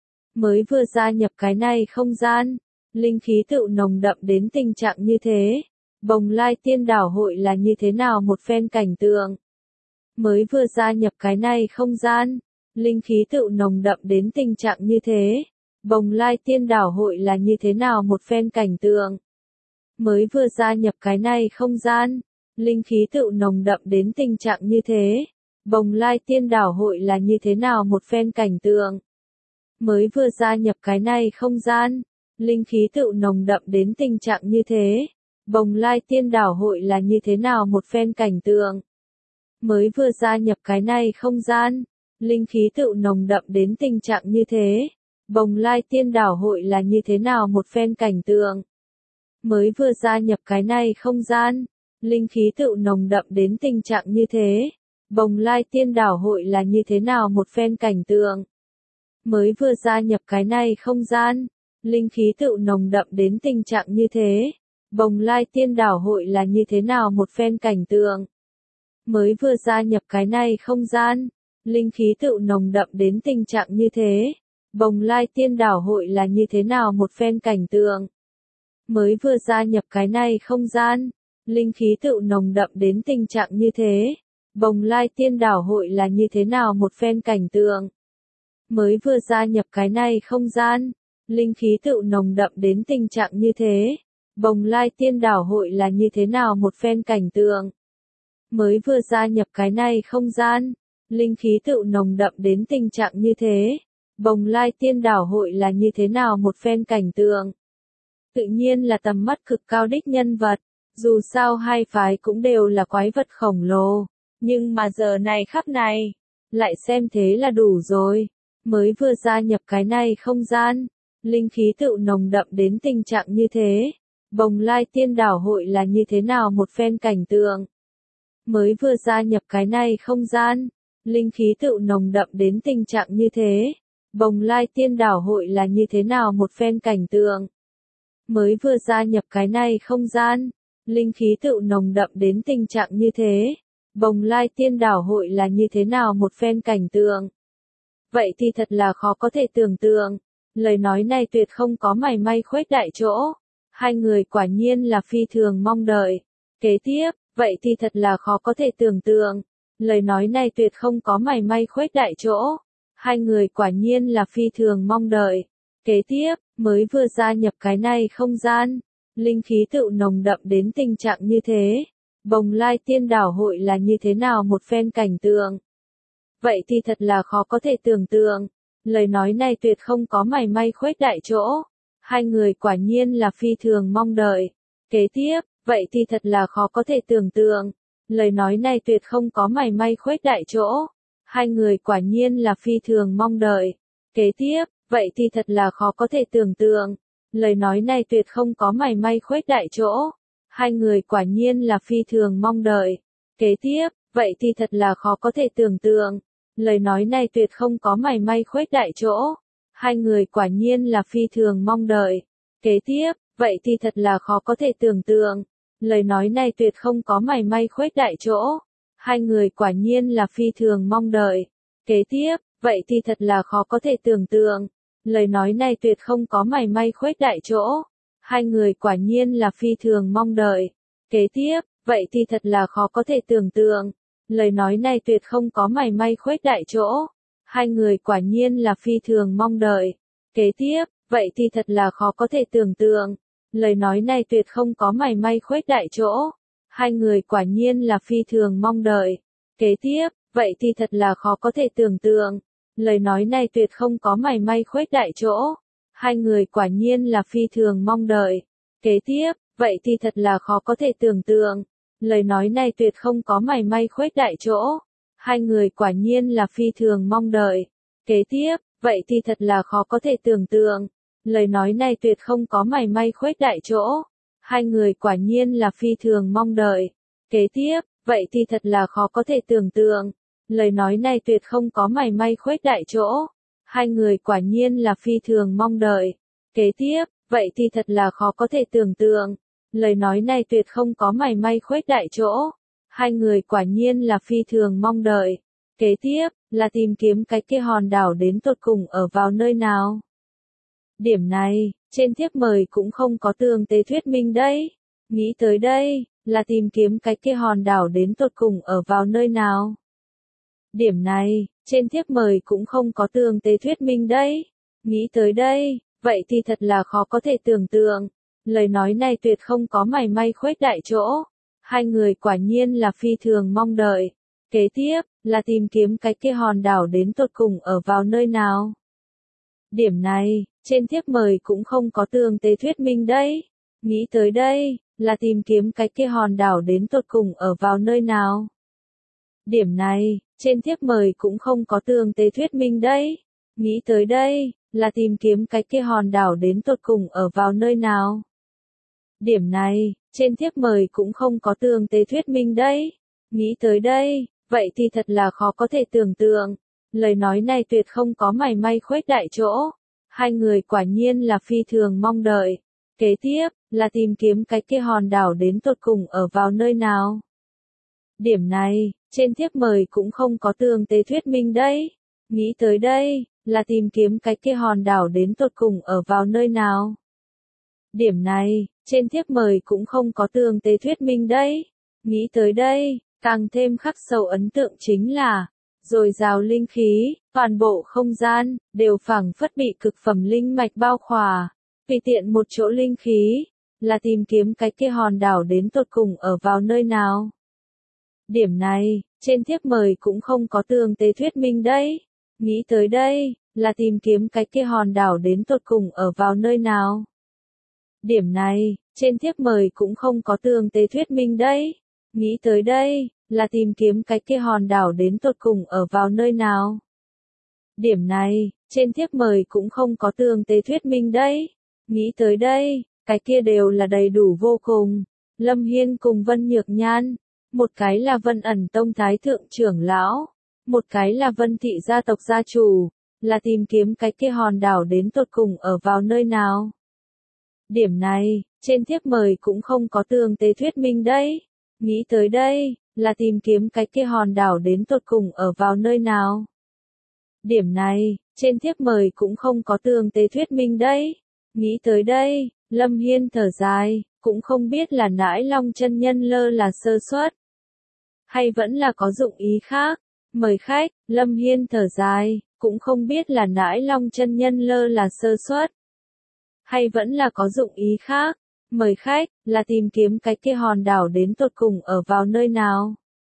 Mới vừa gia nhập cái này không gian, linh khí tựu nồng đậm đến tình trạng như thế, Bồng Lai Tiên Đảo hội là như thế nào một phen cảnh tượng. Mới vừa gia nhập cái này không gian, linh khí tựu nồng đậm đến tình trạng như thế, Bồng Lai Tiên Đảo hội là như thế nào một phen cảnh tượng. Mới vừa gia nhập cái này không gian, linh khí tựu nồng đậm đến tình trạng như thế, Bồng Lai Tiên Đảo hội là như thế nào một phen cảnh tượng. Mới vừa gia nhập cái này không gian, linh khí tựu nồng đậm đến tình trạng như thế, Bồng Lai Tiên Đảo hội là như thế nào một phen cảnh tượng. Mới vừa gia nhập cái này không gian, linh khí tựu nồng đậm đến tình trạng như thế, Bồng Lai Tiên Đảo hội là như thế nào một phen cảnh tượng. Mới vừa gia nhập cái này không gian, linh khí tựu nồng đậm đến tình trạng như thế, Bồng Lai Tiên Đảo hội là như thế nào một phen cảnh tượng. Mới vừa gia nhập cái này không gian, linh khí tựu nồng đậm đến tình trạng như thế, Bồng Lai Tiên Đảo hội là như thế nào một phen cảnh tượng. Mới vừa gia nhập cái này không gian, linh khí tựu nồng đậm đến tình trạng như thế, Bồng Lai Tiên Đảo hội là như thế nào một phen cảnh tượng. Mới vừa gia nhập cái này không gian, linh khí tựu nồng đậm đến tình trạng như thế, Bồng Lai Tiên Đảo hội là như thế nào một phen cảnh tượng. mới vừa gia nhập cái này không gian, linh khí tựu nồng đậm đến tình trạng như thế. Bồng Lai Tiên Đảo hội là như thế nào một phen cảnh tượng? Mới vừa gia nhập cái này không gian, linh khí tựu nồng đậm đến tình trạng như thế. Bồng Lai Tiên Đảo hội là như thế nào một phen cảnh tượng? Tự nhiên là tầm mắt cực cao đích nhân vật, dù sao hai phái cũng đều là quái vật khổng lồ, nhưng mà giờ này khắp này, lại xem thế là đủ rồi. Mới vừa gia nhập cái này không gian, linh khí tựu nồng đậm đến tình trạng như thế. Bồng Lai Tiên Đảo hội là như thế nào một phen cảnh tượng? Mới vừa gia nhập cái này không gian, linh khí tựu nồng đậm đến tình trạng như thế. Bồng Lai Tiên Đảo hội là như thế nào một phen cảnh tượng? Mới vừa gia nhập cái này không gian, linh khí tựu nồng đậm đến tình trạng như thế. Bồng Lai Tiên Đảo hội là như thế nào một phen cảnh tượng? Vậy thì thật là khó có thể tưởng tượng. Lời nói này tuyệt không có mảy may khuếch đại chỗ. Hai người quả nhiên là phi thường mong đợi. Kế tiếp, vậy thì thật là khó có thể tưởng tượng. Lời nói này tuyệt không có mảy may khuếch đại chỗ. Hai người quả nhiên là phi thường mong đợi. Kế tiếp, mới vừa gia nhập cái này không gian. Linh khí tựu nồng đậm đến tình trạng như thế. Bồng Lai Tiên Đảo hội là như thế nào một phen cảnh tượng? Vậy thì thật là khó có thể tưởng tượng. Lời nói này tuyệt không có mảy may khuếch đại chỗ. Hai người quả nhiên là phi thường mong đợi. Kế tiếp, vậy thì thật là khó có thể tưởng tượng. Lời nói này tuyệt không có mảy may khuếch đại chỗ. Hai người quả nhiên là phi thường mong đợi. Kế tiếp, vậy thì thật là khó có thể tưởng tượng. Lời nói này tuyệt không có mảy may khuếch đại chỗ. Hai người quả nhiên là phi thường mong đợi. Kế tiếp, vậy thì thật là khó có thể tưởng tượng. Lời nói này tuyệt không có mảy may khuếch đại chỗ. Hai người quả nhiên là phi thường mong đợi. Kế tiếp, vậy thì thật là khó có thể tưởng tượng. Lời nói này tuyệt không có mảy may khuếch đại chỗ. Hai người quả nhiên là phi thường mong đợi. Kế tiếp, vậy thì thật là khó có thể tưởng tượng. Lời nói này tuyệt không có mảy may khuếch đại chỗ. Hai người quả nhiên là phi thường mong đợi. Kế tiếp, vậy thì thật là khó có thể tưởng tượng. Lời nói này tuyệt không có mảy may khuếch đại chỗ. Hai người quả nhiên là phi thường mong đợi. Kế tiếp, vậy thì thật là khó có thể tưởng tượng. Lời nói này tuyệt không có mảy may khuếch đại chỗ. Hai người quả nhiên là phi thường mong đợi. Kế tiếp, vậy thì thật là khó có thể tưởng tượng. Lời nói này tuyệt không có mảy may khuếch đại chỗ. Hai người quả nhiên là phi thường mong đợi. Kế tiếp, vậy thì thật là khó có thể tưởng tượng. Lời nói này tuyệt không có mảy may khuếch đại chỗ. Hai người quả nhiên là phi thường mong đợi. Kế tiếp, vậy thì thật là khó có thể tưởng tượng. Lời nói này tuyệt không có mảy may khuếch đại chỗ. Hai người quả nhiên là phi thường mong đợi. Kế tiếp, vậy thì thật là khó có thể tưởng tượng. Lời nói này tuyệt không có mảy may khuếch đại chỗ. Hai người quả nhiên là phi thường mong đợi. Kế tiếp, vậy thì thật là khó có thể tưởng tượng. Lời nói này tuyệt không có mảy may khuếch đại chỗ. Hai người quả nhiên là phi thường mong đợi. Kế tiếp, là tìm kiếm cái kia hòn đảo đến tột cùng ở vào nơi nào. Điểm này, trên thiếp mời cũng không có tường tế thuyết minh đấy. Nghĩ tới đây, là tìm kiếm cái kia hòn đảo đến tột cùng ở vào nơi nào. Điểm này, trên thiếp mời cũng không có tường tế thuyết minh đấy. Nghĩ tới đây, vậy thì thật là khó có thể tưởng tượng. Lời nói này tuyệt không có mảy may khuếch đại chỗ. Hai người quả nhiên là phi thường mong đợi. Kế tiếp, là tìm kiếm cái kia hòn đảo đến tột cùng ở vào nơi nào. Điểm này, trên thiếp mời cũng không có tường tế thuyết minh đấy. Nghĩ tới đây, là tìm kiếm cái kia hòn đảo đến tột cùng ở vào nơi nào. Điểm này, trên thiếp mời cũng không có tường tế thuyết minh đấy. Nghĩ tới đây, là tìm kiếm cái kia hòn đảo đến tột cùng ở vào nơi nào. Điểm này, trên thiếp mời cũng không có tường tế thuyết minh đấy. Nghĩ tới đây, vậy thì thật là khó có thể tưởng tượng. Lời nói này tuyệt không có mảy may khuếch đại chỗ. Hai người quả nhiên là phi thường mong đợi. Kế tiếp, là tìm kiếm cái kia hòn đảo đến tột cùng ở vào nơi nào. Điểm này, trên thiếp mời cũng không có tường tế thuyết minh đấy. Nghĩ tới đây, là tìm kiếm cái kia hòn đảo đến tột cùng ở vào nơi nào. Điểm này, trên thiếp mời cũng không có tường tế thuyết minh đấy. Nghĩ tới đây, càng thêm khắc sâu ấn tượng chính là dồi dào linh khí, Toàn bộ không gian, đều phảng phất bị cực phẩm linh mạch bao khỏa. Vì tiện một chỗ linh khí, là tìm kiếm cái kia hòn đảo đến tột cùng ở vào nơi nào. Điểm này, trên thiếp mời cũng không có tường tế thuyết minh đấy. Nghĩ tới đây, là tìm kiếm cái kia hòn đảo đến tột cùng ở vào nơi nào. Điểm này, trên thiếp mời cũng không có tường tế thuyết minh đấy. Nghĩ tới đây, là tìm kiếm cái kia hòn đảo đến tột cùng ở vào nơi nào. Điểm này, trên thiếp mời cũng không có tường tế thuyết minh đấy. Nghĩ tới đây, cái kia đều là đầy đủ vô cùng. Lâm Hiên cùng Vân Nhược Nhan, một cái là Vân Ẩn Tông Thái Thượng trưởng lão, một cái là Vân Thị gia tộc gia chủ, là tìm kiếm cái kia hòn đảo đến tột cùng ở vào nơi nào. Điểm này, trên thiếp mời cũng không có tường tế thuyết minh đấy. Nghĩ tới đây, là tìm kiếm cái kia hòn đảo đến tột cùng ở vào nơi nào. Điểm này, trên thiếp mời cũng không có tường tế thuyết minh đấy. Nghĩ tới đây, Lâm Hiên thở dài, cũng không biết là Nãi Long chân nhân lơ là sơ suất, hay vẫn là có dụng ý khác. Mời khách, Lâm Hiên thở dài, cũng không biết là Nãi Long chân nhân lơ là sơ suất, hay vẫn là có dụng ý khác. Mời khách, là tìm kiếm cái kia hòn đảo đến tột cùng ở vào nơi nào.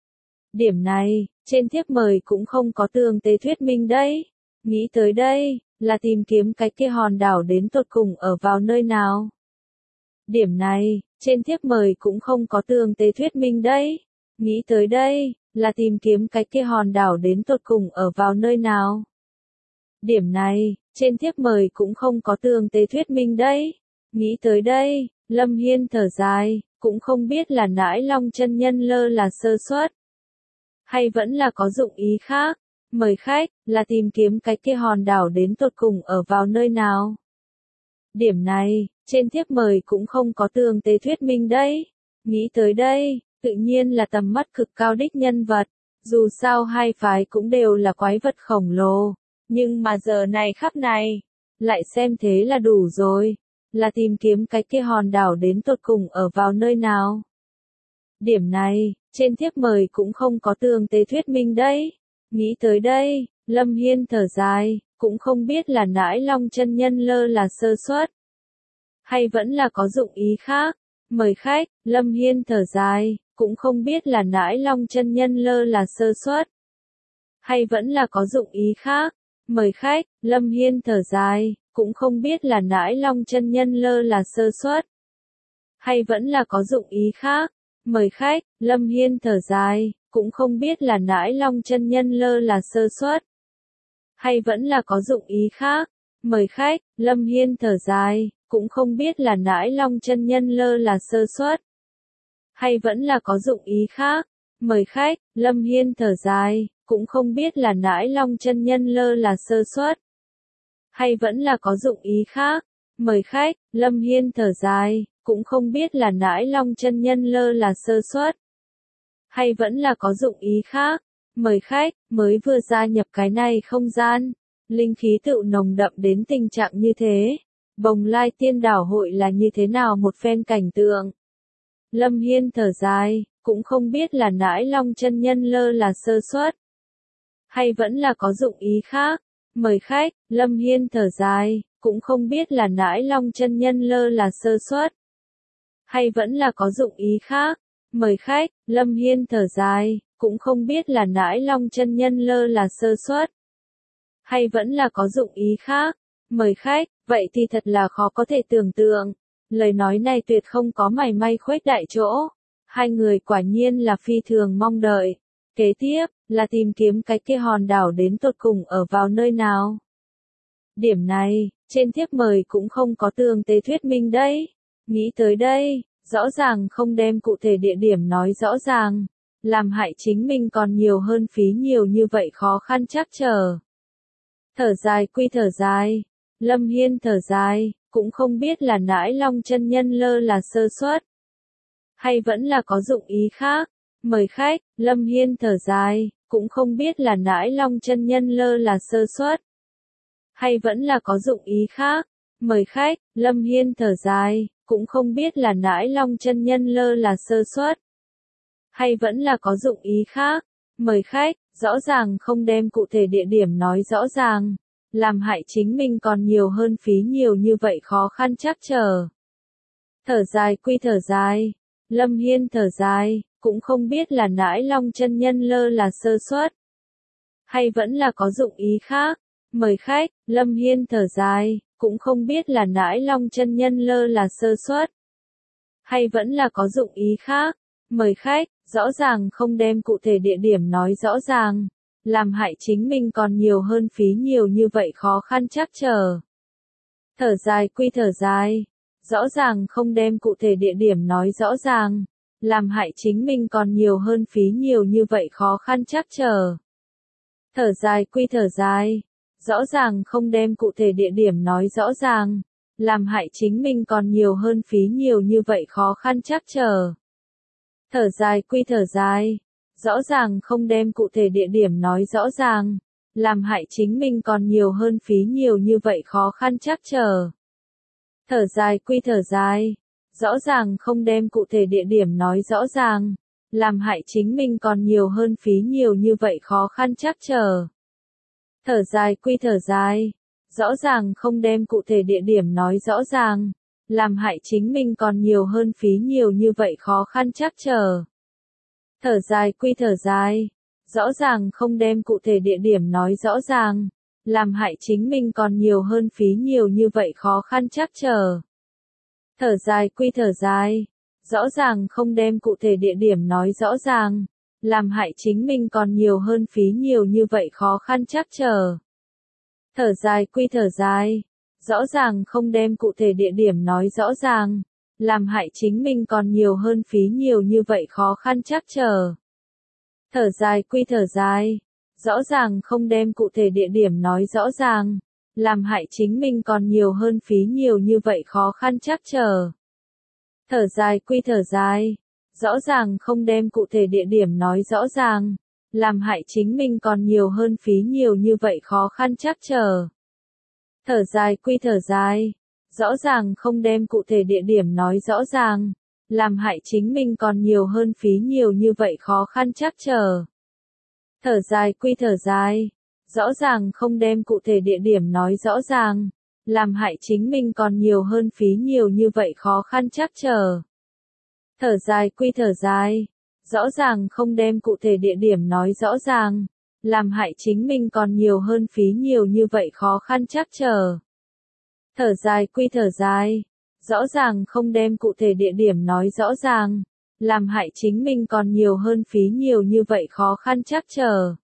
Điểm này, trên thiếp mời cũng không có tường tế thuyết minh đấy. Nghĩ tới đây, là tìm kiếm cái kia hòn đảo đến tột cùng ở vào nơi nào. Điểm này, trên thiếp mời cũng không có tường tế thuyết minh đấy. Nghĩ tới đây, là tìm kiếm cái kia hòn đảo đến tột cùng ở vào nơi nào. Điểm này, trên thiếp mời cũng không có tường tế thuyết minh đấy. Nghĩ tới đây, Lâm Hiên thở dài, cũng không biết là Nãi Long chân nhân lơ là sơ suất, hay vẫn là có dụng ý khác. Mời khách, là tìm kiếm cái kia hòn đảo đến tột cùng ở vào nơi nào. Điểm này, trên thiếp mời cũng không có tường tế thuyết minh đấy. Nghĩ tới đây, tự nhiên là tầm mắt cực cao đích nhân vật. Dù sao hai phái cũng đều là quái vật khổng lồ. Nhưng mà giờ này khắc này, lại xem thế là đủ rồi. Là tìm kiếm cái kia hòn đảo đến tột cùng ở vào nơi nào. Điểm này, trên thiếp mời cũng không có tường tế thuyết minh đấy. Nghĩ tới đây, Lâm Hiên thở dài, cũng không biết là Nãi Long chân nhân lơ là sơ suất, hay vẫn là có dụng ý khác. Mời khách, Lâm Hiên thở dài, cũng không biết là Nãi Long chân nhân lơ là sơ suất, hay vẫn là có dụng ý khác. Mời khách, Lâm Hiên thở dài, cũng không biết là Nãi Long chân nhân lơ là sơ suất, hay vẫn là có dụng ý khác. Mời khách, Lâm Hiên thở dài, cũng không biết là Nãi Long chân nhân lơ là sơ suất, hay vẫn là có dụng ý khác. Mời khách, Lâm Hiên thở dài, cũng không biết là Nãi Long chân nhân lơ là sơ suất, hay vẫn là có dụng ý khác. Mời khách, Lâm Hiên thở dài, cũng không biết là Nãi Long chân nhân lơ là sơ suất, hay vẫn là có dụng ý khác. Mời khách, Lâm Hiên thở dài, cũng không biết là Nãi Long chân nhân lơ là sơ suất, hay vẫn là có dụng ý khác. Mời khách, mới vừa gia nhập cái này không gian, linh khí tựu nồng đậm đến tình trạng như thế. Bồng Lai Tiên Đảo hội là như thế nào một phen cảnh tượng. Lâm Hiên thở dài, cũng không biết là Nãi Long chân nhân lơ là sơ suất, hay vẫn là có dụng ý khác. Mời khách, Lâm Hiên thở dài, cũng không biết là Nãi Long chân nhân lơ là sơ suất, hay vẫn là có dụng ý khác. Mời khách, Lâm Hiên thở dài, cũng không biết là Nãi Long chân nhân lơ là sơ suất, hay vẫn là có dụng ý khác. Mời khách, vậy thì thật là khó có thể tưởng tượng. Lời nói này tuyệt không có mảy may khuếch đại chỗ. Hai người quả nhiên là phi thường mong đợi. Kế tiếp, là tìm kiếm cái kia hòn đảo đến tột cùng ở vào nơi nào. Điểm này, trên thiếp mời cũng không có tường tế thuyết minh đấy. Nghĩ tới đây, rõ ràng không đem cụ thể địa điểm nói rõ ràng. Làm hại chính mình còn nhiều hơn phí nhiều như vậy khó khăn trắc trở. Thở dài quy thở dài. Lâm Hiên thở dài, cũng không biết là Nãi Long chân nhân lơ là sơ suất, hay vẫn là có dụng ý khác. Mời khách, Lâm Hiên thở dài, cũng không biết là Nãi Long chân nhân lơ là sơ suất, hay vẫn là có dụng ý khác. Mời khách, Lâm Hiên thở dài, cũng không biết là Nãi Long chân nhân lơ là sơ suất, hay vẫn là có dụng ý khác. Mời khách, rõ ràng không đem cụ thể địa điểm nói rõ ràng, làm hại chính mình còn nhiều hơn phí nhiều như vậy khó khăn trắc trở. Thở dài quy thở dài, Lâm Hiên thở dài, cũng không biết là nãi Long chân nhân lơ là sơ suất, hay vẫn là có dụng ý khác. Mời khách, Lâm Hiên thở dài, cũng không biết là nãi Long chân nhân lơ là sơ suất, hay vẫn là có dụng ý khác. Mời khách, rõ ràng không đem cụ thể địa điểm nói rõ ràng, làm hại chính mình còn nhiều hơn phí nhiều như vậy khó khăn trắc trở. Thở dài quy thở dài, rõ ràng không đem cụ thể địa điểm nói rõ ràng, làm hại chính mình còn nhiều hơn phí nhiều như vậy khó khăn trắc trở. Thở dài quy thở dài, rõ ràng không đem cụ thể địa điểm nói rõ ràng, làm hại chính mình còn nhiều hơn phí nhiều như vậy khó khăn trắc trở. Thở dài quy thở dài, rõ ràng không đem cụ thể địa điểm nói rõ ràng, làm hại chính mình còn nhiều hơn phí nhiều như vậy khó khăn trắc trở. Thở dài quy thở dài, rõ ràng không đem cụ thể địa điểm nói rõ ràng, làm hại chính mình còn nhiều hơn phí nhiều như vậy khó khăn trắc trở. Thở dài quy thở dài, rõ ràng không đem cụ thể địa điểm nói rõ ràng, làm hại chính mình còn nhiều hơn phí nhiều như vậy khó khăn trắc trở. Thở dài quy thở dài, rõ ràng không đem cụ thể địa điểm nói rõ ràng, làm hại chính mình còn nhiều hơn phí nhiều như vậy khó khăn trắc trở. Thở dài quy thở dài, rõ ràng không đem cụ thể địa điểm nói rõ ràng, làm hại chính mình còn nhiều hơn phí nhiều như vậy khó khăn trắc trở. Thở dài quy thở dài, rõ ràng không đem cụ thể địa điểm nói rõ ràng, làm hại chính mình còn nhiều hơn phí nhiều như vậy khó khăn trắc trở. Thở dài quy thở dài, rõ ràng không đem cụ thể địa điểm nói rõ ràng, làm hại chính mình còn nhiều hơn phí nhiều như vậy khó khăn trắc trở. Thở dài quy thở dài, rõ ràng không đem cụ thể địa điểm nói rõ ràng, làm hại chính mình còn nhiều hơn phí nhiều như vậy khó khăn trắc trở. Thở dài quy thở dài, rõ ràng không đem cụ thể địa điểm nói rõ ràng, làm hại chính mình còn nhiều hơn phí nhiều như vậy khó khăn trắc trở. Thở dài quy thở dài, rõ ràng không đem cụ thể địa điểm nói rõ ràng, làm hại chính mình còn nhiều hơn phí nhiều như vậy khó khăn trắc trở. Thở dài quy thở dài, rõ ràng không đem cụ thể địa điểm nói rõ ràng, làm hại chính mình còn nhiều hơn phí nhiều như vậy khó khăn trắc trở. Thở dài quy thở dài, rõ ràng không đem cụ thể địa điểm nói rõ ràng, làm hại chính mình còn nhiều hơn phí nhiều như vậy khó khăn trắc trở.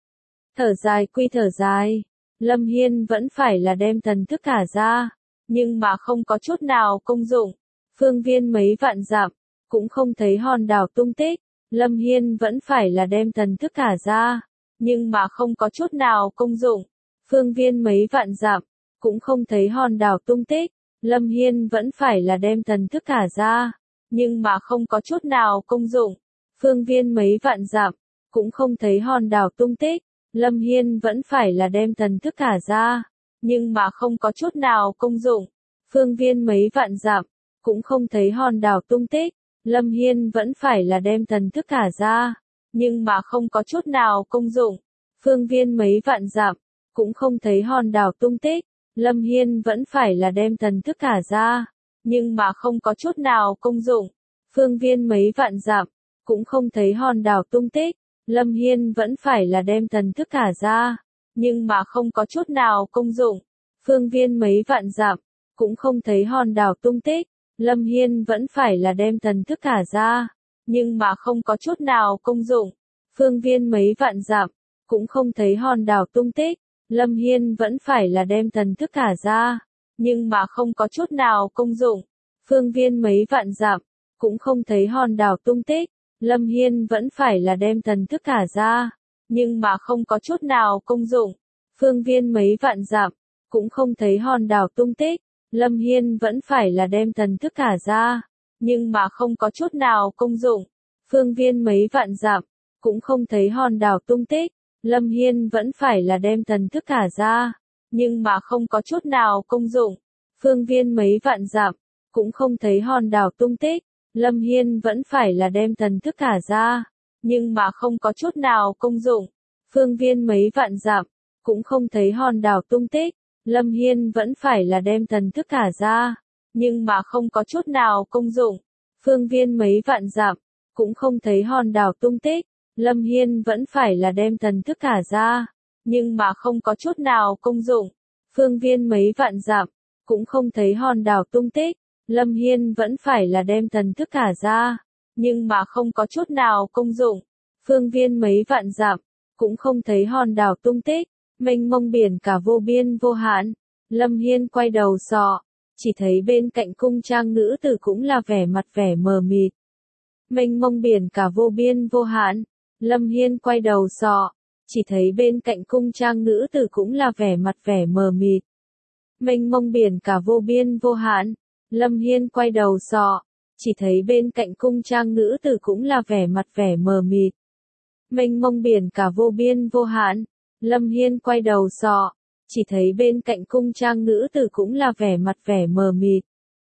Thở dài quy thở dài, Lâm Hiên vẫn phải là đem thần thức thả ra, nhưng mà không có chút nào công dụng. Phương viên mấy vạn dặm, cũng không thấy hòn đảo tung tích. Lâm Hiên vẫn phải là đem thần thức thả ra, nhưng mà không có chút nào công dụng. Phương viên mấy vạn dặm, cũng không thấy hòn đảo tung tích. Lâm Hiên vẫn phải là đem thần thức thả ra, nhưng mà không có chút nào công dụng. Phương viên mấy vạn dặm, cũng không thấy hòn đảo tung tích. Lâm Hiên vẫn phải là đem thần thức thả ra, nhưng mà không có chút nào công dụng. Phương viên mấy vạn dặm, cũng không thấy hòn đảo tung tích. Lâm Hiên vẫn phải là đem thần thức thả ra, nhưng mà không có chút nào công dụng. Phương viên mấy vạn dặm, cũng không thấy hòn đảo tung tích. Lâm Hiên vẫn phải là đem thần thức thả ra, nhưng mà không có chút nào công dụng. Phương viên mấy vạn dặm, cũng không thấy hòn đảo tung tích. Lâm Hiên vẫn phải là đem thần thức thả ra, nhưng mà không có chút nào công dụng. Phương viên mấy vạn dặm, cũng không thấy hòn đảo tung tích. Lâm Hiên vẫn phải là đem thần thức thả ra, nhưng mà không có chút nào công dụng. Phương viên mấy vạn dặm, cũng không thấy hòn đảo tung tích. Lâm Hiên vẫn phải là đem thần thức thả ra, nhưng mà không có chút nào công dụng. Phương viên mấy vạn dặm, cũng không thấy hòn đảo tung tích. Lâm Hiên vẫn phải là đem thần thức thả ra, nhưng mà không có chút nào công dụng. Phương viên mấy vạn dặm, cũng không thấy hòn đảo tung tích. Lâm Hiên vẫn phải là đem thần thức thả ra, nhưng mà không có chút nào công dụng. Phương viên mấy vạn dặm, cũng không thấy hòn đảo tung tích. Lâm Hiên vẫn phải là đem thần thức thả ra, nhưng mà không có chút nào công dụng. Phương viên mấy vạn dặm, cũng không thấy hòn đảo tung tích. Lâm Hiên vẫn phải là đem thần thức thả ra, nhưng mà không có chút nào công dụng. phương viên mấy vạn dặm, cũng không thấy hòn đảo tung tích. Lâm Hiên vẫn phải là đem thần thức thả ra, nhưng mà không có chút nào công dụng. Phương viên mấy vạn dặm, cũng không thấy hòn đảo tung tích. Lâm Hiên vẫn phải là đem thần thức thả ra, nhưng mà không có chút nào công dụng. Phương viên mấy vạn dặm, cũng không thấy hòn đảo tung tích. Lâm Hiên vẫn phải là đem thần thức thả ra, nhưng mà không có chút nào công dụng. Phương viên mấy vạn dặm, cũng không thấy hòn đảo tung tích. Mênh mông biển cả vô biên vô hạn. Lâm Hiên quay đầu sọ, chỉ thấy bên cạnh cung trang nữ tử cũng là vẻ mặt vẻ mờ mịt. Mênh mông biển cả vô biên vô hạn. Lâm Hiên quay đầu sọ, chỉ thấy bên cạnh cung trang nữ tử cũng là vẻ mặt vẻ mờ mịt. Mênh mông biển cả vô biên vô hạn. Lâm Hiên quay đầu sọ, chỉ thấy bên cạnh cung trang nữ tử cũng là vẻ mặt vẻ mờ mịt. Mênh mông biển cả vô biên vô hạn. Lâm Hiên quay đầu sọ, chỉ thấy bên cạnh cung trang nữ tử cũng là vẻ mặt vẻ mờ mịt.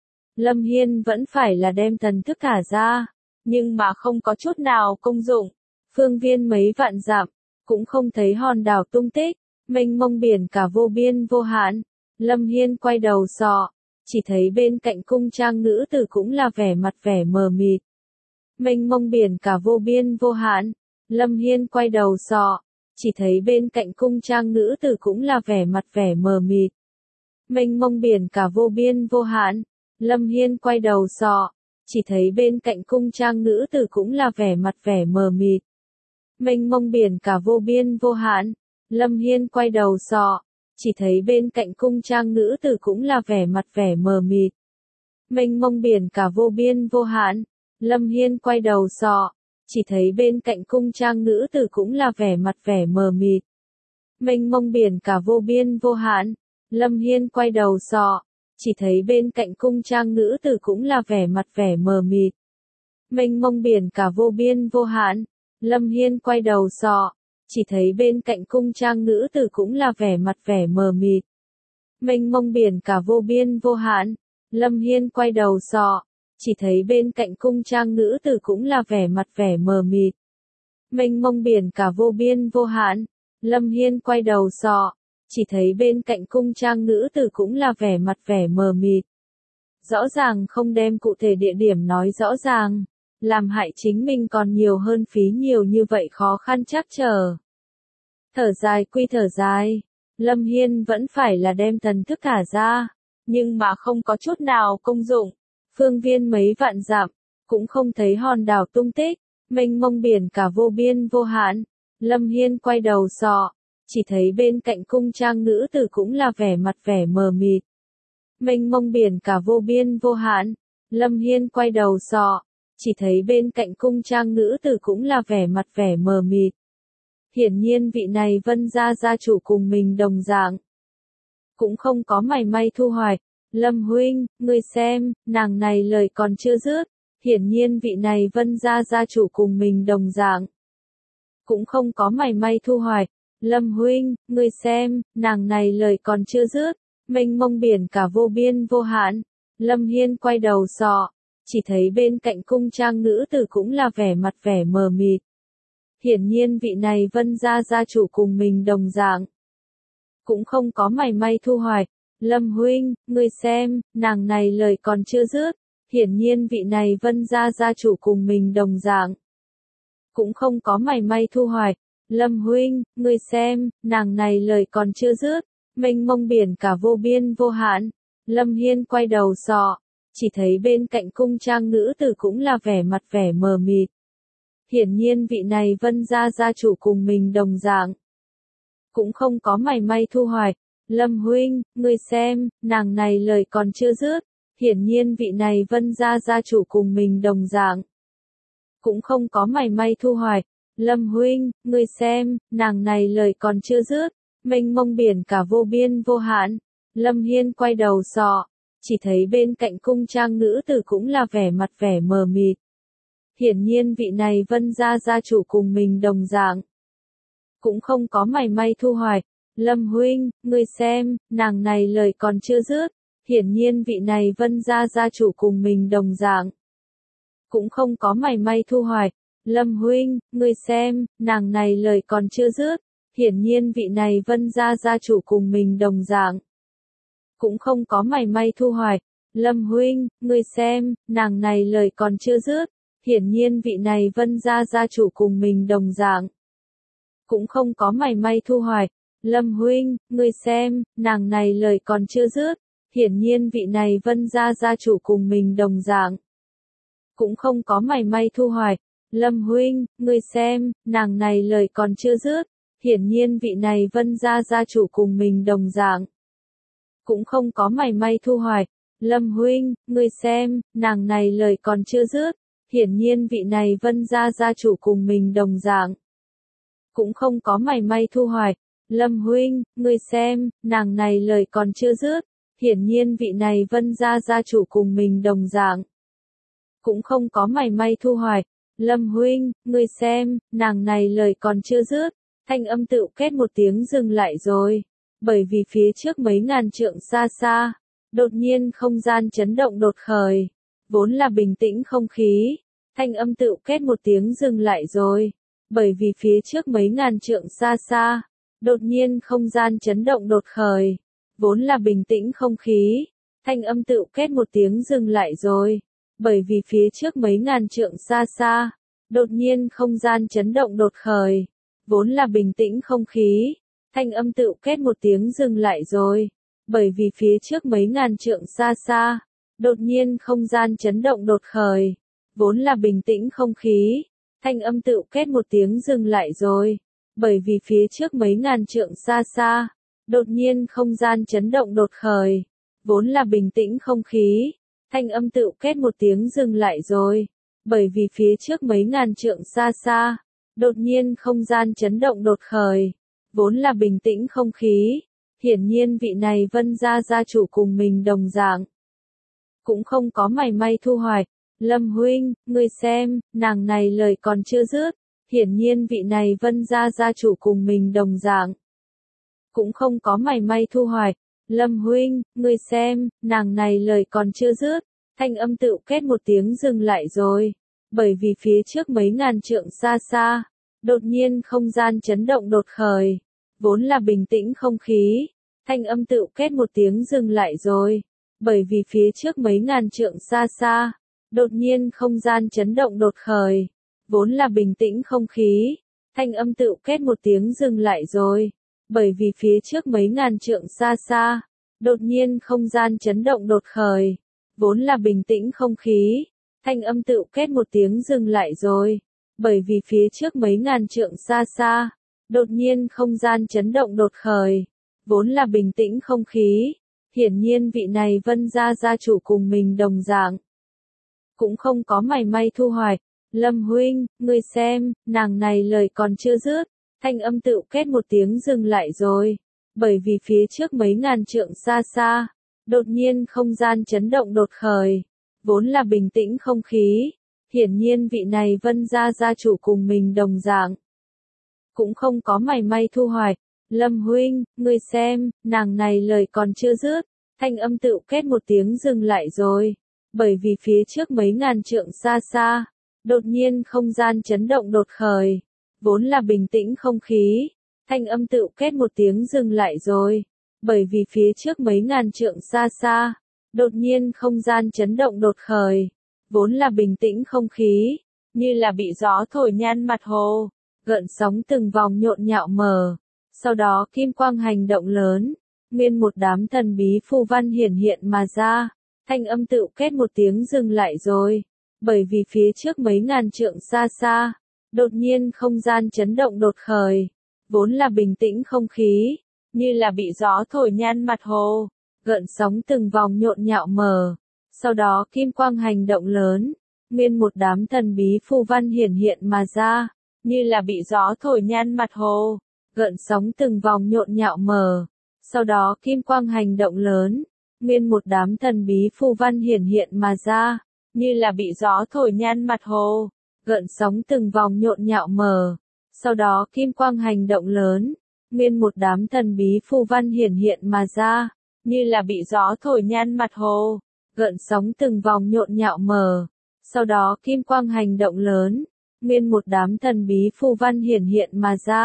Lâm Hiên vẫn phải là đem thần thức thả ra, nhưng mà không có chút nào công dụng. Phương viên mấy vạn dặm, cũng không thấy hòn đảo tung tích. Mênh mông biển cả vô biên vô hạn. Lâm Hiên quay đầu sọ, chỉ thấy bên cạnh cung trang nữ tử cũng là vẻ mặt vẻ mờ mịt. Mênh mông biển cả vô biên vô hạn. Lâm Hiên quay đầu sọ, chỉ thấy bên cạnh cung trang nữ tử cũng là vẻ mặt vẻ mờ mịt. Mênh mông biển cả vô biên vô hạn. Lâm Hiên quay đầu sọ, chỉ thấy bên cạnh cung trang nữ tử cũng là vẻ mặt vẻ mờ mịt. Mênh mông biển cả vô biên vô hạn. Lâm Hiên quay đầu sọ, chỉ thấy bên cạnh cung trang nữ tử cũng là vẻ mặt vẻ mờ mịt. Mênh mông biển cả vô biên vô hạn. Lâm Hiên quay đầu sọ, chỉ thấy bên cạnh cung trang nữ tử cũng là vẻ mặt vẻ mờ mịt. Mênh mông biển cả vô biên vô hạn. Lâm Hiên quay đầu sọ, chỉ thấy bên cạnh cung trang nữ tử cũng là vẻ mặt vẻ mờ mịt. Mênh mông biển cả vô biên vô hạn. Lâm Hiên quay đầu sọ, chỉ thấy bên cạnh cung trang nữ tử cũng là vẻ mặt vẻ mờ mịt. Mênh mông biển cả vô biên vô hạn. Lâm Hiên quay đầu sọ, chỉ thấy bên cạnh cung trang nữ tử cũng là vẻ mặt vẻ mờ mịt. Mênh mông biển cả vô biên vô hạn. Lâm Hiên quay đầu sọ, chỉ thấy bên cạnh cung trang nữ tử cũng là vẻ mặt vẻ mờ mịt. Rõ ràng không đem cụ thể địa điểm nói rõ ràng, làm hại chính mình còn nhiều hơn phí nhiều như vậy khó khăn trắc trở. Thở dài quy thở dài, Lâm Hiên vẫn phải là đem thần thức thả ra, nhưng mà không có chút nào công dụng. Phương viên mấy vạn dặm, cũng không thấy hòn đảo tung tích. Mênh mông biển cả vô biên vô hạn. Lâm Hiên quay đầu sọ, chỉ thấy bên cạnh cung trang nữ tử cũng là vẻ mặt vẻ mờ mịt. Mênh mông biển cả vô biên vô hạn. Lâm Hiên quay đầu sọ, chỉ thấy bên cạnh cung trang nữ tử cũng là vẻ mặt vẻ mờ mịt. Hiển nhiên vị này Vân gia gia chủ cùng mình đồng dạng, cũng không có mảy may thu hoạch. Lâm huynh, ngươi xem, nàng này lời còn chưa dứt. Hiển nhiên vị này Vân gia gia chủ cùng mình đồng dạng, cũng không có mảy may thu hoạch. Lâm huynh, ngươi xem, nàng này lời còn chưa dứt. Mênh mông biển cả vô biên vô hạn. Lâm Hiên quay đầu sọ, chỉ thấy bên cạnh cung trang nữ tử cũng là vẻ mặt vẻ mờ mịt. Hiển nhiên vị này Vân gia gia chủ cùng mình đồng dạng, cũng không có mảy may thu hoạch. Lâm huynh, ngươi xem, nàng này lời còn chưa dứt. Hiển nhiên vị này Vân gia gia chủ cùng mình đồng dạng, cũng không có mảy may thu hoạch. Lâm huynh, ngươi xem, nàng này lời còn chưa dứt. Mênh mông biển cả vô biên vô hạn. Lâm Hiên quay đầu sọ, chỉ thấy bên cạnh cung trang nữ tử cũng là vẻ mặt vẻ mờ mịt. Hiển nhiên vị này Vân gia gia chủ cùng mình đồng dạng, cũng không có mảy may thu hoạch. Lâm huynh, ngươi xem, nàng này lời còn chưa dứt. Hiển nhiên vị này Vân gia gia chủ cùng mình đồng dạng, cũng không có mảy may thu hoạch. Lâm huynh, ngươi xem, nàng này lời còn chưa dứt. Mênh mông biển cả vô biên vô hạn. Lâm Hiên quay đầu sọ, chỉ thấy bên cạnh cung trang nữ tử cũng là vẻ mặt vẻ mờ mịt. Hiển nhiên vị này Vân gia gia chủ cùng mình đồng dạng, cũng không có mảy may thu hoạch. Lâm huynh, ngươi xem, nàng này lời còn chưa dứt. Hiển nhiên vị này Vân gia gia chủ cùng mình đồng dạng, cũng không có mảy may thu hoạch. Lâm huynh, ngươi xem, nàng này lời còn chưa dứt. hiển nhiên vị này Vân gia gia chủ cùng mình đồng dạng. Cũng không có mảy may thu hoạch. Lâm huynh, ngươi xem, nàng này lời còn chưa dứt. Hiển nhiên vị này Vân gia gia chủ cùng mình đồng dạng. Cũng không có mảy may thu hoạch. Lâm huynh, ngươi xem, nàng này lời còn chưa dứt. Hiển nhiên vị này Vân gia gia chủ cùng mình đồng dạng. Cũng không có mảy may thu hoạch. Lâm huynh, ngươi xem, nàng này lời còn chưa dứt. Hiển nhiên vị này Vân gia gia chủ cùng mình đồng dạng. Cũng không có mảy may thu hoạch. Lâm huynh, ngươi xem, nàng này lời còn chưa dứt. Hiển nhiên vị này Vân gia gia chủ cùng mình đồng dạng. Cũng không có mảy may thu hoạch. Lâm huynh, ngươi xem, nàng này lời còn chưa dứt. Hiển nhiên vị này Vân gia gia chủ cùng mình đồng dạng. Cũng không có mảy may thu hoạch. Lâm huynh, ngươi xem, nàng này lời còn chưa dứt. Thanh âm tự két một tiếng dừng lại rồi. Bởi vì phía trước mấy ngàn trượng xa xa, đột nhiên không gian chấn động đột khởi. Vốn là bình tĩnh không khí. Thanh âm tự két một tiếng dừng lại rồi. Bởi vì phía trước mấy ngàn trượng xa xa, đột nhiên không gian chấn động đột khởi. Vốn là bình tĩnh không khí. Thanh âm tự két một tiếng dừng lại rồi. Bởi vì phía trước mấy ngàn trượng xa xa, đột nhiên không gian chấn động đột khởi. Vốn là bình tĩnh không khí. Thanh âm tự két một tiếng dừng lại rồi. Bởi vì phía trước mấy ngàn trượng xa xa, đột nhiên không gian chấn động đột khởi. Vốn là bình tĩnh không khí. Thanh âm tự két một tiếng dừng lại rồi. Bởi vì phía trước mấy ngàn trượng xa xa, đột nhiên không gian chấn động đột khởi. Vốn là bình tĩnh không khí. Thanh âm tự két một tiếng dừng lại rồi. Bởi vì phía trước mấy ngàn trượng xa xa, đột nhiên không gian chấn động đột khởi. Vốn là bình tĩnh không khí. Hiển nhiên vị này Vân gia gia chủ cùng mình đồng dạng. Cũng không có mảy may thu hoạch. Lâm huynh, ngươi xem, nàng này lời còn chưa dứt. Hiển nhiên vị này Vân gia gia chủ cùng mình đồng dạng. Cũng không có mảy may thu hoạch. Lâm huynh, ngươi xem, nàng này lời còn chưa dứt. Thanh âm tự két một tiếng dừng lại rồi. Bởi vì phía trước mấy ngàn trượng xa xa, đột nhiên không gian chấn động đột khởi. Vốn là bình tĩnh không khí. Thanh âm tự két một tiếng dừng lại rồi. Bởi vì phía trước mấy ngàn trượng xa xa, đột nhiên không gian chấn động đột khởi. Vốn là bình tĩnh không khí. Thanh âm tự két một tiếng dừng lại rồi. Bởi vì phía trước mấy ngàn trượng xa xa, đột nhiên không gian chấn động đột khởi. Vốn là bình tĩnh không khí. Thanh âm tự két một tiếng dừng lại rồi. Bởi vì phía trước mấy ngàn trượng xa xa, đột nhiên không gian chấn động đột khởi. Vốn là bình tĩnh không khí. Hiển nhiên vị này Vân gia gia chủ cùng mình đồng dạng. Cũng không có mảy may thu hoạch. Lâm huynh, ngươi xem, nàng này lời còn chưa dứt. Thanh âm tự két một tiếng dừng lại rồi. Bởi vì phía trước mấy ngàn trượng xa xa, đột nhiên không gian chấn động đột khởi. Vốn là bình tĩnh không khí. Hiển nhiên vị này Vân gia gia chủ cùng mình đồng dạng. Cũng không có mảy may thu hoạch. Lâm huynh, ngươi xem, nàng này lời còn chưa dứt. Thanh âm tự két một tiếng dừng lại rồi. Bởi vì phía trước mấy ngàn trượng xa xa, đột nhiên không gian chấn động đột khởi. Vốn là bình tĩnh không khí. Thanh âm tự két một tiếng dừng lại rồi. Bởi vì phía trước mấy ngàn trượng xa xa, đột nhiên không gian chấn động đột khởi. Vốn là bình tĩnh không khí. Như là bị gió thổi nhan mặt hồ. Gợn sóng từng vòng nhộn nhạo mờ. Sau đó kim quang hành động lớn. Nguyên một đám thần bí phù văn hiển hiện mà ra. Thanh âm tự két một tiếng dừng lại rồi. Bởi vì phía trước mấy ngàn trượng xa xa, đột nhiên không gian chấn động đột khởi. Vốn là bình tĩnh không khí. Như là bị gió thổi nhan mặt hồ. Gợn sóng từng vòng nhộn nhạo mờ. Sau đó kim quang hành động lớn. Nguyên một đám thần bí phù văn hiển hiện mà ra. Như là bị gió thổi nhan mặt hồ. Gợn sóng từng vòng nhộn nhạo mờ. Sau đó kim quang hành động lớn. Nguyên một đám thần bí phù văn hiển hiện mà ra. Như là bị gió thổi nhan mặt hồ. Gợn sóng từng vòng nhộn nhạo mờ. Sau đó kim quang hành động lớn. Nguyên một đám thần bí phù văn hiển hiện mà ra. Như là bị gió thổi nhan mặt hồ. Gợn sóng từng vòng nhộn nhạo mờ. Sau đó kim quang hành động lớn. Nguyên một đám thần bí phù văn hiển hiện mà ra.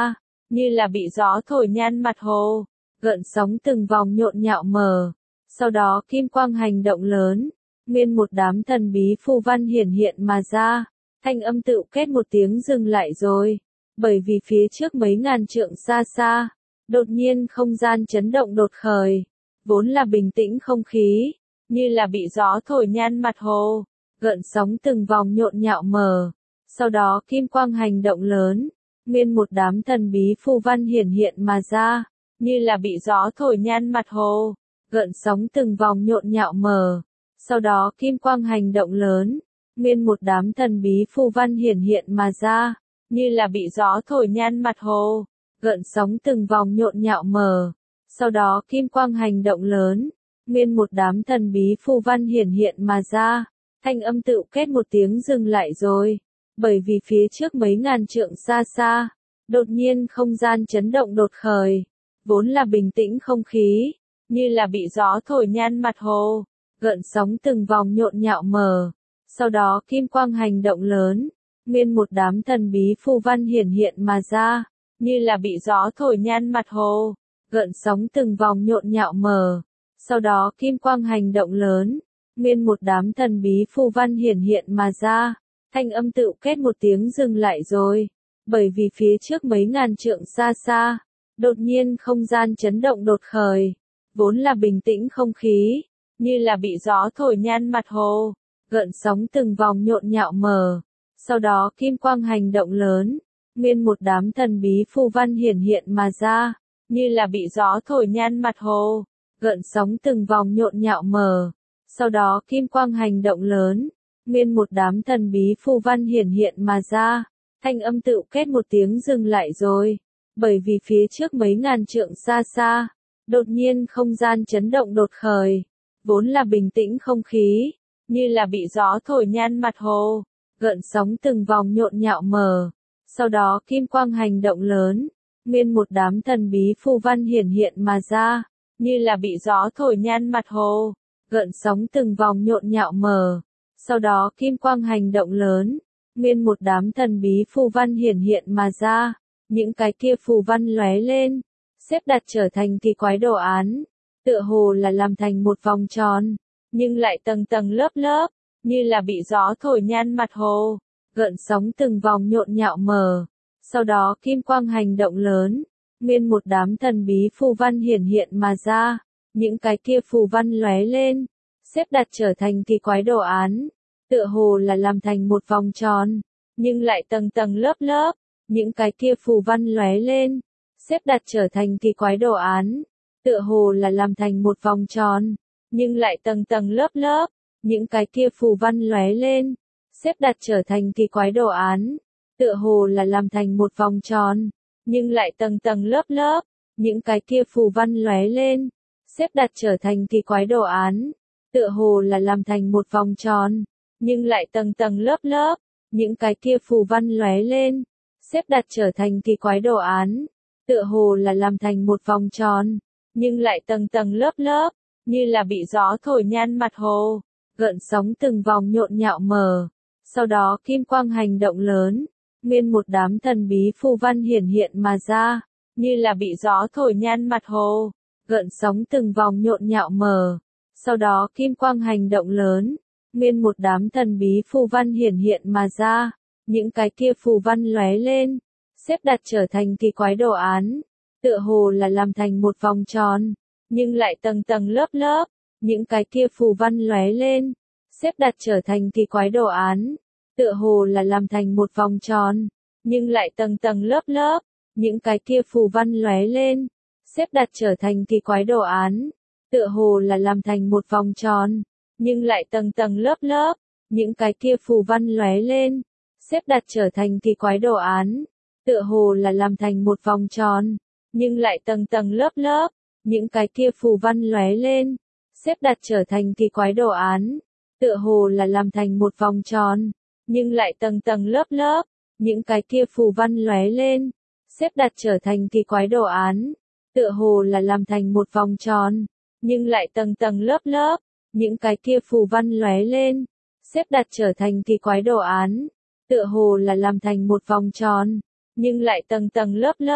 như là bị gió thổi nhan mặt hồ, gợn sóng từng vòng nhộn nhạo mờ. Sau đó kim quang hành động lớn, nguyên một đám thần bí phù văn hiển hiện mà ra, thanh âm tự kết một tiếng dừng lại rồi, bởi vì phía trước mấy ngàn trượng xa xa, đột nhiên không gian chấn động đột khởi, vốn là bình tĩnh không khí, như là bị gió thổi nhan mặt hồ, gợn sóng từng vòng nhộn nhạo mờ. Sau đó kim quang hành động lớn, nguyên một đám thần bí phù văn hiển hiện mà ra, như là bị gió thổi nhan mặt hồ, gợn sóng từng vòng nhộn nhạo mờ. Sau đó kim quang hành động lớn, nguyên một đám thần bí phù văn hiển hiện mà ra, như là bị gió thổi nhan mặt hồ, gợn sóng từng vòng nhộn nhạo mờ. Sau đó kim quang hành động lớn, nguyên một đám thần bí phù văn hiển hiện mà ra, thanh âm tự kết một tiếng dừng lại rồi, bởi vì phía trước mấy ngàn trượng xa xa, đột nhiên không gian chấn động đột khởi, vốn là bình tĩnh không khí, như là bị gió thổi nhan mặt hồ, gợn sóng từng vòng nhộn nhạo mờ. Sau đó kim quang hành động lớn, nguyên một đám thần bí phù văn hiển hiện mà ra, như là bị gió thổi nhan mặt hồ, gợn sóng từng vòng nhộn nhạo mờ. Sau đó kim quang hành động lớn, nguyên một đám thần bí phù văn hiển hiện mà ra, thanh âm tự kết một tiếng dừng lại rồi, bởi vì phía trước mấy ngàn trượng xa xa, đột nhiên không gian chấn động đột khởi, vốn là bình tĩnh không khí, như là bị gió thổi nhan mặt hồ, gợn sóng từng vòng nhộn nhạo mờ. Sau đó kim quang hành động lớn, nguyên một đám thần bí phù văn hiển hiện mà ra, như là bị gió thổi nhan mặt hồ, gợn sóng từng vòng nhộn nhạo mờ. Sau đó kim quang hành động lớn, nguyên một đám thần bí phù văn hiển hiện mà ra, thanh âm tự kết một tiếng dừng lại rồi, bởi vì phía trước mấy ngàn trượng xa xa, đột nhiên không gian chấn động đột khởi, vốn là bình tĩnh không khí, như là bị gió thổi nhan mặt hồ, gợn sóng từng vòng nhộn nhạo mờ. Sau đó kim quang hành động lớn, nguyên một đám thần bí phù văn hiển hiện mà ra, như là bị gió thổi nhan mặt hồ, gợn sóng từng vòng nhộn nhạo mờ. Sau đó kim quang hành động lớn, nguyên một đám thần bí phù văn hiển hiện mà ra, những cái kia phù văn lóe lên, xếp đặt trở thành kỳ quái đồ án, tựa hồ là làm thành một vòng tròn, nhưng lại tầng tầng lớp lớp, như là bị gió thổi nhan mặt hồ, gợn sóng từng vòng nhộn nhạo mờ. Sau đó kim quang hành động lớn, nguyên một đám thần bí phù văn hiển hiện mà ra, những cái kia phù văn lóe lên, xếp đặt trở thành kỳ quái đồ án, tựa hồ là làm thành một vòng tròn, nhưng lại tầng tầng lớp lớp, những cái kia phù văn lóe lên, xếp đặt trở thành kỳ quái đồ án, tựa hồ là làm thành một vòng tròn, nhưng lại tầng tầng lớp lớp, những cái kia phù văn lóe lên, xếp đặt trở thành kỳ quái đồ án, tựa hồ là làm thành một vòng tròn, nhưng lại tầng tầng lớp lớp, những cái kia phù văn lóe lên, xếp đặt trở thành kỳ quái đồ án, tựa hồ là làm thành một vòng tròn, nhưng lại tầng tầng lớp lớp, những cái kia phù văn lóe lên, xếp đặt trở thành kỳ quái đồ án, tựa hồ là làm thành một vòng tròn, nhưng lại tầng tầng lớp lớp, như là bị gió thổi nhan mặt hồ, gợn sóng từng vòng nhộn nhạo mờ. Sau đó kim quang hành động lớn, nguyên một đám thần bí phù văn hiển hiện mà ra, như là bị gió thổi nhan mặt hồ, gợn sóng từng vòng nhộn nhạo mờ. Sau đó kim quang hành động lớn, nguyên một đám thần bí phù văn hiển hiện mà ra, những cái kia phù văn lóe lên, xếp đặt trở thành kỳ quái đồ án, tựa hồ là làm thành một vòng tròn, nhưng lại tầng tầng lớp lớp, những cái kia phù văn lóe lên, xếp đặt trở thành kỳ quái đồ án, tựa hồ là làm thành một vòng tròn, nhưng lại tầng tầng lớp lớp, những cái kia phù văn lóe lên, xếp đặt trở thành kỳ quái đồ án, tựa hồ là làm thành một vòng tròn, nhưng lại tầng tầng lớp lớp, những cái kia phù văn lóe lên, xếp đặt trở thành kỳ quái đồ án, tựa hồ là làm thành một vòng tròn, nhưng lại tầng tầng lớp lớp, những cái kia phù văn lóe lên, xếp đặt trở thành kỳ quái đồ án, tựa hồ là làm thành một vòng tròn, nhưng lại tầng tầng lớp lớp, những cái kia phù văn lóe lên, xếp đặt trở thành kỳ quái đồ án, tựa hồ là làm thành một vòng tròn, nhưng lại tầng tầng lớp lớp, những cái kia phù văn lóe lên, xếp đặt trở thành kỳ quái đồ án, tựa hồ là làm thành một vòng tròn, nhưng lại tầng tầng lớp lớp,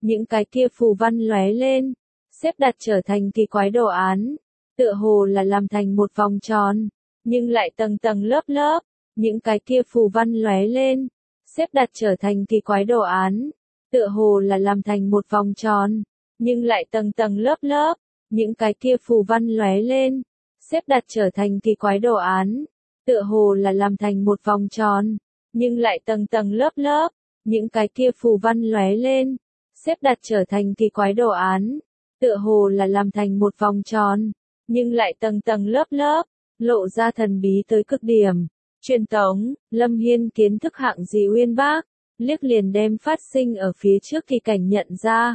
những cái kia phù văn lóe lên, xếp đặt trở thành kỳ quái đồ án, tựa hồ là làm thành một vòng tròn, nhưng lại tầng tầng lớp lớp, những cái kia phù văn lóe lên, xếp đặt trở thành kỳ quái đồ án, tựa hồ là làm thành một vòng tròn, nhưng lại tầng tầng lớp lớp, những cái kia phù văn lóe lên, xếp đặt trở thành kỳ quái đồ án, tựa hồ là làm thành một vòng tròn, nhưng lại tầng tầng lớp lớp, những cái kia phù văn lóe lên, xếp đặt trở thành kỳ quái đồ án, tựa hồ là làm thành một vòng tròn, nhưng lại tầng tầng lớp lớp, lộ ra thần bí tới cực điểm. Truyền tống, Lâm Hiên kiến thức hạng gì uyên bác, liếc liền đem phát sinh ở phía trước kỳ cảnh nhận ra.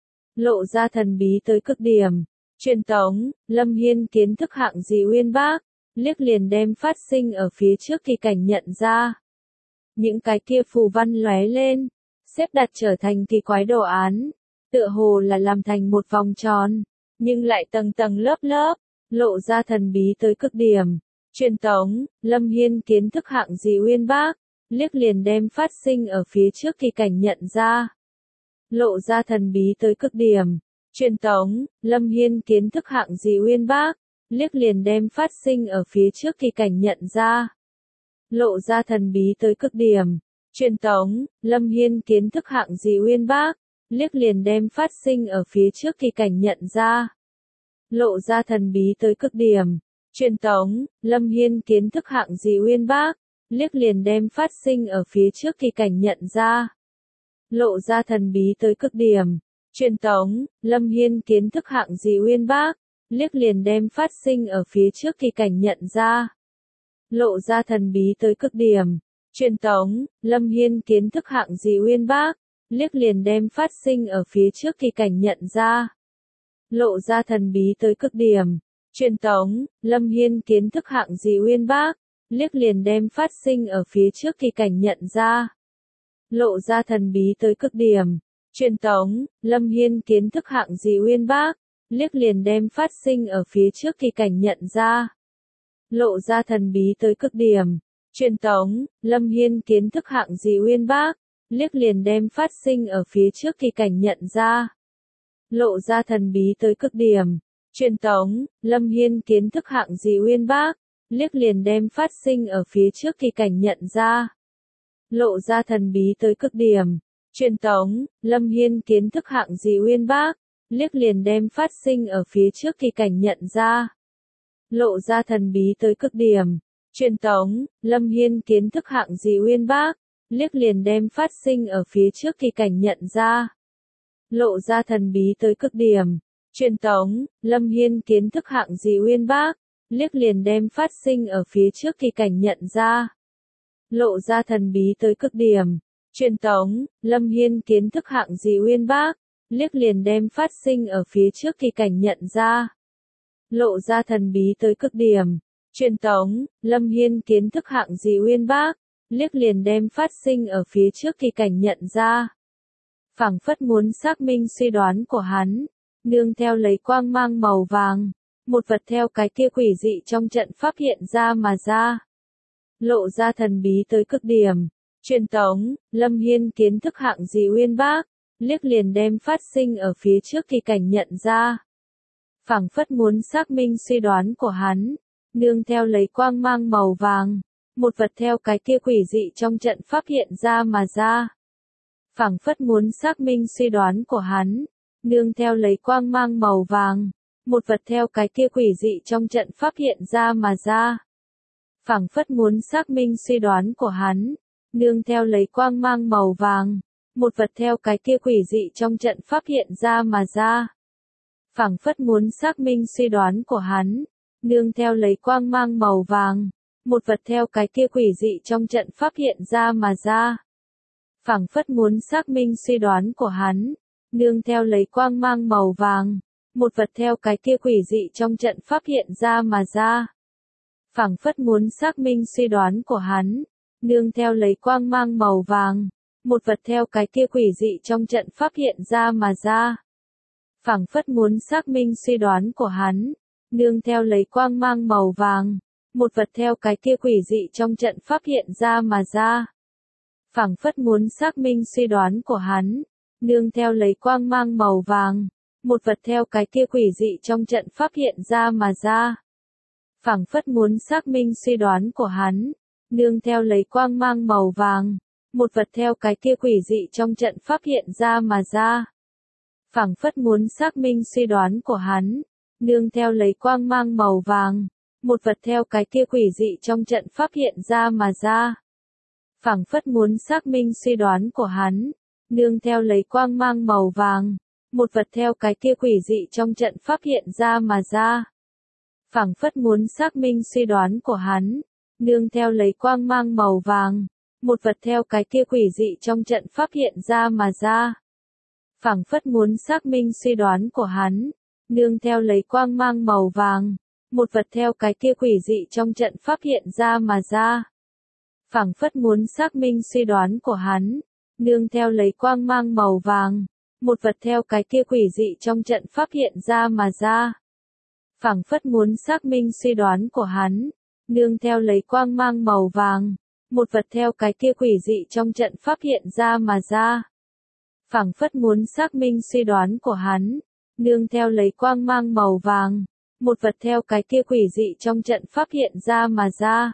Lộ ra thần bí tới cực điểm. Truyền tống, Lâm Hiên kiến thức hạng gì uyên bác, liếc liền đem phát sinh ở phía trước kỳ cảnh nhận ra. Những cái kia phù văn lóe lên, xếp đặt trở thành kỳ quái đồ án, tựa hồ là làm thành một vòng tròn, nhưng lại tầng tầng lớp lớp, lộ ra thần bí tới cực điểm. Truyền tống, Lâm Hiên kiến thức hạng gì uyên bác, liếc liền đem phát sinh ở phía trước kỳ cảnh nhận ra. Lộ ra thần bí tới cực điểm. Truyền tống, Lâm Hiên kiến thức hạng gì uyên bác, liếc liền đem phát sinh ở phía trước kỳ cảnh nhận ra. Lộ ra thần bí tới cực điểm. Truyền tống, Lâm Hiên kiến thức hạng gì uyên bác, liếc liền đem phát sinh ở phía trước kỳ cảnh nhận ra. Lộ ra thần bí tới cực điểm. Truyền tống, Lâm Hiên kiến thức hạng gì uyên bác, liếc liền đem phát sinh ở phía trước kỳ cảnh nhận ra. Lộ ra thần bí tới cực điểm. Truyền tống, Lâm Hiên kiến thức hạng gì uyên bác, liếc liền đem phát sinh ở phía trước kỳ cảnh nhận ra. Lộ ra thần bí tới cực điểm. Truyền tống, Lâm Hiên kiến thức hạng gì uyên bác, liếc liền đem phát sinh ở phía trước kỳ cảnh nhận ra. Lộ ra thần bí tới cực điểm. Truyền tống, Lâm Hiên kiến thức hạng gì uyên bác, liếc liền đem phát sinh ở phía trước kỳ cảnh nhận ra. Lộ ra thần bí tới cực điểm. Truyền tống, Lâm Hiên kiến thức hạng gì uyên bác, liếc liền đem phát sinh ở phía trước kỳ cảnh nhận ra. Lộ ra thần bí tới cực điểm. Truyền tống, Lâm Hiên kiến thức hạng gì uyên bác, liếc liền đem phát sinh ở phía trước kỳ cảnh nhận ra. Lộ ra thần bí tới cực điểm. Truyền tống, Lâm Hiên kiến thức hạng gì uyên bác, liếc liền đem phát sinh ở phía trước kỳ cảnh nhận ra. Lộ ra thần bí tới cực điểm. Truyền tống, Lâm Hiên kiến thức hạng gì uyên bác, liếc liền đem phát sinh ở phía trước kỳ cảnh nhận ra. Lộ ra thần bí tới cực điểm. Truyền tống, Lâm Hiên kiến thức hạng gì uyên bác, liếc liền đem phát sinh ở phía trước kỳ cảnh nhận ra. Lộ ra thần bí tới cực điểm. Truyền tống, Lâm Hiên kiến thức hạng gì uyên bác, liếc liền đem phát sinh ở phía trước kỳ cảnh nhận ra. Lộ ra thần bí tới cực điểm. Truyền tống, Lâm Hiên kiến thức hạng gì uyên bác, liếc liền đem phát sinh ở phía trước kỳ cảnh nhận ra. Lộ ra thần bí tới cực điểm. Truyền tống, Lâm Hiên kiến thức hạng gì uyên bác, liếc liền đem phát sinh ở phía trước kỳ cảnh nhận ra. Phảng phất muốn xác minh suy đoán của hắn, nương theo lấy quang mang màu vàng, một vật theo cái kia quỷ dị trong trận pháp hiện ra mà ra. Lộ ra thần bí tới cực điểm. Truyền tống, Lâm Hiên kiến thức hạng gì uyên bác, liếc liền đem phát sinh ở phía trước kỳ cảnh nhận ra. Phảng phất muốn xác minh suy đoán của hắn, nương theo lấy quang mang màu vàng, một vật theo cái kia quỷ dị trong trận pháp hiện ra mà ra. Phảng phất muốn xác minh suy đoán của hắn, nương theo lấy quang mang màu vàng, một vật theo cái kia quỷ dị trong trận pháp hiện ra mà ra. Phảng phất muốn xác minh suy đoán của hắn, nương theo lấy quang mang màu vàng, một vật theo cái kia quỷ dị trong trận pháp hiện ra mà ra. Phảng phất muốn xác minh suy đoán của hắn, nương theo lấy quang mang màu vàng, một vật theo cái kia quỷ dị trong trận pháp hiện ra mà ra. Phảng phất muốn xác minh suy đoán của hắn, nương theo lấy quang mang màu vàng, một vật theo cái kia quỷ dị trong trận pháp hiện ra mà ra. Phảng phất muốn xác minh suy đoán của hắn, nương theo lấy quang mang màu vàng, một vật theo cái kia quỷ dị trong trận pháp hiện ra mà ra. Phảng phất muốn xác minh suy đoán của hắn, nương theo lấy quang mang màu vàng, một vật theo cái kia quỷ dị trong trận pháp hiện ra mà ra. Phảng phất muốn xác minh suy đoán của hắn, nương theo lấy quang mang màu vàng, một vật theo cái kia quỷ dị trong trận pháp hiện ra mà ra. Phảng phất muốn xác minh suy đoán của hắn, nương theo lấy quang mang màu vàng, một vật theo cái kia quỷ dị trong trận pháp hiện ra mà ra. Phảng phất muốn xác minh suy đoán của hắn, nương theo lấy quang mang màu vàng, một vật theo cái kia quỷ dị trong trận pháp hiện ra mà ra. Phảng phất muốn xác minh suy đoán của hắn, nương theo lấy quang mang màu vàng, một vật theo cái kia quỷ dị trong trận pháp hiện ra mà ra. Phảng phất muốn xác minh suy đoán của hắn, nương theo lấy quang mang màu vàng, một vật theo cái kia quỷ dị trong trận pháp hiện ra mà ra. Phảng phất muốn xác minh suy đoán của hắn, nương theo lấy quang mang màu vàng, một vật theo cái kia quỷ dị trong trận pháp hiện ra mà ra. Phảng phất muốn xác minh suy đoán của hắn, nương theo lấy quang mang màu vàng, một vật theo cái kia quỷ dị trong trận pháp hiện ra mà ra. Phảng phất muốn xác minh suy đoán của hắn, nương theo lấy quang mang màu vàng, một vật theo cái kia quỷ dị trong trận pháp hiện ra mà ra. Phảng phất muốn xác minh suy đoán của hắn, nương theo lấy quang mang màu vàng, một vật theo cái kia quỷ dị trong trận pháp hiện ra mà ra.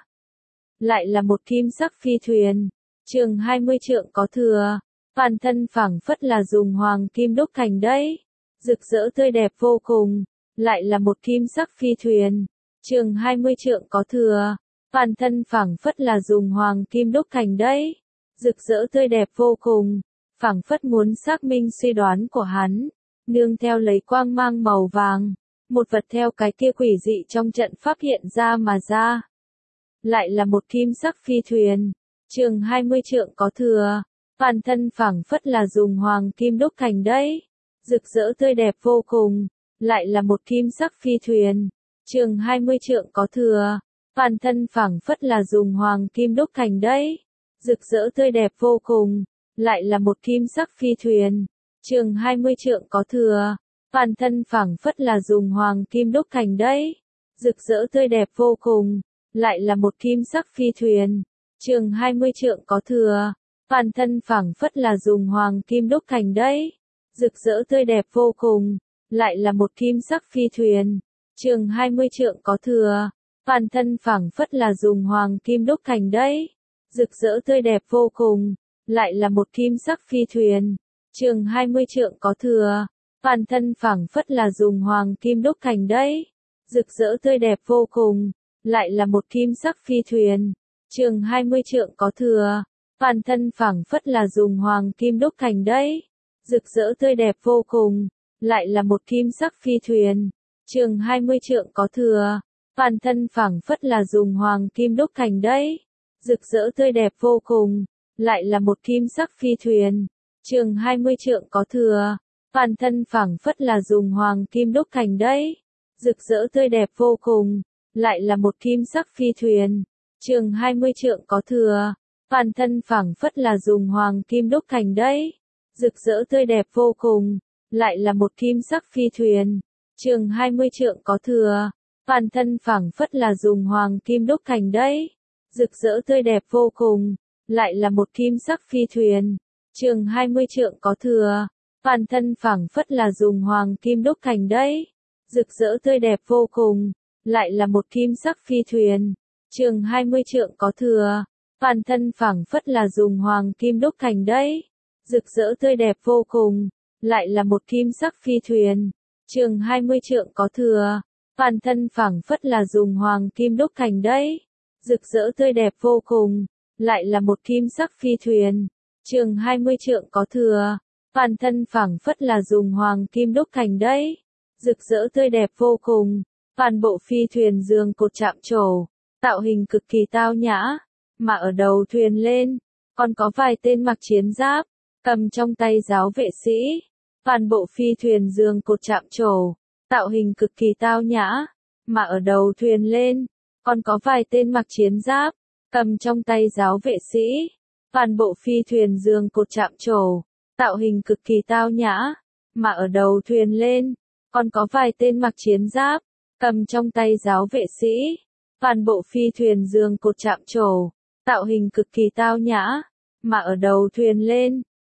Lại là một kim sắc phi thuyền, chừng 20 trượng có thừa, toàn thân phảng phất là dùng hoàng kim đúc thành đấy, rực rỡ tươi đẹp vô cùng. Lại là một kim sắc phi thuyền, chừng 20 trượng có thừa, toàn thân phảng phất là dùng hoàng kim đúc thành đấy, rực rỡ tươi đẹp vô cùng. Phảng phất muốn xác minh suy đoán của hắn, nương theo lấy quang mang màu vàng, một vật theo cái kia quỷ dị trong trận pháp hiện ra mà ra. Lại là một kim sắc phi thuyền, chừng 20 trượng có thừa, toàn thân phảng phất là dùng hoàng kim đúc thành đấy, rực rỡ tươi đẹp vô cùng. Lại là một kim sắc phi thuyền, chừng 20 trượng có thừa, toàn thân phảng phất là dùng hoàng kim đúc thành đấy, rực rỡ tươi đẹp vô cùng. Lại là một kim sắc phi thuyền, chừng 20 trượng có thừa, toàn thân phảng phất là dùng hoàng kim đúc thành đấy, rực rỡ tươi đẹp vô cùng. Lại là một kim sắc phi thuyền, chừng 20 trượng có thừa, toàn thân phảng phất là dùng hoàng kim đúc thành đấy, rực rỡ tươi đẹp vô cùng. Lại là một kim sắc phi thuyền, chừng 20 trượng có thừa, toàn thân phảng phất là dùng hoàng kim đúc thành đấy, rực rỡ tươi đẹp vô cùng. Lại là một kim sắc phi thuyền, chừng 20 trượng có thừa, toàn thân phảng phất là dùng hoàng kim đúc thành đấy, rực rỡ tươi đẹp vô cùng. Lại là một kim sắc phi thuyền, chừng 20 trượng có thừa, toàn thân phảng phất là dùng hoàng kim đúc thành đấy, rực rỡ tươi đẹp vô cùng. Lại là một kim sắc phi thuyền, chừng 20 trượng có thừa, toàn thân phảng phất là dùng hoàng kim đúc thành đấy, rực rỡ tươi đẹp vô cùng. Lại là một kim sắc phi thuyền, chừng 20 trượng có thừa, toàn thân phảng phất là dùng hoàng kim đúc thành đấy, rực rỡ tươi đẹp vô cùng. Lại là một kim sắc phi thuyền, chừng 20 trượng có thừa, toàn thân phảng phất là dùng hoàng kim đúc thành đấy, rực rỡ tươi đẹp vô cùng. Lại là một kim sắc phi thuyền, chừng 20 trượng có thừa, toàn thân phảng phất là dùng hoàng kim đúc thành đấy, rực rỡ tươi đẹp vô cùng. Lại là một kim sắc phi thuyền, chừng 20 trượng có thừa, toàn thân phảng phất là dùng hoàng kim đúc thành đấy, rực rỡ tươi đẹp vô cùng. Lại là một kim sắc phi thuyền, chừng 20 trượng có thừa, toàn thân phảng phất là dùng hoàng kim đúc thành đấy, rực rỡ tươi đẹp vô cùng. Lại là một kim sắc phi thuyền, chừng 20 trượng có thừa, toàn thân phảng phất là dùng hoàng kim đúc thành đấy, rực rỡ tươi đẹp vô cùng. Lại là một kim sắc phi thuyền, chừng 20 trượng có thừa, toàn thân phảng phất là dùng hoàng kim đúc thành đấy, rực rỡ tươi đẹp vô cùng. Toàn bộ phi thuyền giường cột chạm trổ, tạo hình cực kỳ tao nhã, mà ở đầu thuyền lên, còn có vài tên mặc chiến giáp, cầm trong tay giáo vệ sĩ. Toàn bộ phi thuyền giường cột chạm trổ, tạo hình cực kỳ tao nhã, mà ở đầu thuyền lên, còn có vài tên mặc chiến giáp, cầm trong tay giáo vệ sĩ. Toàn bộ phi thuyền giường cột chạm trổ, tạo hình cực kỳ tao nhã, mà ở đầu thuyền lên, còn có vài tên mặc chiến giáp, cầm trong tay giáo vệ sĩ. Toàn bộ phi thuyền giường cột chạm trổ, tạo hình cực kỳ tao nhã, mà ở đầu thuyền lên,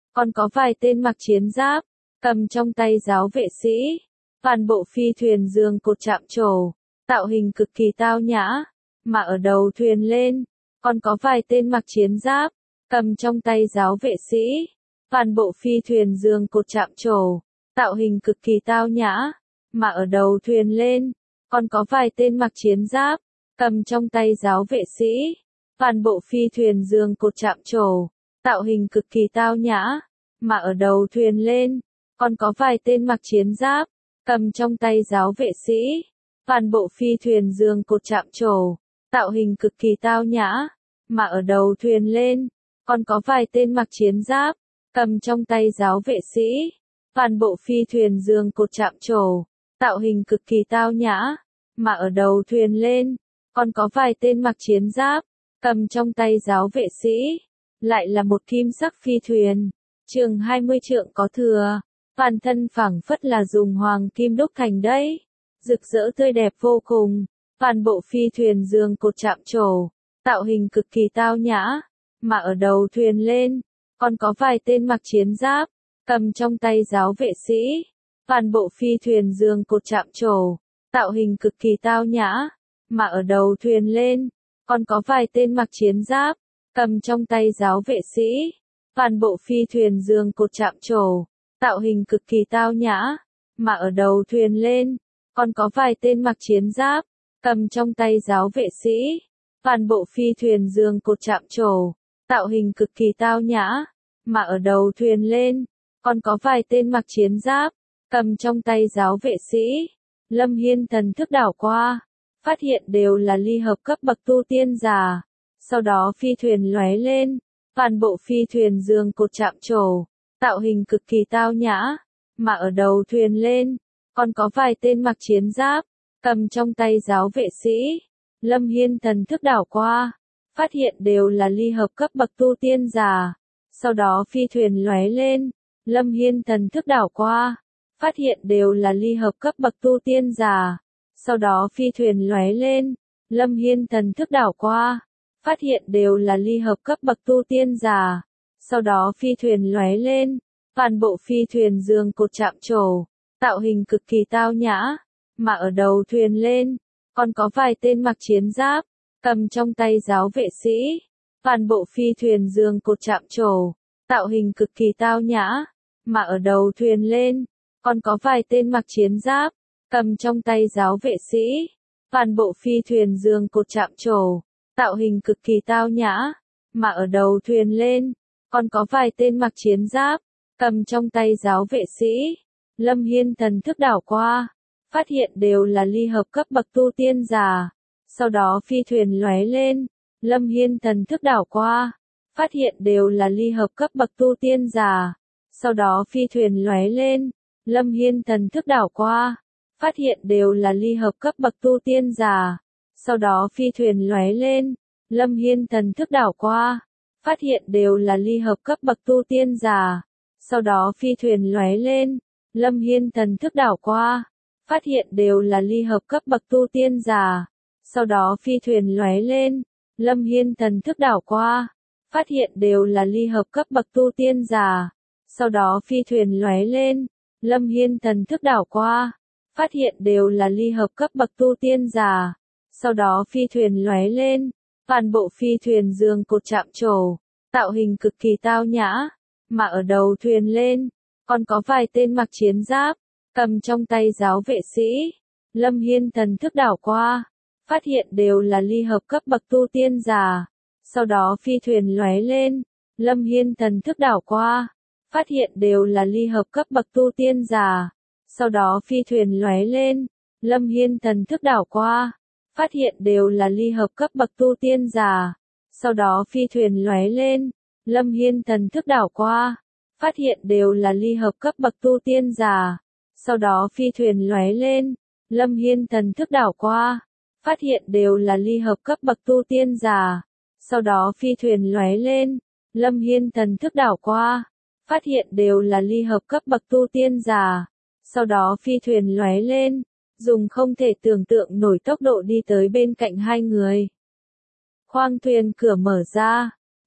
còn có vài tên mặc chiến giáp, cầm trong tay giáo vệ sĩ. Toàn bộ phi thuyền giường cột chạm trổ, tạo hình cực kỳ tao nhã, mà ở đầu thuyền lên, còn có vài tên mặc chiến giáp, cầm trong tay giáo vệ sĩ. Toàn bộ phi thuyền giường cột chạm trổ, tạo hình cực kỳ tao nhã, mà ở đầu thuyền lên, còn có vài tên mặc chiến giáp, cầm trong tay giáo vệ sĩ. Toàn bộ phi thuyền giường cột chạm trổ, tạo hình cực kỳ tao nhã, mà ở đầu thuyền lên, còn có vài tên mặc chiến giáp, cầm trong tay giáo vệ sĩ. Toàn bộ phi thuyền giường cột chạm trổ, tạo hình cực kỳ tao nhã, mà ở đầu thuyền lên, còn có vài tên mặc chiến giáp, cầm trong tay giáo vệ sĩ. Toàn bộ phi thuyền giường cột chạm trổ, tạo hình cực kỳ tao nhã, mà ở đầu thuyền lên, còn có vài tên mặc chiến giáp, cầm trong tay giáo vệ sĩ. Lại là một kim sắc phi thuyền, chừng 20 trượng có thừa, toàn thân phẳng phất là dùng hoàng kim đúc thành đấy, rực rỡ tươi đẹp vô cùng. Toàn bộ phi thuyền giường cột chạm trổ, tạo hình cực kỳ tao nhã, mà ở đầu thuyền lên, còn có vài tên mặc chiến giáp, cầm trong tay giáo vệ sĩ. Toàn bộ phi thuyền giường cột chạm trổ, tạo hình cực kỳ tao nhã, mà ở đầu thuyền lên, còn có vài tên mặc chiến giáp, cầm trong tay giáo vệ sĩ. Toàn bộ phi thuyền giường cột chạm trổ, tạo hình cực kỳ tao nhã, mà ở đầu thuyền lên, còn có vài tên mặc chiến giáp, cầm trong tay giáo vệ sĩ. Toàn bộ phi thuyền giường cột chạm trổ, tạo hình cực kỳ tao nhã, mà ở đầu thuyền lên, còn có vài tên mặc chiến giáp, cầm trong tay giáo vệ sĩ. Lâm Hiên thần thức đảo qua, phát hiện đều là ly hợp cấp bậc tu tiên giả. Sau đó phi thuyền lóe lên, toàn bộ phi thuyền giường cột chạm trổ, tạo hình cực kỳ tao nhã, mà ở đầu thuyền lên, còn có vài tên mặc chiến giáp, cầm trong tay giáo vệ sĩ. Lâm Hiên thần thức đảo qua, phát hiện đều là ly hợp cấp bậc tu tiên giả. Sau đó phi thuyền lóe lên, Lâm Hiên thần thức đảo qua, phát hiện đều là ly hợp cấp bậc tu tiên giả. Sau đó phi thuyền lóe lên, Lâm Hiên thần thức đảo qua, phát hiện đều là ly hợp cấp bậc tu tiên giả. Sau đó phi thuyền lóe lên, toàn bộ phi thuyền giường cột chạm trổ, tạo hình cực kỳ tao nhã, mà ở đầu thuyền lên, còn có vài tên mặc chiến giáp, cầm trong tay giáo vệ sĩ. Toàn bộ phi thuyền giường cột chạm trổ, tạo hình cực kỳ tao nhã, mà ở đầu thuyền lên, còn có vài tên mặc chiến giáp, cầm trong tay giáo vệ sĩ. Toàn bộ phi thuyền giường cột chạm trổ, tạo hình cực kỳ tao nhã, mà ở đầu thuyền lên, còn có vài tên mặc chiến giáp, cầm trong tay giáo vệ sĩ. Lâm Hiên thần thức đảo qua, phát hiện đều là ly hợp cấp bậc tu tiên giả. Sau đó phi thuyền lóe lên, Lâm Hiên thần thức đảo qua, phát hiện đều là ly hợp cấp bậc tu tiên giả. Sau đó phi thuyền lóe lên, Lâm Hiên thần thức đảo qua, phát hiện đều là ly hợp cấp bậc tu tiên giả. Sau đó phi thuyền lóe lên, Lâm Hiên thần thức đảo qua, phát hiện đều là ly hợp cấp bậc tu tiên giả. Sau đó phi thuyền lóe lên, Lâm Hiên thần thức đảo qua, phát hiện đều là ly hợp cấp bậc tu tiên giả. Sau đó phi thuyền lóe lên, Lâm Hiên thần thức đảo qua, phát hiện đều là ly hợp cấp bậc tu tiên giả. Sau đó phi thuyền lóe lên, Lâm Hiên thần thức đảo qua, phát hiện đều là ly hợp cấp bậc tu tiên giả. Sau đó phi thuyền lóe lên, toàn bộ phi thuyền giường cột chạm trổ, tạo hình cực kỳ tao nhã, mà ở đầu thuyền lên, còn có vài tên mặc chiến giáp, cầm trong tay giáo vệ sĩ. Lâm Hiên thần thức đảo qua, phát hiện đều là ly hợp cấp bậc tu tiên giả. Sau đó phi thuyền lóe lên, Lâm Hiên thần thức đảo qua, phát hiện đều là ly hợp cấp bậc tu tiên giả. Sau đó phi thuyền lóe lên, Lâm Hiên thần thức đảo qua, phát hiện đều là ly hợp cấp bậc tu tiên giả. Sau đó phi thuyền lóe lên, Lâm Hiên thần thức đảo qua, phát hiện đều là ly hợp cấp bậc tu tiên giả. Sau đó phi thuyền lóe lên, Lâm Hiên thần thức đảo qua, phát hiện đều là ly hợp cấp bậc tu tiên giả. Sau đó phi thuyền lóe lên, Lâm Hiên thần thức đảo qua, phát hiện đều là ly hợp cấp bậc tu tiên giả. Sau đó phi thuyền lóe lên, dùng không thể tưởng tượng nổi tốc độ đi tới bên cạnh hai người. Khoang thuyền cửa mở ra,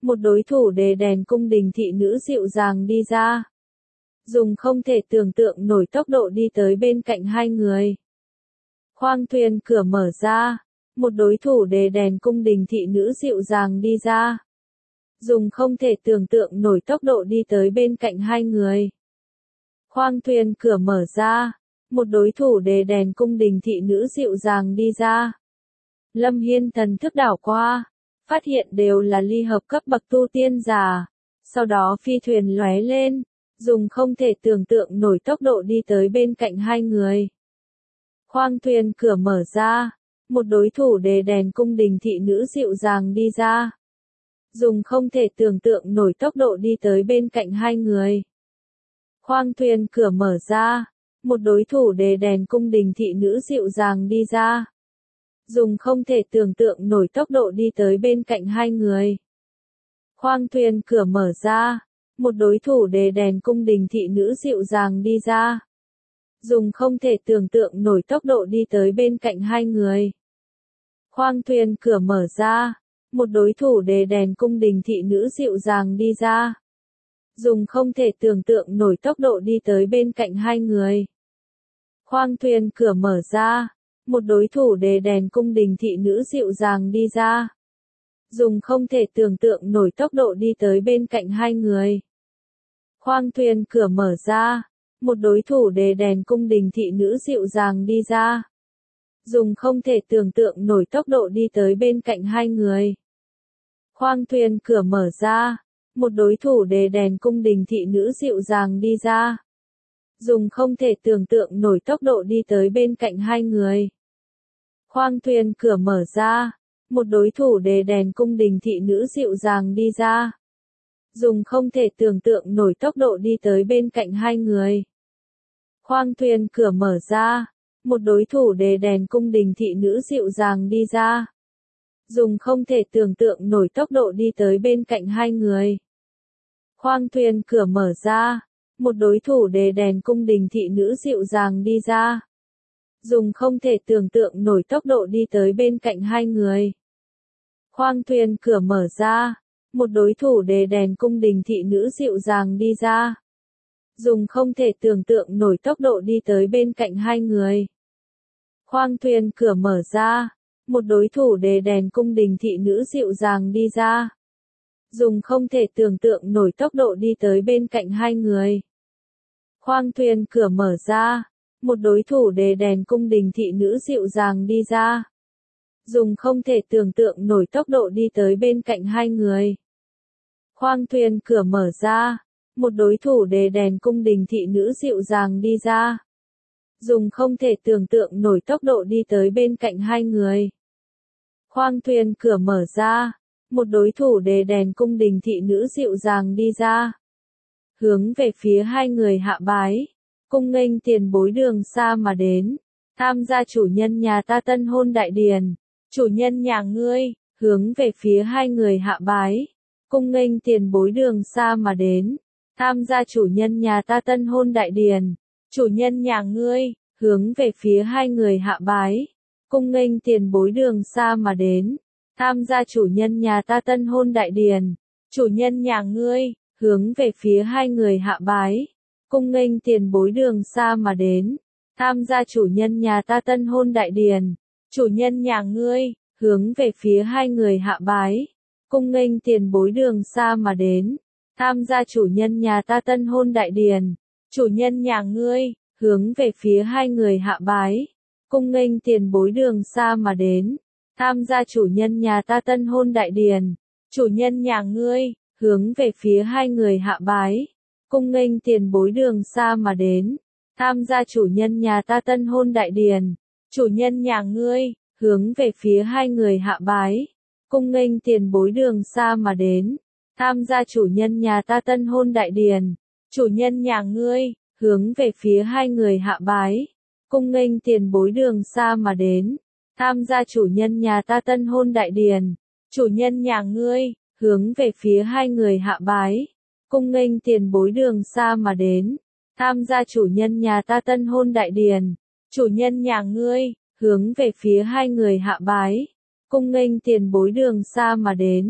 Một đối thủ đề đèn cung đình thị nữ dịu dàng đi ra. Dùng không thể tưởng tượng nổi tốc độ đi tới bên cạnh hai người. Khoang thuyền cửa mở ra. Một đối thủ đề đèn cung đình thị nữ dịu dàng đi ra. Dùng không thể tưởng tượng nổi tốc độ đi tới bên cạnh hai người. Khoang thuyền cửa mở ra. Một đối thủ đề đèn cung đình thị nữ dịu dàng đi ra. Lâm Hiên thần thức đảo qua. Phát hiện đều là ly hợp cấp bậc tu tiên giả. Sau đó phi thuyền lóe lên. Dùng không thể tưởng tượng nổi tốc độ đi tới bên cạnh hai người. Khoang thuyền cửa mở ra. Một đối thủ đề đèn cung đình thị nữ dịu dàng đi ra. Dùng không thể tưởng tượng nổi tốc độ đi tới bên cạnh hai người. Khoang thuyền cửa mở ra. Một đối thủ đề đèn cung đình thị nữ dịu dàng đi ra. Dùng không thể tưởng tượng nổi tốc độ đi tới bên cạnh hai người. Khoang thuyền cửa mở ra. Một đối thủ đề đèn cung đình thị nữ dịu dàng đi ra. Dùng không thể tưởng tượng nổi tốc độ đi tới bên cạnh hai người. Khoang thuyền cửa mở ra. Một đối thủ đề đèn cung đình thị nữ dịu dàng đi ra. Dùng không thể tưởng tượng nổi tốc độ đi tới bên cạnh hai người. Khoang thuyền cửa mở ra. Một đối thủ đề đèn cung đình thị nữ dịu dàng đi ra. Dùng không thể tưởng tượng nổi tốc độ đi tới bên cạnh hai người. Khoang thuyền cửa mở ra. Một đối thủ đề đèn cung đình thị nữ dịu dàng đi ra. Dùng không thể tưởng tượng nổi tốc độ đi tới bên cạnh hai người. Khoang thuyền cửa mở ra. Một đối thủ đề đèn cung đình thị nữ dịu dàng đi ra. Dùng không thể tưởng tượng nổi tốc độ đi tới bên cạnh hai người. Khoang thuyền cửa mở ra. Một đối thủ đề đèn cung đình thị nữ dịu dàng đi ra. Dùng không thể tưởng tượng nổi tốc độ đi tới bên cạnh hai người. Khoang thuyền cửa mở ra. Một đối thủ đề đèn cung đình thị nữ dịu dàng đi ra. Dùng không thể tưởng tượng nổi tốc độ đi tới bên cạnh hai người. Khoang thuyền cửa mở ra. Một đối thủ đề đèn cung đình thị nữ dịu dàng đi ra. Dùng không thể tưởng tượng nổi tốc độ đi tới bên cạnh hai người. Khoang thuyền cửa mở ra. Một đối thủ đề đèn cung đình thị nữ dịu dàng đi ra. Dùng không thể tưởng tượng nổi tốc độ đi tới bên cạnh hai người. Khoang thuyền cửa mở ra. Một đối thủ đề đèn cung đình thị nữ dịu dàng đi ra. Dùng không thể tưởng tượng nổi tốc độ đi tới bên cạnh hai người. Khoang thuyền cửa mở ra. Một đối thủ đề đèn cung đình thị nữ dịu dàng đi ra. Dùng không thể tưởng tượng nổi tốc độ đi tới bên cạnh hai người. Khoang thuyền cửa mở ra. Một đối thủ đề đèn cung đình thị nữ dịu dàng đi ra. Dùng không thể tưởng tượng nổi tốc độ đi tới bên cạnh hai người. Khoang thuyền cửa mở ra. Một đối thủ đề đèn cung đình thị nữ dịu dàng đi ra. Hướng về phía hai người hạ bái. Cung nghênh tiền bối đường xa mà đến. Tham gia chủ nhân nhà ta tân hôn đại điển. Chủ nhân nhà ngươi. Hướng về phía hai người hạ bái. Cung nghênh tiền bối đường xa mà đến. Tham gia chủ nhân nhà ta tân hôn đại điển. Chủ nhân nhà ngươi. Hướng về phía hai người hạ bái. Cung nghênh tiền bối đường xa mà đến. Tham gia chủ nhân nhà ta tân hôn đại điển. Chủ nhân nhà ngươi. Hướng về phía hai người hạ bái. Cung nghênh tiền bối đường xa mà đến. Tham gia chủ nhân nhà ta tân hôn đại điển. Chủ nhân nhà ngươi. Hướng về phía hai người hạ bái. Cung nghênh tiền bối đường xa mà đến. Tham gia chủ nhân nhà ta tân hôn đại điển. Chủ nhân nhà ngươi. Hướng về phía hai người hạ bái. Cung nghênh tiền bối đường xa mà đến. Tham gia chủ nhân nhà ta tân hôn đại điển. Chủ nhân nhà ngươi. Hướng về phía hai người hạ bái. Cung nghênh tiền bối đường xa mà đến. Tham gia chủ nhân nhà ta tân hôn đại điển. Chủ nhân nhà ngươi. Hướng về phía hai người hạ bái. Cung nghênh tiền bối đường xa mà đến. Tham gia chủ nhân nhà ta tân hôn đại điển. Chủ nhân nhà ngươi. Hướng về phía hai người hạ bái. Cung nghênh tiền bối đường xa mà đến. Tham gia chủ nhân nhà ta tân hôn đại điển. Chủ nhân nhà ngươi. Hướng về phía hai người hạ bái. Cung nghênh tiền bối đường xa mà đến. Tham gia chủ nhân nhà ta tân hôn đại điển. Chủ nhân nhà ngươi. Hướng về phía hai người hạ bái. Cung nghênh tiền bối đường xa mà đến.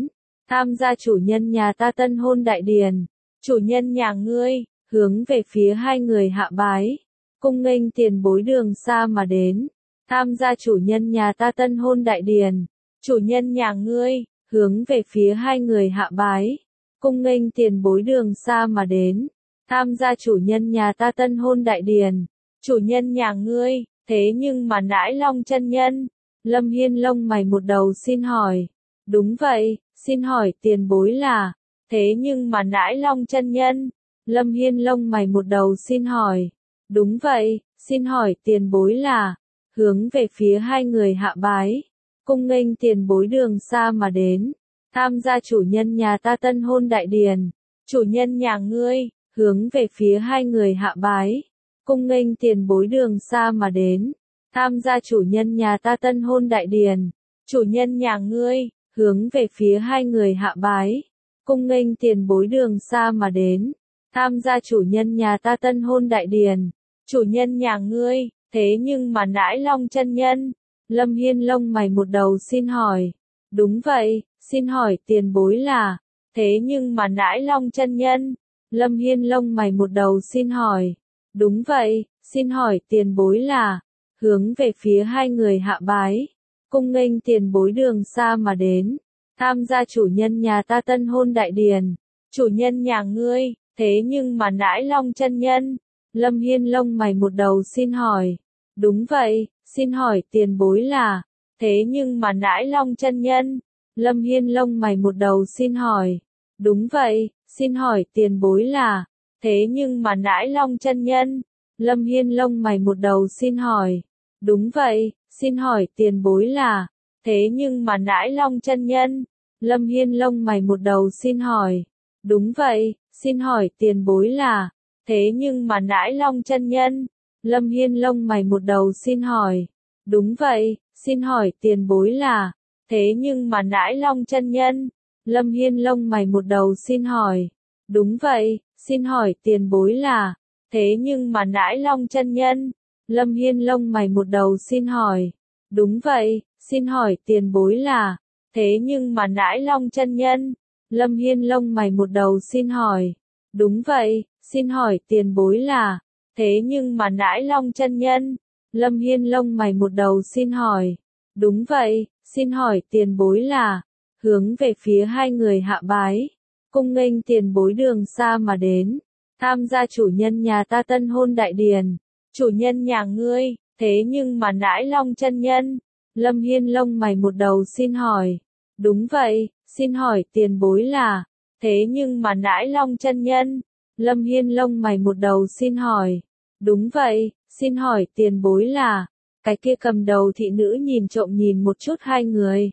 tham gia chủ nhân nhà ta tân hôn đại điển. Chủ nhân nhà ngươi, hướng về phía hai người hạ bái, cung nghênh tiền bối đường xa mà đến, tham gia chủ nhân nhà ta tân hôn đại điển. Chủ nhân nhà ngươi, hướng về phía hai người hạ bái, cung nghênh tiền bối đường xa mà đến, tham gia chủ nhân nhà ta tân hôn đại điển. Chủ nhân nhà ngươi, thế nhưng mà nãi long chân nhân. Lâm Hiên lông mày một đầu xin hỏi. Đúng vậy, xin hỏi tiền bối là, thế nhưng mà nãi long chân nhân. Lâm Hiên lông mày một đầu xin hỏi. Đúng vậy, xin hỏi tiền bối là, hướng về phía hai người hạ bái, cung nghênh tiền bối đường xa mà đến, tham gia chủ nhân nhà ta tân hôn đại điển. Chủ nhân nhà ngươi, hướng về phía hai người hạ bái, cung nghênh tiền bối đường xa mà đến, tham gia chủ nhân nhà ta tân hôn đại điển. Chủ nhân nhà ngươi, hướng về phía hai người hạ bái, cung nghênh tiền bối đường xa mà đến, tham gia chủ nhân nhà ta tân hôn đại điển. Chủ nhân nhà ngươi, thế nhưng mà nãi long chân nhân. Lâm Hiên lông mày một đầu xin hỏi. Đúng vậy, xin hỏi tiền bối là, thế nhưng mà nãi long chân nhân. Lâm Hiên lông mày một đầu xin hỏi. Đúng vậy, xin hỏi tiền bối là, hướng về phía hai người hạ bái, cung nghênh tiền bối đường xa mà đến, tham gia chủ nhân nhà ta tân hôn đại điển. Chủ nhân nhà ngươi, thế nhưng mà nãi long chân nhân. Lâm Hiên lông mày một đầu xin hỏi. Đúng vậy, xin hỏi tiền bối là, thế nhưng mà nãi long chân nhân. Lâm Hiên lông mày một đầu xin hỏi. Đúng vậy, xin hỏi tiền bối là, thế nhưng mà nãi long chân nhân. Lâm Hiên lông mày một đầu xin hỏi. Đúng vậy, xin hỏi tiền bối là, thế nhưng mà nãi long chân nhân. Lâm Hiên lông mày một đầu xin hỏi. Đúng vậy, xin hỏi tiền bối là, thế nhưng mà nãi long chân nhân. Lâm Hiên lông mày một đầu xin hỏi. Đúng vậy, xin hỏi tiền bối là, thế nhưng mà nãi long chân nhân. Lâm Hiên lông mày một đầu xin hỏi. Đúng vậy, xin hỏi tiền bối là, thế nhưng mà nãi long chân nhân. Lâm Hiên lông mày một đầu xin hỏi. Đúng vậy, xin hỏi tiền bối là, thế nhưng mà nãi long chân nhân. Lâm Hiên lông mày một đầu xin hỏi. Đúng vậy, xin hỏi tiền bối là, thế nhưng mà nãi long chân nhân. Lâm Hiên lông mày một đầu xin hỏi. Đúng vậy, xin hỏi tiền bối là, hướng về phía hai người hạ bái, cung nghênh tiền bối đường xa mà đến, tham gia chủ nhân nhà ta tân hôn đại điển. Chủ nhân nhà ngươi, thế nhưng mà nãi long chân nhân. Lâm Hiên lông mày một đầu xin hỏi. Đúng vậy, xin hỏi tiền bối là, thế nhưng mà nãi long chân nhân. Lâm Hiên lông mày một đầu xin hỏi. Đúng vậy, xin hỏi tiền bối là, cái kia cầm đầu thị nữ nhìn trộm nhìn một chút hai người.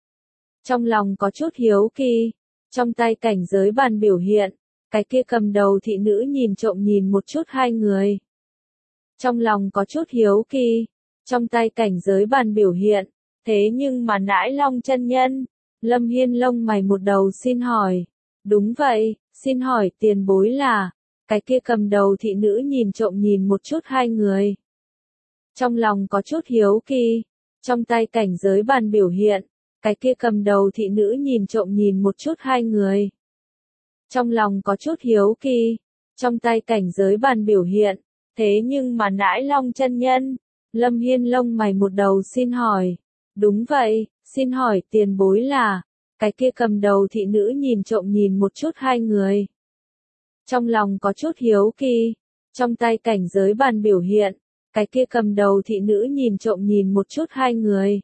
Trong lòng có chút hiếu kỳ, trong tay cảnh giới bàn biểu hiện, cái kia cầm đầu thị nữ nhìn trộm nhìn một chút hai người. Trong lòng có chút hiếu kỳ, trong tay cảnh giới bàn biểu hiện, thế nhưng mà nãi long chân nhân. Lâm Hiên lông mày một đầu xin hỏi. Đúng vậy, xin hỏi tiền bối là, cái kia cầm đầu thị nữ nhìn trộm nhìn một chút hai người. Trong lòng có chút hiếu kỳ, trong tay cảnh giới bàn biểu hiện, cái kia cầm đầu thị nữ nhìn trộm nhìn một chút hai người. Trong lòng có chút hiếu kỳ, trong tay cảnh giới bàn biểu hiện, thế nhưng mà nãi long chân nhân. Lâm Hiên lông mày một đầu xin hỏi. Đúng vậy, xin hỏi tiền bối là, cái kia cầm đầu thị nữ nhìn trộm nhìn một chút hai người. Trong lòng có chút hiếu kỳ, trong tay cảnh giới bàn biểu hiện, cái kia cầm đầu thị nữ nhìn trộm nhìn một chút hai người.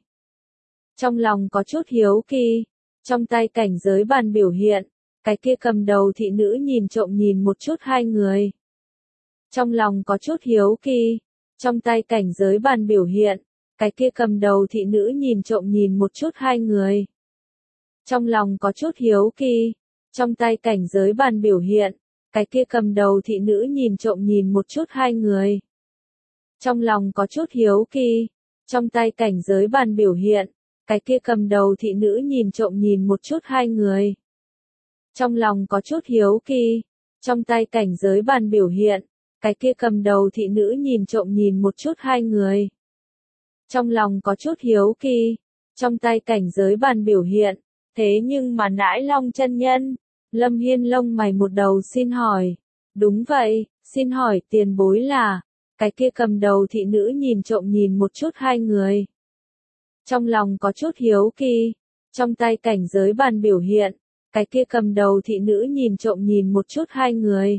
Trong lòng có chút hiếu kỳ, trong tay cảnh giới bàn biểu hiện, cái kia cầm đầu thị nữ nhìn trộm nhìn một chút hai người. Trong lòng có chút hiếu kỳ, trong tay cảnh giới bàn biểu hiện, cái kia cầm đầu thị nữ nhìn trộm nhìn một chút hai người. Trong lòng có chút hiếu kỳ, trong tay cảnh giới bàn biểu hiện, cái kia cầm đầu thị nữ nhìn trộm nhìn một chút hai người. Trong lòng có chút hiếu kỳ, trong tay cảnh giới bàn biểu hiện, cái kia cầm đầu thị nữ nhìn trộm nhìn một chút hai người. Trong lòng có chút hiếu kỳ, trong tay cảnh giới bàn biểu hiện, cái kia cầm đầu thị nữ nhìn trộm nhìn một chút hai người. Trong lòng có chút hiếu kỳ, trong tay cảnh giới bàn biểu hiện, Thế nhưng mà Nãi Long chân nhân, Lâm Hiên lông mày một đầu xin hỏi. Đúng vậy, xin hỏi tiền bối là, cái kia cầm đầu thị nữ nhìn trộm nhìn một chút hai người. Trong lòng có chút hiếu kỳ, trong tay cảnh giới bàn biểu hiện, cái kia cầm đầu thị nữ nhìn trộm nhìn một chút hai người.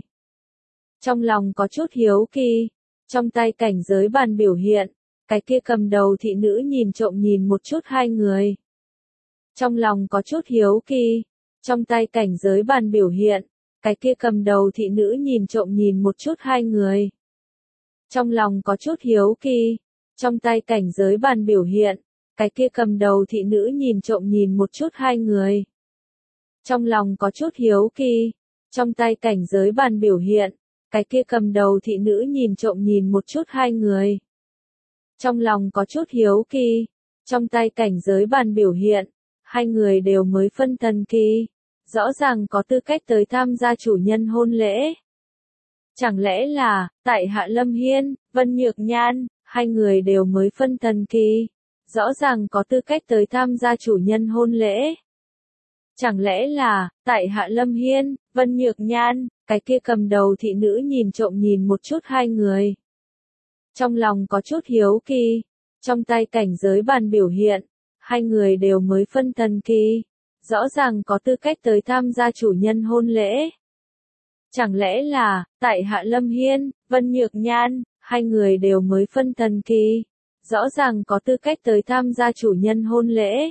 Trong lòng có chút hiếu kỳ, trong tay cảnh giới bàn biểu hiện, cái kia cầm đầu thị nữ nhìn trộm nhìn một chút hai người. Trong lòng có chút hiếu kỳ, trong tay cảnh giới bàn biểu hiện, cái kia cầm đầu thị nữ nhìn trộm nhìn một chút hai người. Trong lòng có chút hiếu kỳ, trong tay cảnh giới bàn biểu hiện, cái kia cầm đầu thị nữ nhìn trộm nhìn một chút hai người. Trong lòng có chút hiếu kỳ, trong tay cảnh giới bàn biểu hiện, cái kia cầm đầu thị nữ nhìn trộm nhìn một chút hai người. Trong lòng có chút hiếu kỳ, trong tay cảnh giới bàn biểu hiện, hai người đều mới phân thần kỳ, rõ ràng có tư cách tới tham gia chủ nhân hôn lễ. Chẳng lẽ là, tại hạ Lâm Hiên, Vân Nhược Nhan, hai người đều mới phân thần kỳ, rõ ràng có tư cách tới tham gia chủ nhân hôn lễ. Chẳng lẽ là, tại hạ Lâm Hiên, Vân Nhược Nhan, cái kia cầm đầu thị nữ nhìn trộm nhìn một chút hai người. Trong lòng có chút hiếu kỳ, trong tay cảnh giới bàn biểu hiện, hai người đều mới phân thần kỳ, rõ ràng có tư cách tới tham gia chủ nhân hôn lễ. Chẳng lẽ là, tại hạ Lâm Hiên, Vân Nhược Nhan, hai người đều mới phân thần kỳ, rõ ràng có tư cách tới tham gia chủ nhân hôn lễ.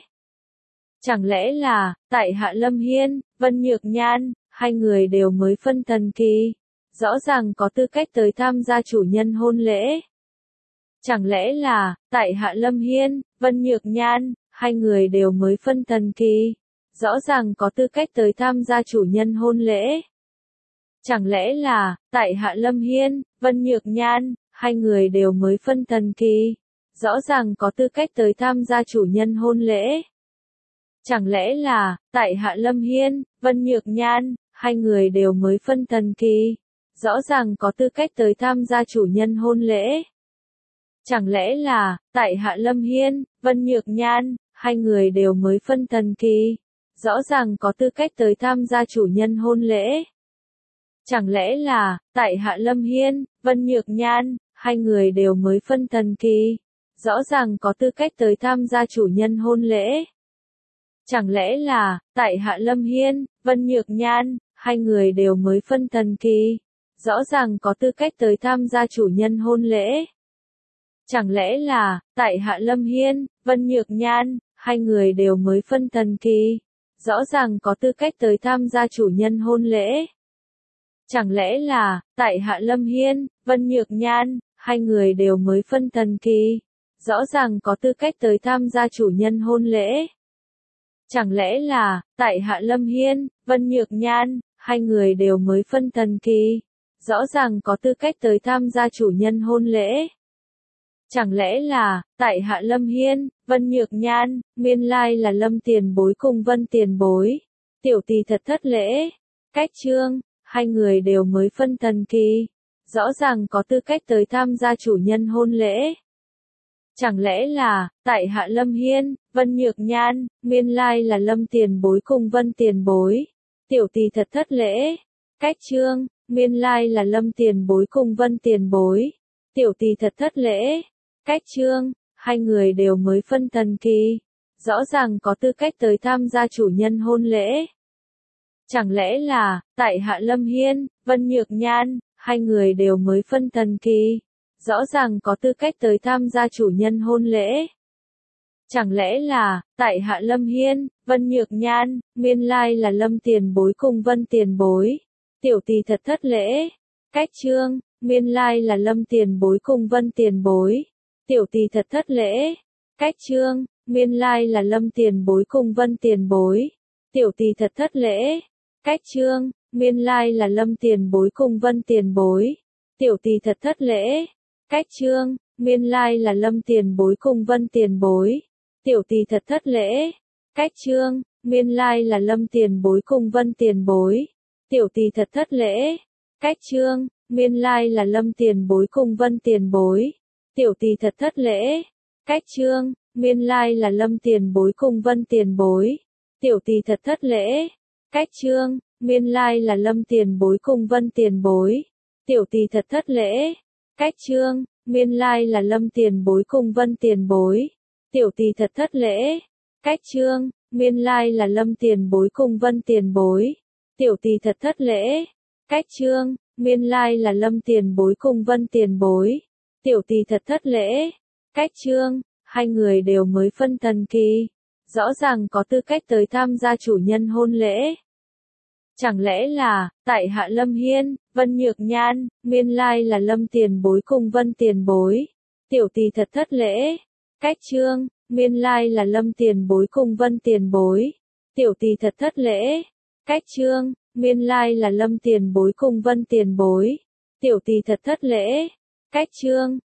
Chẳng lẽ là, tại hạ Lâm Hiên, Vân Nhược Nhan, hai người đều mới phân thần kỳ, rõ ràng có tư cách tới tham gia chủ nhân hôn lễ. Chẳng lẽ là, tại hạ Lâm Hiên, Vân Nhược Nhan, hai người đều mới phân thần kỳ, rõ ràng có tư cách tới tham gia chủ nhân hôn lễ. Chẳng lẽ là, tại hạ Lâm Hiên, Vân Nhược Nhan, hai người đều mới phân thần kỳ, rõ ràng có tư cách tới tham gia chủ nhân hôn lễ. Chẳng lẽ là, tại hạ Lâm Hiên, Vân Nhược Nhan, hai người đều mới phân thần kỳ, rõ ràng có tư cách tới tham gia chủ nhân hôn lễ. Chẳng lẽ là, tại hạ Lâm Hiên, Vân Nhược Nhan, hai người đều mới phân thần kỳ, rõ ràng có tư cách tới tham gia chủ nhân hôn lễ. Chẳng lẽ là, tại hạ Lâm Hiên, Vân Nhược Nhan, hai người đều mới phân thần kỳ, rõ ràng có tư cách tới tham gia chủ nhân hôn lễ. Chẳng lẽ là, tại hạ Lâm Hiên, Vân Nhược Nhan, hai người đều mới phân thần kỳ, rõ ràng có tư cách tới tham gia chủ nhân hôn lễ. Chẳng lẽ là, tại hạ Lâm Hiên, Vân Nhược Nhan, hai người đều mới phân thần kỳ, rõ ràng có tư cách tới tham gia chủ nhân hôn lễ. Chẳng lẽ là, tại hạ Lâm Hiên, Vân Nhược Nhan, hai người đều mới phân thần kỳ, rõ ràng có tư cách tới tham gia chủ nhân hôn lễ. Chẳng lẽ là, tại hạ Lâm Hiên, Vân Nhược Nhan, hai người đều mới phân thần kỳ, rõ ràng có tư cách tới tham gia chủ nhân hôn lễ. Chẳng lẽ là, tại hạ Lâm Hiên, Vân Nhược Nhan, nguyên lai là Lâm tiền bối cùng Vân tiền bối. Tiểu tỷ thật thất lễ. Cách chương, hai người đều mới phân thần kỳ, rõ ràng có tư cách tới tham gia chủ nhân hôn lễ. Chẳng lẽ là, tại hạ Lâm Hiên, Vân Nhược Nhan, nguyên lai là Lâm tiền bối cùng Vân tiền bối. Tiểu tỷ thật thất lễ. Cách chương, nguyên lai là Lâm tiền bối cùng Vân tiền bối. Tiểu tỷ thật thất lễ. Cách chương, hai người đều mới phân thần kỳ, rõ ràng có tư cách tới tham gia chủ nhân hôn lễ. Chẳng lẽ là, tại hạ Lâm Hiên, Vân Nhược Nhan, hai người đều mới phân thần kỳ, rõ ràng có tư cách tới tham gia chủ nhân hôn lễ. Chẳng lẽ là, tại hạ Lâm Hiên, Vân Nhược Nhan, nguyên lai là Lâm tiền bối cùng Vân tiền bối. Tiểu tỷ thật thất lễ. Cách chương, nguyên lai là Lâm tiền bối cùng Vân tiền bối. Tiểu tỷ thật thất lễ. Cách chương, nguyên lai là Lâm tiền bối cùng Vân tiền bối. Tiểu tỷ thật thất lễ. Cách chương, nguyên lai là Lâm tiền bối cùng Vân tiền bối. Tiểu tỷ thật thất lễ. Cách chương, nguyên lai là Lâm tiền bối cùng Vân tiền bối. Tiểu tỷ thật thất lễ. Cách chương, nguyên lai là Lâm tiền bối cùng Vân tiền bối. Tiểu tỷ thật thất lễ. Cách chương, nguyên lai là Lâm tiền bối cùng Vân tiền bối. Tiểu tỷ thật thất lễ. Cách chương, nguyên lai là Lâm tiền bối cùng Vân tiền bối. tiểu tỷ thật thất lễ. Cách trương, nguyên lai là Lâm tiền bối cùng Vân tiền bối. Tiểu tỷ thật thất lễ. Cách trương, nguyên lai là Lâm tiền bối cùng Vân tiền bối. Tiểu tỷ thật thất lễ. Cách trương, nguyên lai là Lâm tiền bối cùng Vân tiền bối. Tiểu tỷ thật thất lễ. Cách trương, nguyên lai là Lâm tiền bối cùng Vân tiền bối. Tiểu tỷ thật thất lễ. Cách trương, hai người đều mới phân thần kỳ. Rõ ràng có tư cách tới tham gia chủ nhân hôn lễ. Chẳng lẽ là, tại hạ Lâm Hiên, Vân Nhược Nhan, nguyên lai là Lâm tiền bối cùng Vân tiền bối. Tiểu tỷ thật thất lễ. Cách trương, nguyên lai là Lâm tiền bối cùng Vân tiền bối. Tiểu tỷ thật thất lễ. Cách trương, nguyên lai là Lâm tiền bối cùng Vân tiền bối. Tiểu tỷ thật thất lễ. Cách trương,